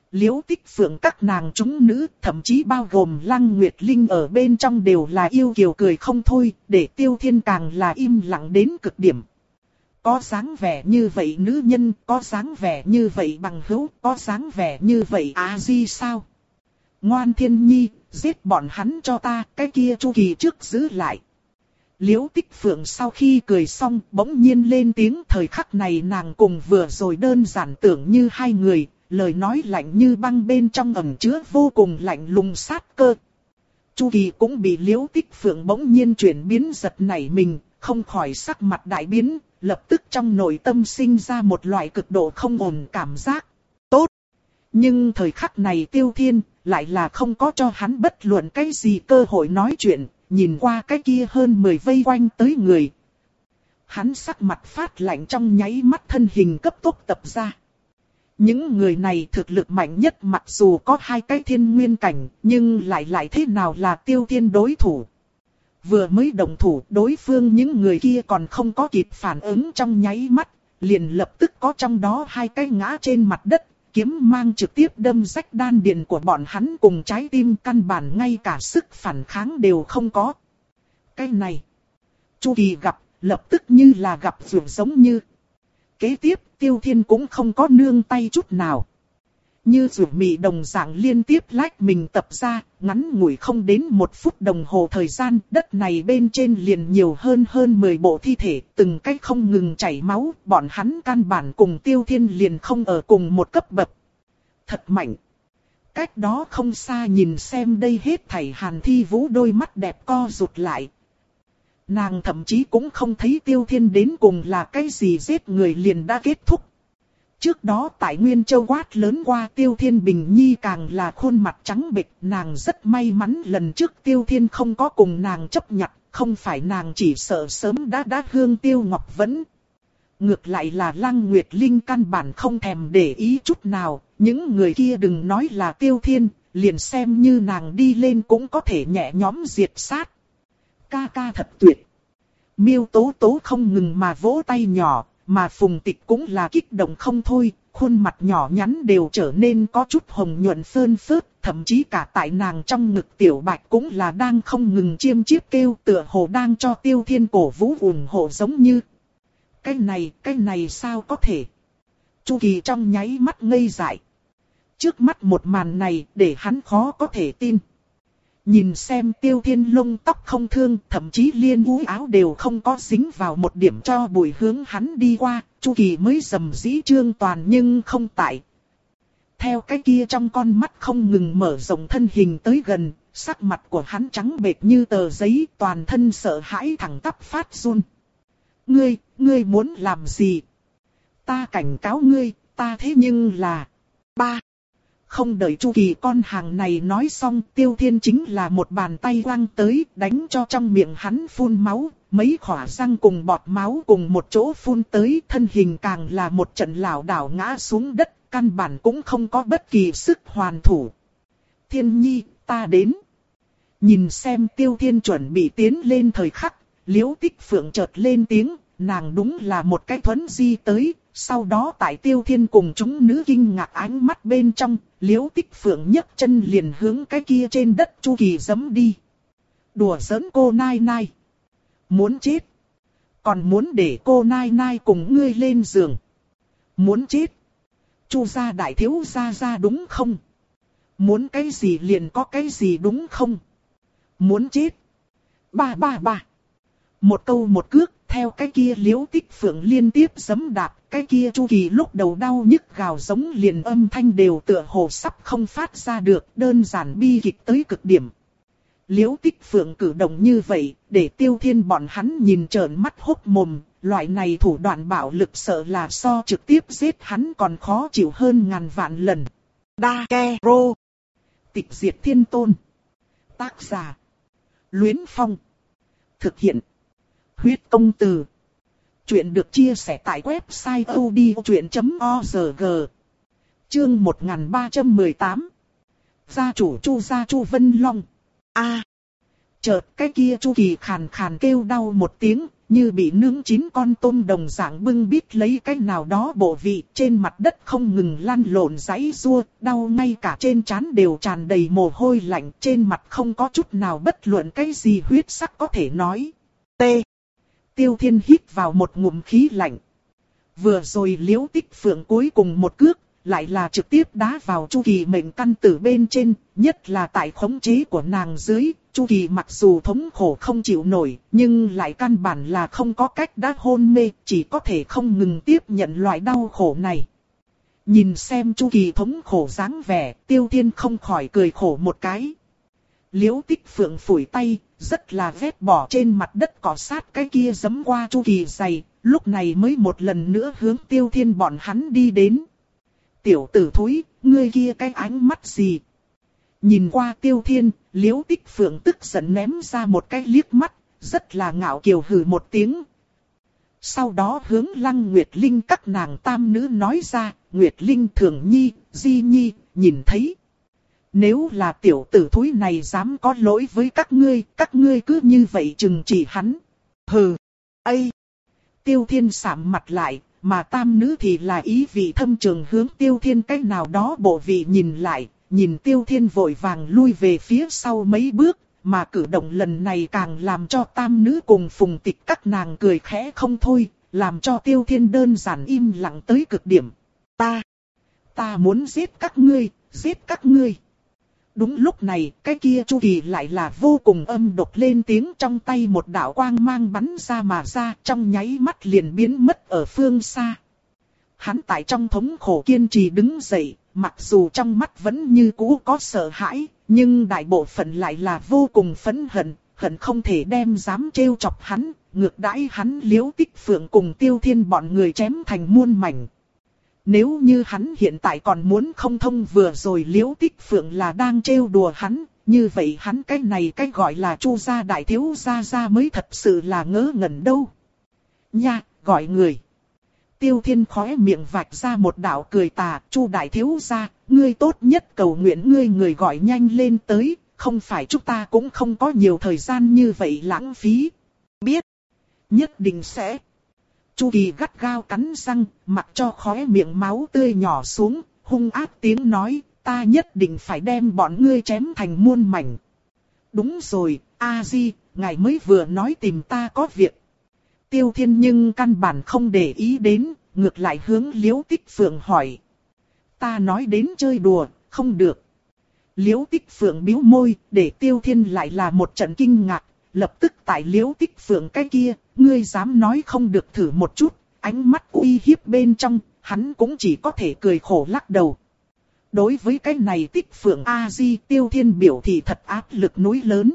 Speaker 1: Liễu Tích Phượng các nàng chúng nữ, thậm chí bao gồm Lăng Nguyệt Linh ở bên trong đều là yêu kiều cười không thôi, để Tiêu Thiên càng là im lặng đến cực điểm. Có dáng vẻ như vậy nữ nhân, có dáng vẻ như vậy bằng hữu, có dáng vẻ như vậy á di sao? Ngoan Thiên Nhi, giết bọn hắn cho ta, cái kia Chu Kỳ trước giữ lại. Liễu Tích Phượng sau khi cười xong, bỗng nhiên lên tiếng. Thời khắc này nàng cùng vừa rồi đơn giản tưởng như hai người, lời nói lạnh như băng bên trong ẩn chứa vô cùng lạnh lùng sát cơ. Chu Kỳ cũng bị Liễu Tích Phượng bỗng nhiên chuyển biến giật nảy mình, không khỏi sắc mặt đại biến, lập tức trong nội tâm sinh ra một loại cực độ không ổn cảm giác. Tốt! Nhưng thời khắc này Tiêu Thiên lại là không có cho hắn bất luận cái gì cơ hội nói chuyện, nhìn qua cái kia hơn mười vây quanh tới người. Hắn sắc mặt phát lạnh trong nháy mắt thân hình cấp tốc tập ra. Những người này thực lực mạnh nhất mặc dù có hai cái thiên nguyên cảnh, nhưng lại lại thế nào là Tiêu Thiên đối thủ. Vừa mới động thủ, đối phương những người kia còn không có kịp phản ứng trong nháy mắt, liền lập tức có trong đó hai cái ngã trên mặt đất, kiếm mang trực tiếp đâm rách đan điền của bọn hắn cùng trái tim, căn bản ngay cả sức phản kháng đều không có. Cái này, Chu Kỳ gặp, lập tức như là gặp vượt giống như. Kế tiếp, Tiêu Thiên cũng không có nương tay chút nào. Như rủ mị đồng dạng liên tiếp lách mình tập ra, ngắn ngủi không đến một phút đồng hồ thời gian, đất này bên trên liền nhiều hơn hơn mười bộ thi thể, từng cách không ngừng chảy máu, bọn hắn căn bản cùng Tiêu Thiên liền không ở cùng một cấp bậc. Thật mạnh. Cách đó không xa nhìn xem đây hết thảy Hàn Thi Vũ đôi mắt đẹp co rụt lại. Nàng thậm chí cũng không thấy Tiêu Thiên đến cùng là cái gì giết người liền đã kết thúc. Trước đó tại Nguyên Châu quát lớn qua Tiêu Thiên Bình Nhi càng là khuôn mặt trắng bệch, nàng rất may mắn lần trước Tiêu Thiên không có cùng nàng chấp nhặt, không phải nàng chỉ sợ sớm đã đã hương Tiêu Ngọc Vẫn. Ngược lại là Lăng Nguyệt Linh căn bản không thèm để ý chút nào, những người kia đừng nói là Tiêu Thiên, liền xem như nàng đi lên cũng có thể nhẹ nhõm diệt sát. Ca ca thật tuyệt. Miêu Tố Tố không ngừng mà vỗ tay nhỏ. Mà Phùng Tịch cũng là kích động không thôi, khuôn mặt nhỏ nhắn đều trở nên có chút hồng nhuận phơn phớt, thậm chí cả tại nàng trong ngực Tiểu Bạch cũng là đang không ngừng chiêm chiếp kêu, tựa hồ đang cho Tiêu Thiên cổ vũ ủng hộ giống như. Cái này, cái này sao có thể? Chu Kỳ trong nháy mắt ngây dại. Trước mắt một màn này để hắn khó có thể tin. Nhìn xem Tiêu Thiên lông tóc không thương, thậm chí liên vũ áo đều không có dính vào một điểm cho bụi hướng hắn đi qua, Chu Kỳ mới rầm rĩ trương toàn nhưng không tại. Theo cái kia trong con mắt không ngừng mở rộng thân hình tới gần, sắc mặt của hắn trắng bệch như tờ giấy, toàn thân sợ hãi thẳng tắp phát run. Ngươi, ngươi muốn làm gì? Ta cảnh cáo ngươi, ta thế nhưng là... Ba. Không đợi Chu Kỳ con hàng này nói xong, Tiêu Thiên chính là một bàn tay quăng tới, đánh cho trong miệng hắn phun máu, mấy khỏa răng cùng bọt máu cùng một chỗ phun tới, thân hình càng là một trận lảo đảo ngã xuống đất, căn bản cũng không có bất kỳ sức hoàn thủ. Thiên Nhi, ta đến. Nhìn xem Tiêu Thiên chuẩn bị tiến lên thời khắc, Liễu Tích Phượng chợt lên tiếng, nàng đúng là một cái thuấn di tới. Sau đó tại Tiêu Thiên cùng chúng nữ kinh ngạc ánh mắt bên trong, Liễu Tích Phượng nhấc chân liền hướng cái kia trên đất Chu Kỳ giẫm đi. Đùa giỡn cô Nai Nai. Muốn chết. Còn muốn để cô Nai Nai cùng ngươi lên giường. Muốn chết. Chu gia đại thiếu gia gia đúng không? Muốn cái gì liền có cái gì đúng không? Muốn chết. Ba ba ba. Một câu một cước, theo cái kia Liễu Tích Phượng liên tiếp giẫm đạp, cái kia Chu Kỳ lúc đầu đau nhức gào giống liền âm thanh đều tựa hồ sắp không phát ra được, đơn giản bi kịch tới cực điểm. Liễu Tích Phượng cử động như vậy, để Tiêu Thiên bọn hắn nhìn trợn mắt hốc mồm, loại này thủ đoạn bạo lực sợ là so trực tiếp giết hắn còn khó chịu hơn ngàn vạn lần. Đa Ke Rô. Tịch diệt thiên tôn. Tác giả. Luyến Phong. Thực hiện. Huyết công từ. Chuyện được chia sẻ tại website odchuyện chấm org. Chương một nghìn ba trăm mười tám. Gia chủ Chu gia Chu Vân Long. A. Chợt cái kia Chu Kỳ khàn khàn kêu đau một tiếng, như bị nướng chín con tôm đồng dạng bưng bít lấy cái nào đó bộ vị, trên mặt đất không ngừng lăn lộn giãy giụa, đau ngay cả trên trán đều tràn đầy mồ hôi lạnh, trên mặt không có chút nào bất luận cái gì huyết sắc có thể nói. T. Tiêu Thiên hít vào một ngụm khí lạnh. Vừa rồi Liễu Tích Phượng cuối cùng một cước, lại là trực tiếp đá vào Chu Kỳ mệnh căn tử bên trên, nhất là tại khống chế của nàng dưới. Chu Kỳ mặc dù thống khổ không chịu nổi, nhưng lại căn bản là không có cách đã hôn mê, chỉ có thể không ngừng tiếp nhận loại đau khổ này. Nhìn xem Chu Kỳ thống khổ dáng vẻ, Tiêu Thiên không khỏi cười khổ một cái. Liễu Tích Phượng phủi tay, rất là vét bỏ trên mặt đất cỏ sát cái kia giẫm qua Chu Kỳ giày, lúc này mới một lần nữa hướng Tiêu Thiên bọn hắn đi đến. Tiểu tử thúi, ngươi kia cái ánh mắt gì? Nhìn qua Tiêu Thiên, Liễu Tích Phượng tức giận ném ra một cái liếc mắt, rất là ngạo kiều hừ một tiếng. Sau đó hướng Lăng Nguyệt Linh các nàng tam nữ nói ra, Nguyệt Linh Thường Nhi, Di Nhi, nhìn thấy. Nếu là tiểu tử thúi này dám có lỗi với các ngươi, các ngươi cứ như vậy trừng trị hắn. Hừ, ây. Tiêu Thiên sạm mặt lại, mà tam nữ thì là ý vị thâm trường hướng Tiêu Thiên cái nào đó bộ vị nhìn lại. Nhìn Tiêu Thiên vội vàng lui về phía sau mấy bước, mà cử động lần này càng làm cho tam nữ cùng Phùng Tịch các nàng cười khẽ không thôi, làm cho Tiêu Thiên đơn giản im lặng tới cực điểm. Ta, ta muốn giết các ngươi, giết các ngươi. Đúng lúc này, cái kia Chu Kỳ lại là vô cùng âm độc lên tiếng, trong tay một đạo quang mang bắn ra mà ra, trong nháy mắt liền biến mất ở phương xa. Hắn tại trong thống khổ kiên trì đứng dậy. Mặc dù trong mắt vẫn như cũ có sợ hãi, nhưng đại bộ phận lại là vô cùng phẫn hận, hận không thể đem dám trêu chọc hắn, ngược đãi hắn Liễu Tích Phượng cùng Tiêu Thiên bọn người chém thành muôn mảnh. Nếu như hắn hiện tại còn muốn không thông vừa rồi Liễu Tích Phượng là đang trêu đùa hắn, như vậy hắn cái này cái gọi là Chu gia đại thiếu gia gia mới thật sự là ngớ ngẩn đâu. Nha, gọi người. Tiêu Thiên khóe miệng vạch ra một đạo cười tà, Chu đại thiếu gia, ngươi tốt nhất cầu nguyện ngươi người gọi nhanh lên tới, không phải chúng ta cũng không có nhiều thời gian như vậy lãng phí. Biết, nhất định sẽ. Chu Kỳ gắt gao cắn răng, mặc cho khóe miệng máu tươi nhỏ xuống, hung ác tiếng nói, ta nhất định phải đem bọn ngươi chém thành muôn mảnh. Đúng rồi, A Di, ngài mới vừa nói tìm ta có việc. Tiêu Thiên nhưng căn bản không để ý đến, ngược lại hướng Liễu Tích Phượng hỏi. Ta nói đến chơi đùa, không được. Liễu Tích Phượng bĩu môi, để Tiêu Thiên lại là một trận kinh ngạc, lập tức tại Liễu Tích Phượng cái kia, ngươi dám nói không được thử một chút, ánh mắt uy hiếp bên trong, hắn cũng chỉ có thể cười khổ lắc đầu. Đối với cái này Tích Phượng A-di, Tiêu Thiên biểu thị thật áp lực núi lớn.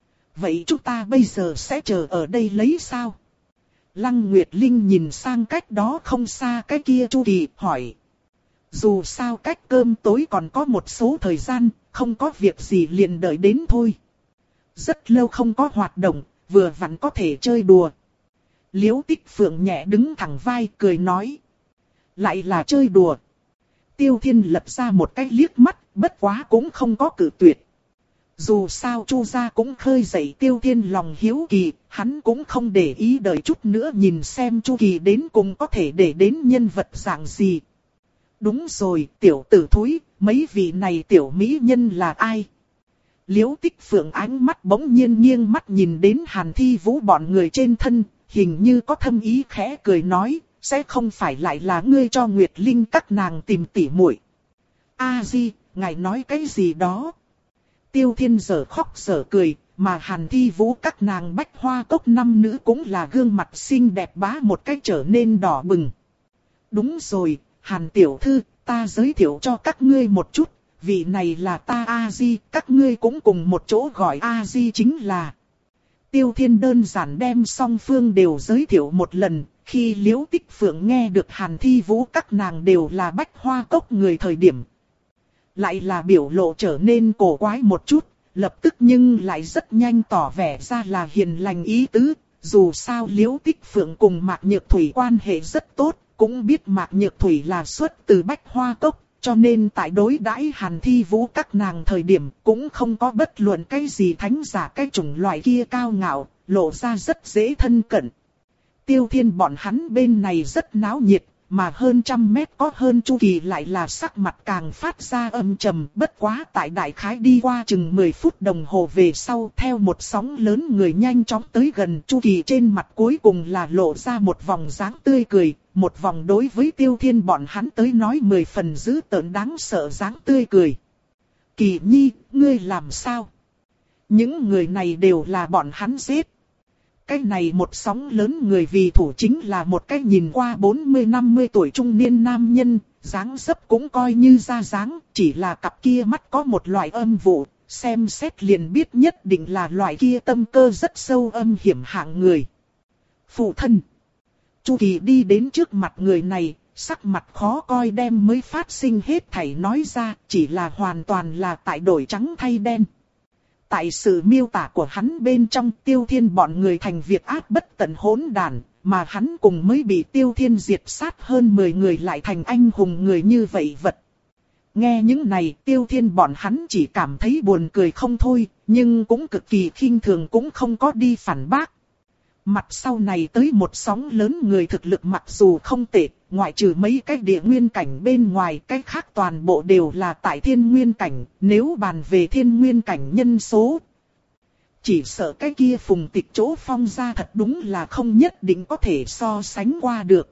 Speaker 1: Vậy chúng ta bây giờ sẽ chờ ở đây lấy sao? Lăng Nguyệt Linh nhìn sang cách đó không xa cái kia Chu Kỳ hỏi. Dù sao cách cơm tối còn có một số thời gian, không có việc gì liền đợi đến thôi. Rất lâu không có hoạt động, vừa vặn có thể chơi đùa. Liễu Tích Phượng nhẹ đứng thẳng vai cười nói. Lại là chơi đùa. Tiêu Thiên lập ra một cái liếc mắt, bất quá cũng không có cự tuyệt. Dù sao Chu gia cũng khơi dậy Tiêu Thiên lòng hiếu kỳ, hắn cũng không để ý đợi chút nữa nhìn xem Chu Kỳ đến cùng có thể để đến nhân vật dạng gì. Đúng rồi, tiểu tử thúi, mấy vị này tiểu mỹ nhân là ai? Liễu Tích Phượng ánh mắt bỗng nhiên nghiêng mắt nhìn đến Hàn Thi Vũ bọn người trên thân, hình như có thâm ý khẽ cười nói, sẽ không phải lại là ngươi cho Nguyệt Linh các nàng tìm tỉ muội. A Di, ngài nói cái gì đó? Tiêu Thiên giờ khóc giờ cười, mà Hàn Thi Vũ các nàng bách hoa cốc năm nữ cũng là gương mặt xinh đẹp bá một cách trở nên đỏ bừng. Đúng rồi, Hàn tiểu thư, ta giới thiệu cho các ngươi một chút, vị này là ta A-di, các ngươi cũng cùng một chỗ gọi A-di chính là. Tiêu Thiên đơn giản đem song phương đều giới thiệu một lần, khi Liễu Tích Phượng nghe được Hàn Thi Vũ các nàng đều là bách hoa cốc người thời điểm. Lại là biểu lộ trở nên cổ quái một chút, lập tức nhưng lại rất nhanh tỏ vẻ ra là hiền lành ý tứ. Dù sao Liễu Tích Phượng cùng Mạc Nhược Thủy quan hệ rất tốt, cũng biết Mạc Nhược Thủy là xuất từ bách hoa cốc, cho nên tại đối đãi Hàn Thi Vũ các nàng thời điểm cũng không có bất luận cái gì thánh giả cái chủng loại kia cao ngạo, lộ ra rất dễ thân cận. Tiêu Thiên bọn hắn bên này rất náo nhiệt, mà hơn trăm mét có hơn Chu Kỳ lại là sắc mặt càng phát ra âm trầm. Bất quá tại đại khái đi qua chừng mười phút đồng hồ về sau, theo một sóng lớn người nhanh chóng tới gần, Chu Kỳ trên mặt cuối cùng là lộ ra một vòng dáng tươi cười, một vòng đối với Tiêu Thiên bọn hắn tới nói mười phần dữ tợn đáng sợ dáng tươi cười. Kỳ Nhi, ngươi làm sao? Những người này đều là bọn hắn giết. Cái này một sóng lớn người vì thủ chính là một cái nhìn qua bốn mươi năm mươi tuổi trung niên nam nhân, dáng dấp cũng coi như ra dáng, chỉ là cặp kia mắt có một loại âm vụ, xem xét liền biết nhất định là loại kia tâm cơ rất sâu âm hiểm hạng người. Phụ thân. Chu Kỳ đi đến trước mặt người này, sắc mặt khó coi đem mới phát sinh hết thảy nói ra, chỉ là hoàn toàn là tại đổi trắng thay đen. Tại sự miêu tả của hắn bên trong, Tiêu Thiên bọn người thành việc ác bất tận hỗn đản, mà hắn cùng mới bị Tiêu Thiên diệt sát hơn mười người lại thành anh hùng người như vậy vật. Nghe những này, Tiêu Thiên bọn hắn chỉ cảm thấy buồn cười không thôi, nhưng cũng cực kỳ khinh thường cũng không có đi phản bác. Mặt sau này tới một sóng lớn người thực lực mặc dù không tệ, ngoại trừ mấy cái địa nguyên cảnh bên ngoài, cái khác toàn bộ đều là tại thiên nguyên cảnh, nếu bàn về thiên nguyên cảnh nhân số. Chỉ sợ cái kia Phùng Tịch chỗ phong ra thật đúng là không nhất định có thể so sánh qua được.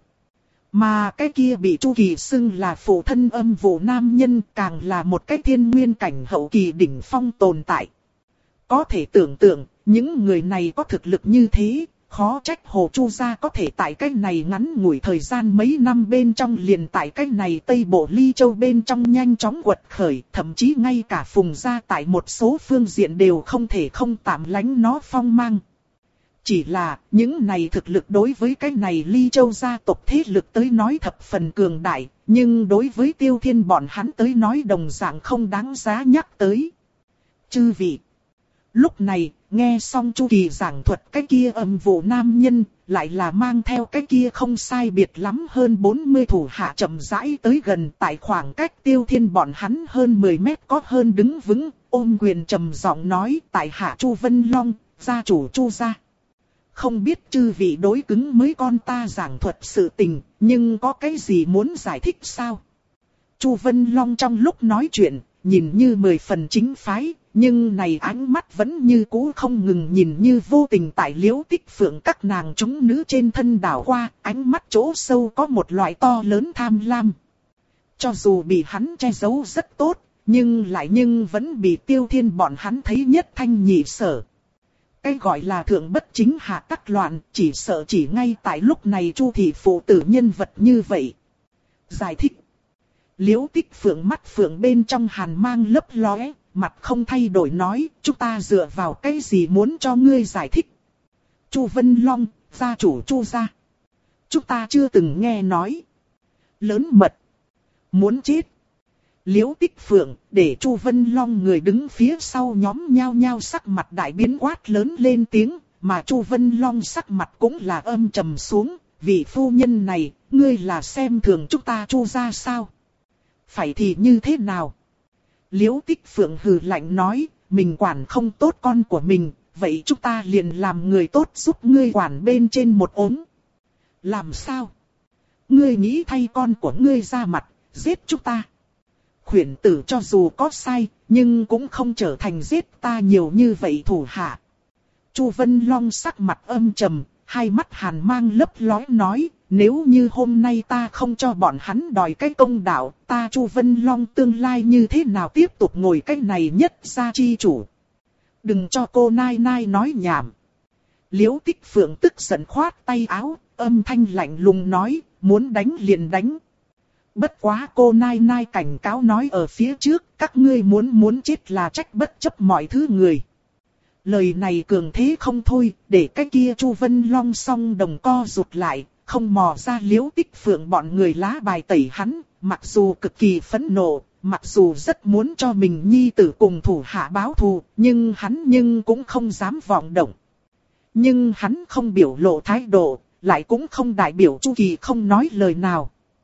Speaker 1: Mà cái kia bị Chu Kỳ xưng là phụ thân âm vụ nam nhân càng là một cái thiên nguyên cảnh hậu kỳ đỉnh phong tồn tại. Có thể tưởng tượng, những người này có thực lực như thế, khó trách Hồ Chu gia có thể tại cái này ngắn ngủi thời gian mấy năm bên trong liền tại cái này Tây Bộ Ly Châu bên trong nhanh chóng quật khởi, thậm chí ngay cả Phùng gia tại một số phương diện đều không thể không tạm lánh nó phong mang. Chỉ là, những này thực lực đối với cái này Ly Châu gia tộc thế lực tới nói thập phần cường đại, nhưng đối với Tiêu Thiên bọn hắn tới nói đồng dạng không đáng giá nhắc tới. Chư vị. Lúc này, nghe xong Chu Kỳ giảng thuật cái kia âm vụ nam nhân, lại là mang theo cái kia không sai biệt lắm hơn bốn mươi thủ hạ chậm rãi tới gần tại khoảng cách Tiêu Thiên bọn hắn hơn mười mét có hơn đứng vững, ôm quyền trầm giọng nói tại hạ Chu Vân Long, gia chủ Chu gia. Không biết chư vị đối cứng mới con ta giảng thuật sự tình, nhưng có cái gì muốn giải thích sao? Chu Vân Long trong lúc nói chuyện, nhìn như mười phần chính phái, nhưng này ánh mắt vẫn như cũ không ngừng nhìn như vô tình tại Liễu Tích Phượng các nàng chúng nữ trên thân đảo qua, ánh mắt chỗ sâu có một loại to lớn tham lam. Cho dù bị hắn che giấu rất tốt, nhưng lại nhưng vẫn bị Tiêu Thiên bọn hắn thấy nhất thanh nhị sở. Cái gọi là thượng bất chính hạ tắc loạn, chỉ sợ chỉ ngay tại lúc này Chu thị phụ tử nhân vật như vậy. Giải thích. Liễu Tích Phượng mắt phượng bên trong hàn mang lấp lóe, mặt không thay đổi nói, chúng ta dựa vào cái gì muốn cho ngươi giải thích. Chu Vân Long, gia chủ Chu gia. Chúng ta chưa từng nghe nói. Lớn mật. Muốn chết. Liễu Tích Phượng, để Chu Vân Long người đứng phía sau nhóm nhao nhao sắc mặt đại biến quát lớn lên tiếng, mà Chu Vân Long sắc mặt cũng là âm trầm xuống, vị phu nhân này, ngươi là xem thường chúng ta Chu gia sao? Phải thì như thế nào? Liễu Tích Phượng hừ lạnh nói, mình quản không tốt con của mình, vậy chúng ta liền làm người tốt giúp ngươi quản bên trên một ốm. Làm sao? Ngươi nghĩ thay con của ngươi ra mặt, giết chúng ta. Khuyển tử cho dù có sai, nhưng cũng không trở thành giết ta nhiều như vậy thủ hạ. Chu Vân Long sắc mặt âm trầm, hai mắt hàn mang lấp lóe nói, nếu như hôm nay ta không cho bọn hắn đòi cái công đạo, ta Chu Vân Long tương lai như thế nào tiếp tục ngồi cái này nhất gia chi chủ. Đừng cho cô Nai Nai nói nhảm. Liễu Tích Phượng tức giận khoát tay áo, âm thanh lạnh lùng nói, muốn đánh liền đánh. Bất quá cô Nai Nai cảnh cáo nói ở phía trước, các ngươi muốn muốn chết là trách bất chấp mọi thứ người. Lời này cường thế không thôi, để cái kia Chu Vân Long song đồng co rụt lại, không mò ra Liễu Tích Phượng bọn người lá bài tẩy hắn, mặc dù cực kỳ phẫn nộ, mặc dù rất muốn cho mình nhi tử cùng thủ hạ báo thù, nhưng hắn nhưng cũng không dám vọng động. Nhưng hắn không biểu lộ thái độ, lại cũng không đại biểu Chu Kỳ không nói lời nào.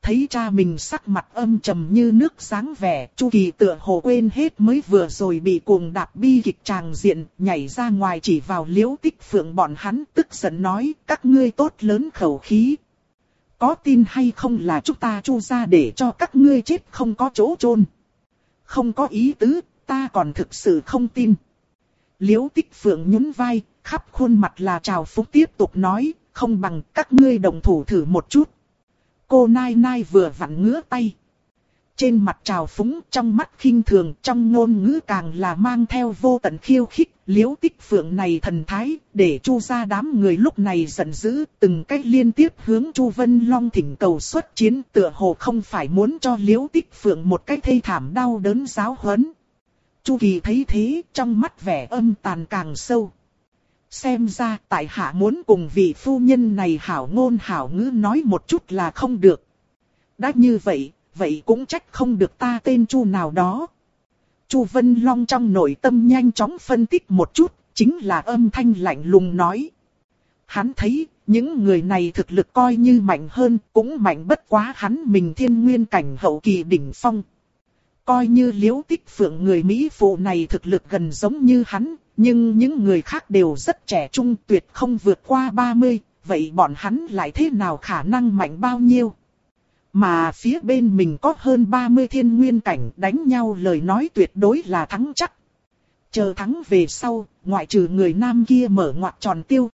Speaker 1: Thấy cha mình sắc mặt âm trầm như nước dáng vẻ, Chu Kỳ tựa hồ quên hết mới vừa rồi bị cuồng đạp bi kịch tràng diện, nhảy ra ngoài chỉ vào Liễu Tích Phượng bọn hắn, tức giận nói, các ngươi tốt lớn khẩu khí. Có tin hay không là chúng ta Chu gia để cho các ngươi chết không có chỗ chôn? Không có ý tứ, ta còn thực sự không tin. Liễu Tích Phượng nhún vai, khắp khuôn mặt là trào phúng tiếp tục nói, không bằng các ngươi đồng thủ thử một chút. Cô Nai Nai vừa vặn ngứa tay. Trên mặt trào phúng, trong mắt khinh thường, trong ngôn ngữ càng là mang theo vô tận khiêu khích. Liễu Tích Phượng này thần thái, để Chu gia đám người lúc này giận dữ, từng cách liên tiếp hướng Chu Vân Long thỉnh cầu xuất chiến, tựa hồ không phải muốn cho Liễu Tích Phượng một cách thê thảm đau đớn giáo huấn. Chu Kỳ thấy thế, trong mắt vẻ âm tàn càng sâu. Xem ra tại hạ muốn cùng vị phu nhân này hảo ngôn hảo ngữ nói một chút là không được. Đã như vậy, vậy cũng trách không được ta tên Chu nào đó. Chu Vân Long trong nội tâm nhanh chóng phân tích một chút, chính là âm thanh lạnh lùng nói. Hắn thấy, những người này thực lực coi như mạnh hơn, cũng mạnh bất quá hắn mình thiên nguyên cảnh hậu kỳ đỉnh phong. Coi như Liễu Tích Phượng người Mỹ phụ này thực lực gần giống như hắn, nhưng những người khác đều rất trẻ trung tuyệt không vượt qua ba mươi, vậy bọn hắn lại thế nào khả năng mạnh bao nhiêu? Mà phía bên mình có hơn ba mươi thiên nguyên cảnh đánh nhau lời nói tuyệt đối là thắng chắc. Chờ thắng về sau, ngoại trừ người nam kia mở ngoặc tròn tiêu.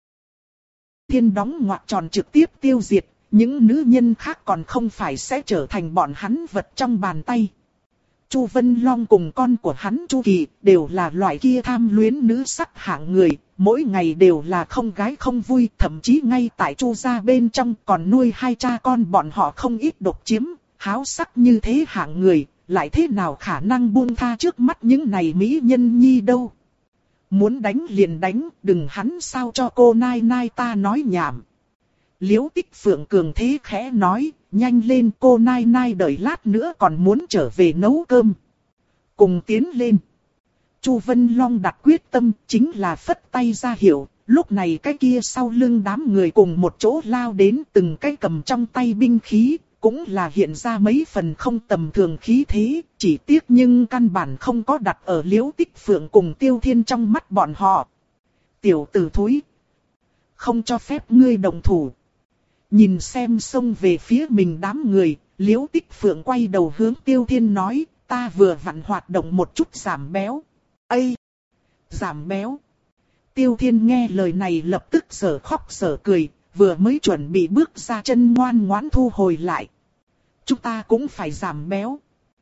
Speaker 1: Thiên đóng ngoặc tròn trực tiếp tiêu diệt, những nữ nhân khác còn không phải sẽ trở thành bọn hắn vật trong bàn tay. Chu Vân Long cùng con của hắn Chu Kỳ đều là loại kia tham luyến nữ sắc hạng người, mỗi ngày đều là không gái không vui, thậm chí ngay tại Chu gia bên trong còn nuôi hai cha con bọn họ không ít độc chiếm, háo sắc như thế hạng người, lại thế nào khả năng buông tha trước mắt những này mỹ nhân nhi đâu. Muốn đánh liền đánh, đừng hắn sao cho cô Nai Nai ta nói nhảm. Liễu Tích Phượng cường thế khẽ nói, nhanh lên cô Nai Nai đợi lát nữa còn muốn trở về nấu cơm. Cùng tiến lên. Chu Vân Long đặt quyết tâm chính là phất tay ra hiệu, lúc này cái kia sau lưng đám người cùng một chỗ lao đến từng cái cầm trong tay binh khí, cũng là hiện ra mấy phần không tầm thường khí thế, chỉ tiếc nhưng căn bản không có đặt ở Liễu Tích Phượng cùng Tiêu Thiên trong mắt bọn họ. Tiểu tử thúi, không cho phép ngươi đồng thủ. Nhìn xem xông về phía mình đám người, Liễu Tích Phượng quay đầu hướng Tiêu Thiên nói, ta vừa vặn hoạt động một chút giảm béo. Ây! Giảm béo! Tiêu Thiên nghe lời này lập tức sở khóc sở cười, vừa mới chuẩn bị bước ra chân ngoan ngoãn thu hồi lại. Chúng ta cũng phải giảm béo.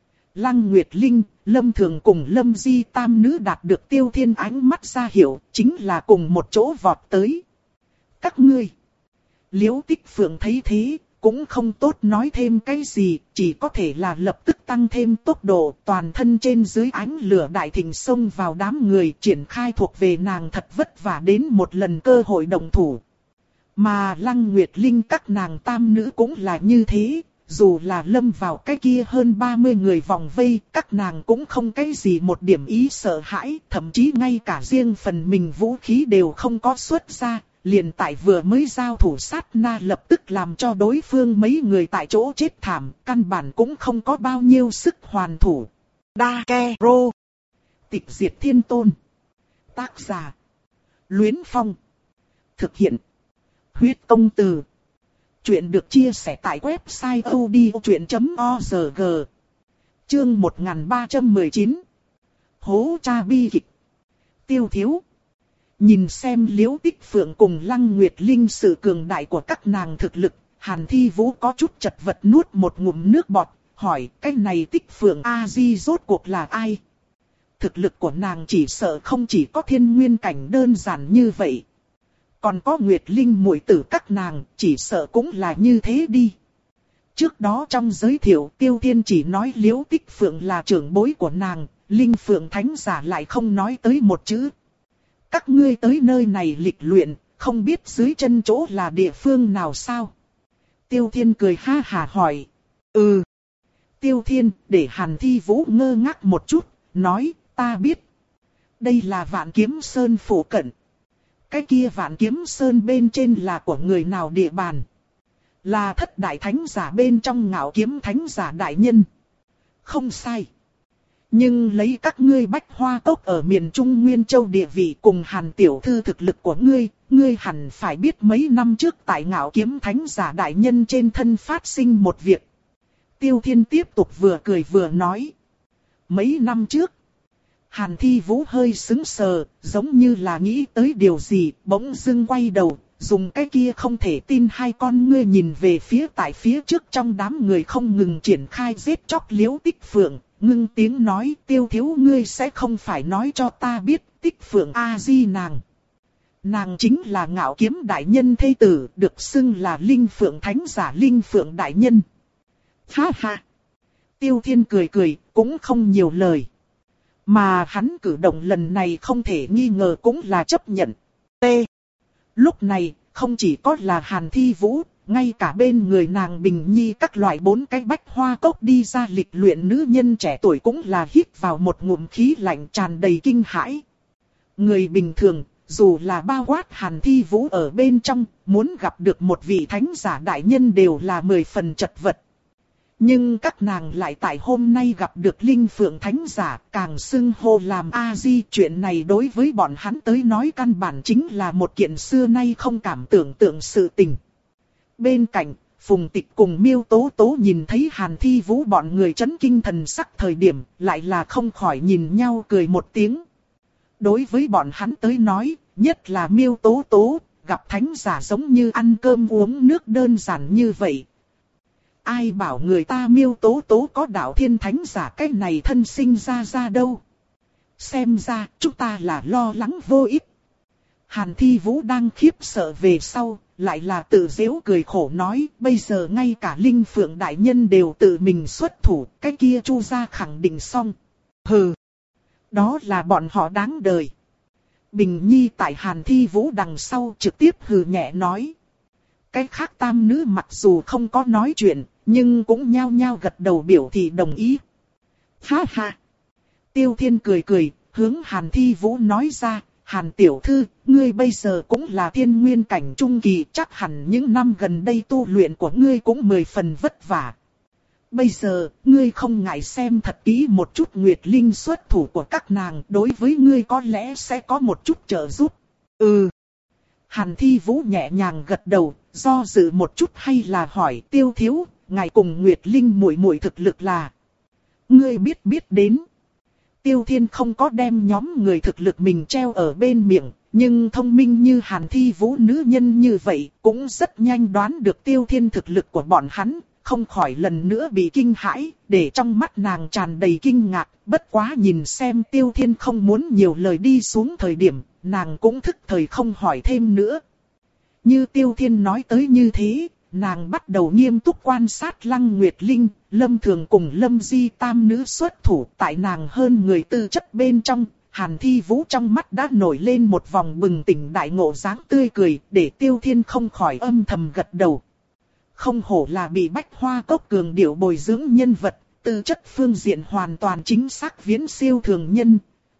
Speaker 1: Lăng Nguyệt Linh, Lâm Thường cùng Lâm Di tam nữ đạt được Tiêu Thiên ánh mắt ra hiệu, chính là cùng một chỗ vọt tới. Các ngươi! Liễu Tích Phượng thấy thế, cũng không tốt nói thêm cái gì, chỉ có thể là lập tức tăng thêm tốc độ, toàn thân trên dưới ánh lửa đại thịnh xông vào đám người, triển khai thuộc về nàng thật vất vả đến một lần cơ hội đồng thủ. Mà Lăng Nguyệt Linh các nàng tam nữ cũng là như thế, dù là lâm vào cái kia hơn ba mươi người vòng vây, các nàng cũng không cái gì một điểm ý sợ hãi, thậm chí ngay cả riêng phần mình vũ khí đều không có xuất ra. Liền tại vừa mới giao thủ sát na lập tức làm cho đối phương mấy người tại chỗ chết thảm, căn bản cũng không có bao nhiêu sức hoàn thủ. Đa Ke Rô. Tịch diệt thiên tôn. Tác giả. Luyến Phong. Thực hiện. Huyết công từ. Chuyện được chia sẻ tại website odchuyện chấm org. Chương một nghìn ba trăm mười chín. Hố cha bi kịch. Tiêu thiếu. Nhìn xem Liễu Tích Phượng cùng Lăng Nguyệt Linh sự cường đại của các nàng thực lực, Hàn Thi Vũ có chút chật vật nuốt một ngụm nước bọt, hỏi cái này Tích Phượng A-di rốt cuộc là ai? Thực lực của nàng chỉ sợ không chỉ có thiên nguyên cảnh đơn giản như vậy. Còn có Nguyệt Linh muội tử các nàng, chỉ sợ cũng là như thế đi. Trước đó trong giới thiệu Tiêu Thiên chỉ nói Liễu Tích Phượng là trưởng bối của nàng, Linh Phượng Thánh Giả lại không nói tới một chữ. Các ngươi tới nơi này lịch luyện, không biết dưới chân chỗ là địa phương nào sao? Tiêu Thiên cười ha hả hỏi. Ừ. Tiêu Thiên để Hàn Thi Vũ ngơ ngác một chút, nói, ta biết. Đây là Vạn Kiếm Sơn phủ cận. Cái kia Vạn Kiếm Sơn bên trên là của người nào địa bàn? Là thất đại thánh giả bên trong Ngạo Kiếm thánh giả đại nhân. Không sai. Nhưng lấy các ngươi Bách Hoa Cốc ở miền Trung Nguyên Châu địa vị cùng Hàn tiểu thư thực lực của ngươi, ngươi hẳn phải biết mấy năm trước tại Ngạo Kiếm thánh giả đại nhân trên thân phát sinh một việc. Tiêu Thiên tiếp tục vừa cười vừa nói. Mấy năm trước, Hàn Thi Vũ hơi sững sờ, giống như là nghĩ tới điều gì, bỗng dưng quay đầu, dùng cái kia không thể tin hai con ngươi nhìn về phía tại phía trước trong đám người không ngừng triển khai giết chóc Liễu Tích Phượng, ngưng tiếng nói Tiêu thiếu ngươi sẽ không phải nói cho ta biết Tích Phượng A-di nàng. Nàng chính là Ngạo Kiếm đại nhân thê tử, được xưng là Linh Phượng thánh giả Linh Phượng đại nhân. Ha ha! Tiêu Thiên cười cười, cũng không nhiều lời. Mà hắn cử động lần này không thể nghi ngờ cũng là chấp nhận. T. Lúc này, không chỉ có là Hàn Thi Vũ, ngay cả bên người nàng Bình Nhi các loại bốn cái Bách Hoa Cốc đi ra lịch luyện nữ nhân trẻ tuổi cũng là hít vào một ngụm khí lạnh tràn đầy kinh hãi. Người bình thường, dù là bao quát Hàn Thi Vũ ở bên trong, muốn gặp được một vị thánh giả đại nhân đều là mười phần chật vật. Nhưng các nàng lại tại hôm nay gặp được Linh Phượng thánh giả, càng xưng hô làm A-di. Chuyện này đối với bọn hắn tới nói căn bản chính là một kiện xưa nay không cảm tưởng tượng sự tình. Bên cạnh, Phùng Tịch cùng Miêu Tố Tố nhìn thấy Hàn Thi Vũ bọn người chấn kinh thần sắc thời điểm, lại là không khỏi nhìn nhau cười một tiếng. Đối với bọn hắn tới nói, nhất là Miêu Tố Tố, gặp thánh giả giống như ăn cơm uống nước đơn giản như vậy. Ai bảo người ta Miêu Tố Tố có đạo thiên thánh giả cái này thân sinh ra ra đâu. Xem ra chúng ta là lo lắng vô ích. Hàn Thi Vũ đang khiếp sợ về sau, lại là tự giễu cười khổ nói, bây giờ ngay cả Linh Phượng đại nhân đều tự mình xuất thủ, cái kia Chu gia khẳng định xong. Hừ, đó là bọn họ đáng đời. Bình Nhi tại Hàn Thi Vũ đằng sau trực tiếp hừ nhẹ nói. Cái khác tam nữ mặc dù không có nói chuyện, nhưng cũng nhao nhao gật đầu biểu thị đồng ý. Ha ha! Tiêu Thiên cười cười, hướng Hàn Thi Vũ nói ra, Hàn tiểu thư, ngươi bây giờ cũng là thiên nguyên cảnh trung kỳ, chắc hẳn những năm gần đây tu luyện của ngươi cũng mười phần vất vả. Bây giờ, ngươi không ngại xem thật kỹ một chút Nguyệt Linh xuất thủ của các nàng, đối với ngươi có lẽ sẽ có một chút trợ giúp. Ừ. Hàn Thi Vũ nhẹ nhàng gật đầu, do dự một chút hay là hỏi Tiêu thiếu, ngài cùng Nguyệt Linh muội muội thực lực là. Ngươi biết biết đến. Tiêu Thiên không có đem nhóm người thực lực mình treo ở bên miệng, nhưng thông minh như Hàn Thi Vũ nữ nhân như vậy, cũng rất nhanh đoán được Tiêu Thiên thực lực của bọn hắn, không khỏi lần nữa bị kinh hãi, để trong mắt nàng tràn đầy kinh ngạc, bất quá nhìn xem Tiêu Thiên không muốn nhiều lời đi xuống thời điểm, nàng cũng thức thời không hỏi thêm nữa. Như Tiêu Thiên nói tới như thế, nàng bắt đầu nghiêm túc quan sát Lăng Nguyệt Linh, Lâm Thường cùng Lâm Di tam nữ xuất thủ, tại nàng hơn người tư chất bên trong, Hàn Thi Vũ trong mắt đã nổi lên một vòng bừng tỉnh đại ngộ dáng tươi cười, để Tiêu Thiên không khỏi âm thầm gật đầu. Không hổ là bị Bách Hoa Cốc cường điệu bồi dưỡng nhân vật, tư chất phương diện hoàn toàn chính xác viễn siêu thường nhân.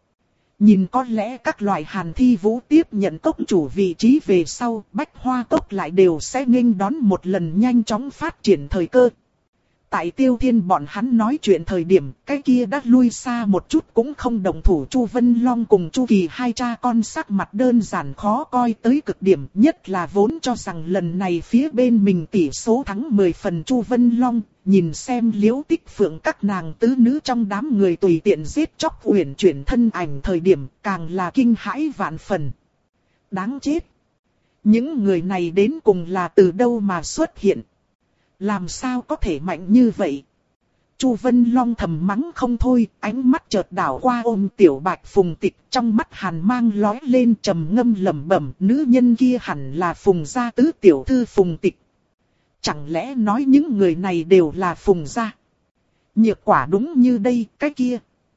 Speaker 1: Nhìn có lẽ các loại Hàn Thi Vũ tiếp nhận cốc chủ vị trí về sau, Bách Hoa Cốc lại đều sẽ nghênh đón một lần nhanh chóng phát triển thời cơ. Tại Tiêu Thiên bọn hắn nói chuyện thời điểm, cái kia đã lui xa một chút cũng không đồng thủ. Chu Vân Long cùng Chu Kỳ hai cha con sắc mặt đơn giản khó coi tới cực điểm, nhất là vốn cho rằng lần này phía bên mình tỷ số thắng mười phần. Chu Vân Long, nhìn xem Liễu Tích Phượng các nàng tứ nữ trong đám người tùy tiện giết chóc uyển chuyển thân ảnh thời điểm, càng là kinh hãi vạn phần. Đáng chết! Những người này đến cùng là từ đâu mà xuất hiện? Làm sao có thể mạnh như vậy? Chu Vân Long thầm mắng không thôi, ánh mắt chợt đảo qua ôm Tiểu Bạch Phùng Tịch, trong mắt hàn mang lóe lên trầm ngâm lẩm bẩm, nữ nhân kia hẳn là Phùng gia tứ tiểu thư Phùng Tịch. Chẳng lẽ nói những người này đều là Phùng gia? Nhược quả đúng như đây, cái kia.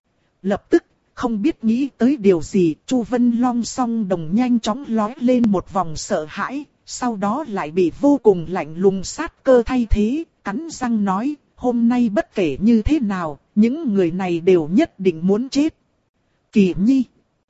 Speaker 1: Lập tức, không biết nghĩ tới điều gì, Chu Vân Long song đồng nhanh chóng lóe lên một vòng sợ hãi. Sau đó lại bị vô cùng lạnh lùng sát cơ thay thế, cắn răng nói, hôm nay bất kể như thế nào, những người này đều nhất định muốn chết. Kỳ Nhi.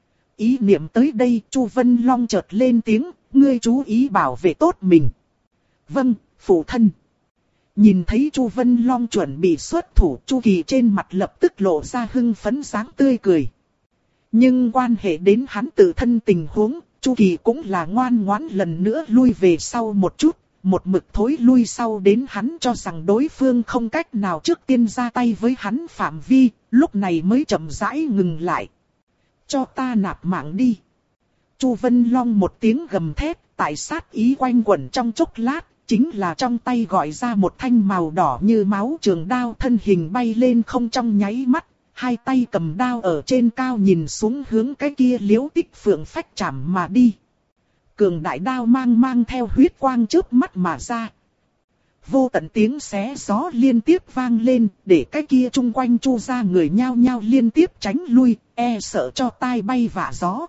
Speaker 1: Ý niệm tới đây, Chu Vân Long chợt lên tiếng, ngươi chú ý bảo vệ tốt mình. Vâng, phụ thân. Nhìn thấy Chu Vân Long chuẩn bị xuất thủ, Chu Kỳ trên mặt lập tức lộ ra hưng phấn dáng tươi cười. Nhưng quan hệ đến hắn tự thân tình huống, Chu Kỳ cũng là ngoan ngoãn lần nữa lui về sau một chút, một mực thối lui sau đến hắn cho rằng đối phương không cách nào trước tiên ra tay với hắn phạm vi, lúc này mới chậm rãi ngừng lại. Cho ta nạp mạng đi. Chu Vân Long một tiếng gầm thét, tại sát ý quanh quẩn trong chốc lát, chính là trong tay gọi ra một thanh màu đỏ như máu trường đao, thân hình bay lên không trong nháy mắt, hai tay cầm đao ở trên cao nhìn xuống hướng cái kia Liễu Tích Phượng phách chạm mà đi. Cường đại đao mang mang theo huyết quang chớp mắt mà ra. Vô tận tiếng xé gió liên tiếp vang lên, để cái kia chung quanh Chu gia người nhao nhao liên tiếp tránh lui, e sợ cho tai bay vạ gió.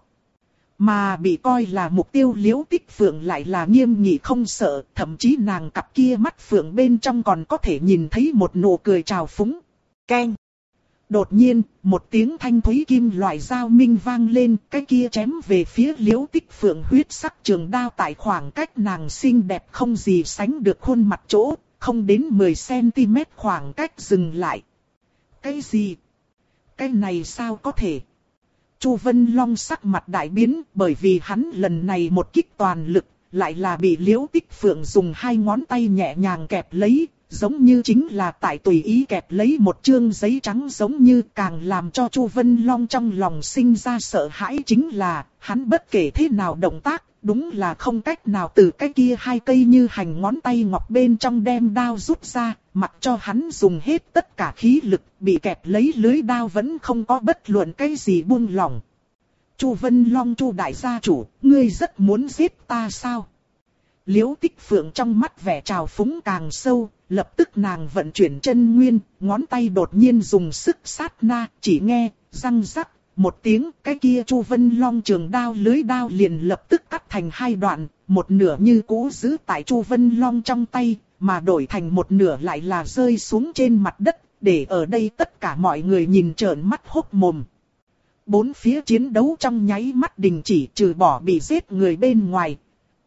Speaker 1: Mà bị coi là mục tiêu Liễu Tích Phượng lại là nghiêm nghị không sợ, thậm chí nàng cặp kia mắt phượng bên trong còn có thể nhìn thấy một nụ cười trào phúng. Keng! Đột nhiên, một tiếng thanh thúy kim loại dao minh vang lên, cái kia chém về phía Liễu Tích Phượng huyết sắc trường đao tại khoảng cách nàng xinh đẹp không gì sánh được khuôn mặt chỗ, không đến mười xăng-ti-mét khoảng cách dừng lại. Cái gì? Cái này sao có thể? Chu Vân Long sắc mặt đại biến, bởi vì hắn lần này một kích toàn lực, lại là bị Liễu Tích Phượng dùng hai ngón tay nhẹ nhàng kẹp lấy, giống như chính là tại tùy ý kẹp lấy một chương giấy trắng, giống như càng làm cho Chu Vân Long trong lòng sinh ra sợ hãi chính là, hắn bất kể thế nào động tác, đúng là không cách nào từ cái kia hai cây như hành ngón tay ngọc bên trong đem đao rút ra, mặc cho hắn dùng hết tất cả khí lực, bị kẹp lấy lưới đao vẫn không có bất luận cái gì buông lỏng. Chu Vân Long, Chu đại gia chủ, ngươi rất muốn giết ta sao? Liễu Tích Phượng trong mắt vẻ trào phúng càng sâu, lập tức nàng vận chuyển chân nguyên, ngón tay đột nhiên dùng sức sát na, chỉ nghe, răng rắc, một tiếng, cái kia Chu Vân Long trường đao lưới đao liền lập tức cắt thành hai đoạn, một nửa như cũ giữ tại Chu Vân Long trong tay, mà đổi thành một nửa lại là rơi xuống trên mặt đất, để ở đây tất cả mọi người nhìn trợn mắt hốc mồm. Bốn phía chiến đấu trong nháy mắt đình chỉ, trừ bỏ bị giết người bên ngoài.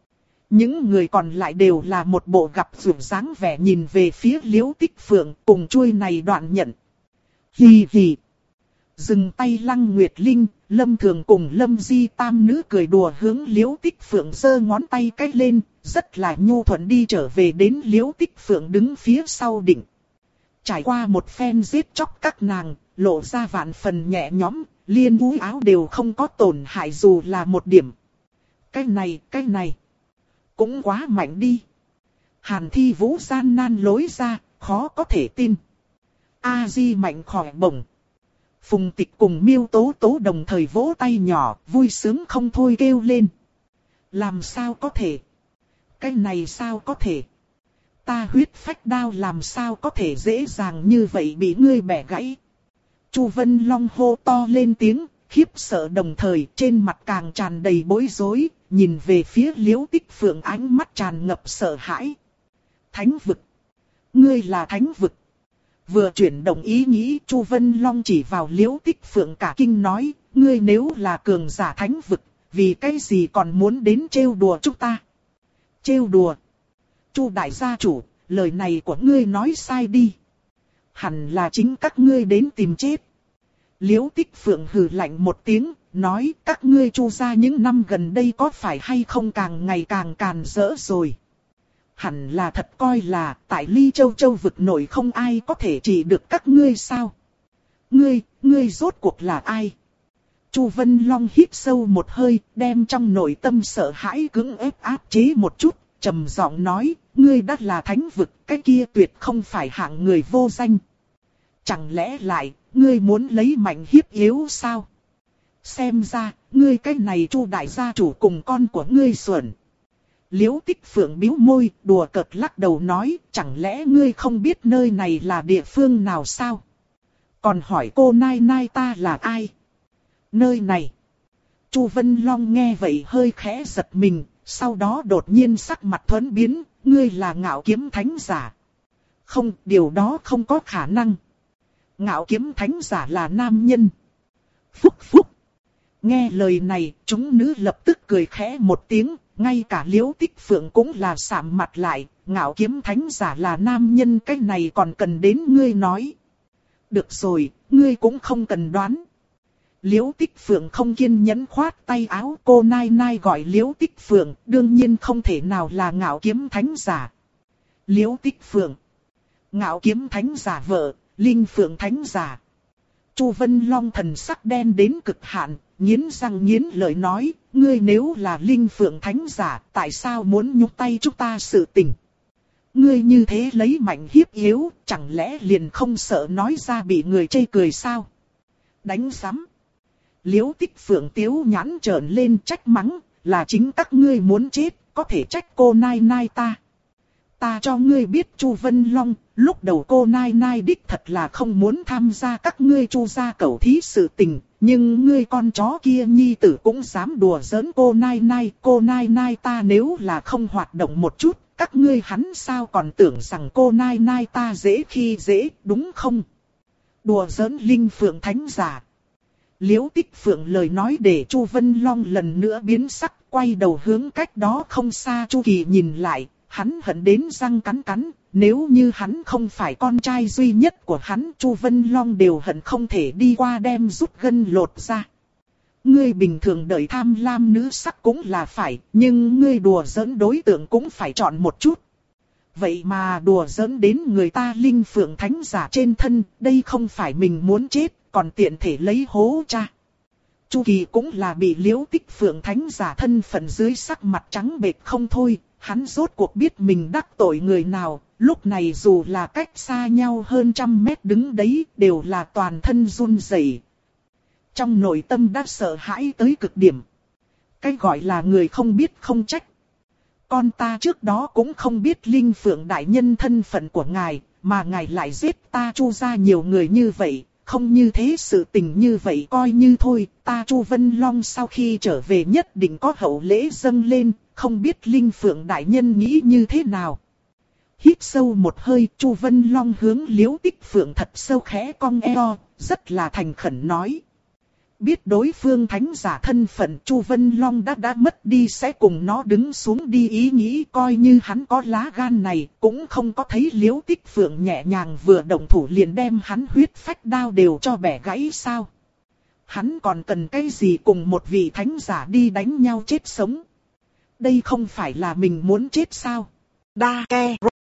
Speaker 1: Những người còn lại đều là một bộ gặp rủi dáng vẻ nhìn về phía Liễu Tích Phượng cùng chuôi này đoạn nhận. Hì hì. Dừng tay Lăng Nguyệt Linh, Lâm Thường cùng Lâm Di tam nữ cười đùa hướng Liễu Tích Phượng giơ ngón tay cách lên, rất là nhu thuận đi trở về đến Liễu Tích Phượng đứng phía sau đỉnh. Trải qua một phen giết chóc các nàng, lộ ra vạn phần nhẹ nhõm, liên úi áo đều không có tổn hại dù là một điểm. Cái này, cái này, cũng quá mạnh đi. Hàn Thi Vũ gian nan lối ra, khó có thể tin. A Di mạnh khỏi bổng. Phùng Tịch cùng Miêu Tố Tố đồng thời vỗ tay nhỏ, vui sướng không thôi kêu lên. Làm sao có thể? Cái này sao có thể? Ta huyết phách đao làm sao có thể dễ dàng như vậy bị ngươi bẻ gãy? Chu Vân Long hô to lên tiếng, khiếp sợ đồng thời trên mặt càng tràn đầy bối rối, nhìn về phía Liễu Tích Phượng ánh mắt tràn ngập sợ hãi. Thánh vực. Ngươi là thánh vực. Vừa chuyển động ý nghĩ, Chu Vân Long chỉ vào Liễu Tích Phượng cả kinh nói, ngươi nếu là cường giả thánh vực, vì cái gì còn muốn đến trêu đùa chúng ta? Trêu đùa. Chu đại gia chủ, lời này của ngươi nói sai đi. Hẳn là chính các ngươi đến tìm chết. Liễu Tích Phượng hừ lạnh một tiếng, nói các ngươi Chu gia những năm gần đây có phải hay không càng ngày càng càn rỡ rồi. Hẳn là thật coi là tại Ly Châu Châu vực nổi không ai có thể trị được các ngươi sao. Ngươi, ngươi rốt cuộc là ai? Chu Vân Long hít sâu một hơi, đem trong nội tâm sợ hãi cưỡng ép áp chế một chút, trầm giọng nói, ngươi đã là thánh vực, cái kia tuyệt không phải hạng người vô danh. Chẳng lẽ lại, ngươi muốn lấy mạnh hiếp yếu sao? Xem ra, ngươi cái này Chu đại gia chủ cùng con của ngươi xuẩn. Liễu Tích Phượng bĩu môi, đùa cợt lắc đầu nói, chẳng lẽ ngươi không biết nơi này là địa phương nào sao? Còn hỏi cô Nai Nai ta là ai? Nơi này. Chu Vân Long nghe vậy hơi khẽ giật mình, sau đó đột nhiên sắc mặt thuẫn biến, ngươi là Ngạo Kiếm Thánh giả. Không, điều đó không có khả năng. Ngạo Kiếm Thánh giả là nam nhân. Phúc phúc. Nghe lời này, chúng nữ lập tức cười khẽ một tiếng, ngay cả Liễu Tích Phượng cũng là sạm mặt lại, Ngạo Kiếm Thánh Giả là nam nhân, cái này còn cần đến ngươi nói. Được rồi, ngươi cũng không cần đoán. Liễu Tích Phượng không kiên nhẫn khoát tay áo, cô Nai Nai gọi Liễu Tích Phượng, đương nhiên không thể nào là Ngạo Kiếm Thánh Giả. Liễu Tích Phượng, Ngạo Kiếm Thánh Giả vợ, Linh Phượng Thánh Giả. Chu Vân Long thần sắc đen đến cực hạn, nghiến răng nghiến lợi nói, ngươi nếu là Linh Phượng Thánh Giả, tại sao muốn nhúc tay chúng ta sự tình? Ngươi như thế lấy mạnh hiếp yếu, chẳng lẽ liền không sợ nói ra bị người chê cười sao? Đánh rắm. Liễu Tích Phượng tiếu nhãn trợn lên trách mắng, là chính các ngươi muốn chết, có thể trách cô Nai Nai ta. Ta cho ngươi biết Chu Vân Long, lúc đầu cô Nai Nai đích thật là không muốn tham gia các ngươi Chu gia cẩu thí sự tình, nhưng ngươi con chó kia nhi tử cũng dám đùa giỡn cô Nai Nai, cô Nai Nai ta nếu là không hoạt động một chút, các ngươi hắn sao còn tưởng rằng cô Nai Nai ta dễ khi dễ, đúng không? Đùa giỡn Linh Phượng Thánh Giả. Liễu Tích Phượng lời nói để Chu Vân Long lần nữa biến sắc, quay đầu hướng cách đó không xa Chu Kỳ nhìn lại, hắn hận đến răng cắn cắn, nếu như hắn không phải con trai duy nhất của hắn, Chu Vân Long đều hận không thể đi qua đem rút gân lột ra. Ngươi bình thường đợi tham lam nữ sắc cũng là phải, nhưng ngươi đùa giỡn đối tượng cũng phải chọn một chút. Vậy mà đùa giỡn đến người ta Linh Phượng Thánh Giả trên thân, đây không phải mình muốn chết, còn tiện thể lấy hố cha. Chu Kỳ cũng là bị Liễu Tích Phượng Thánh Giả thân phận dưới sắc mặt trắng bệch không thôi, hắn rốt cuộc biết mình đắc tội người nào, lúc này dù là cách xa nhau hơn trăm mét đứng đấy, đều là toàn thân run rẩy. Trong nội tâm đã sợ hãi tới cực điểm. Cái gọi là người không biết không trách. Con ta trước đó cũng không biết Linh Phượng đại nhân thân phận của ngài, mà ngài lại giết ta Chu gia nhiều người như vậy, không như thế sự tình như vậy coi như thôi, ta Chu Vân Long sau khi trở về nhất định có hậu lễ dâng lên, không biết Linh Phượng đại nhân nghĩ như thế nào. Hít sâu một hơi, Chu Vân Long hướng Liễu Tích Phượng thật sâu khẽ cong eo, rất là thành khẩn nói. Biết đối phương thánh giả thân phận, Chu Vân Long đã đã mất đi sẽ cùng nó đứng xuống đi ý nghĩ, coi như hắn có lá gan này, cũng không có thấy Liễu Tích Phượng nhẹ nhàng vừa động thủ liền đem hắn huyết phách đao đều cho bẻ gãy sao. Hắn còn cần cái gì cùng một vị thánh giả đi đánh nhau chết sống. Đây không phải là mình muốn chết sao. Đa ke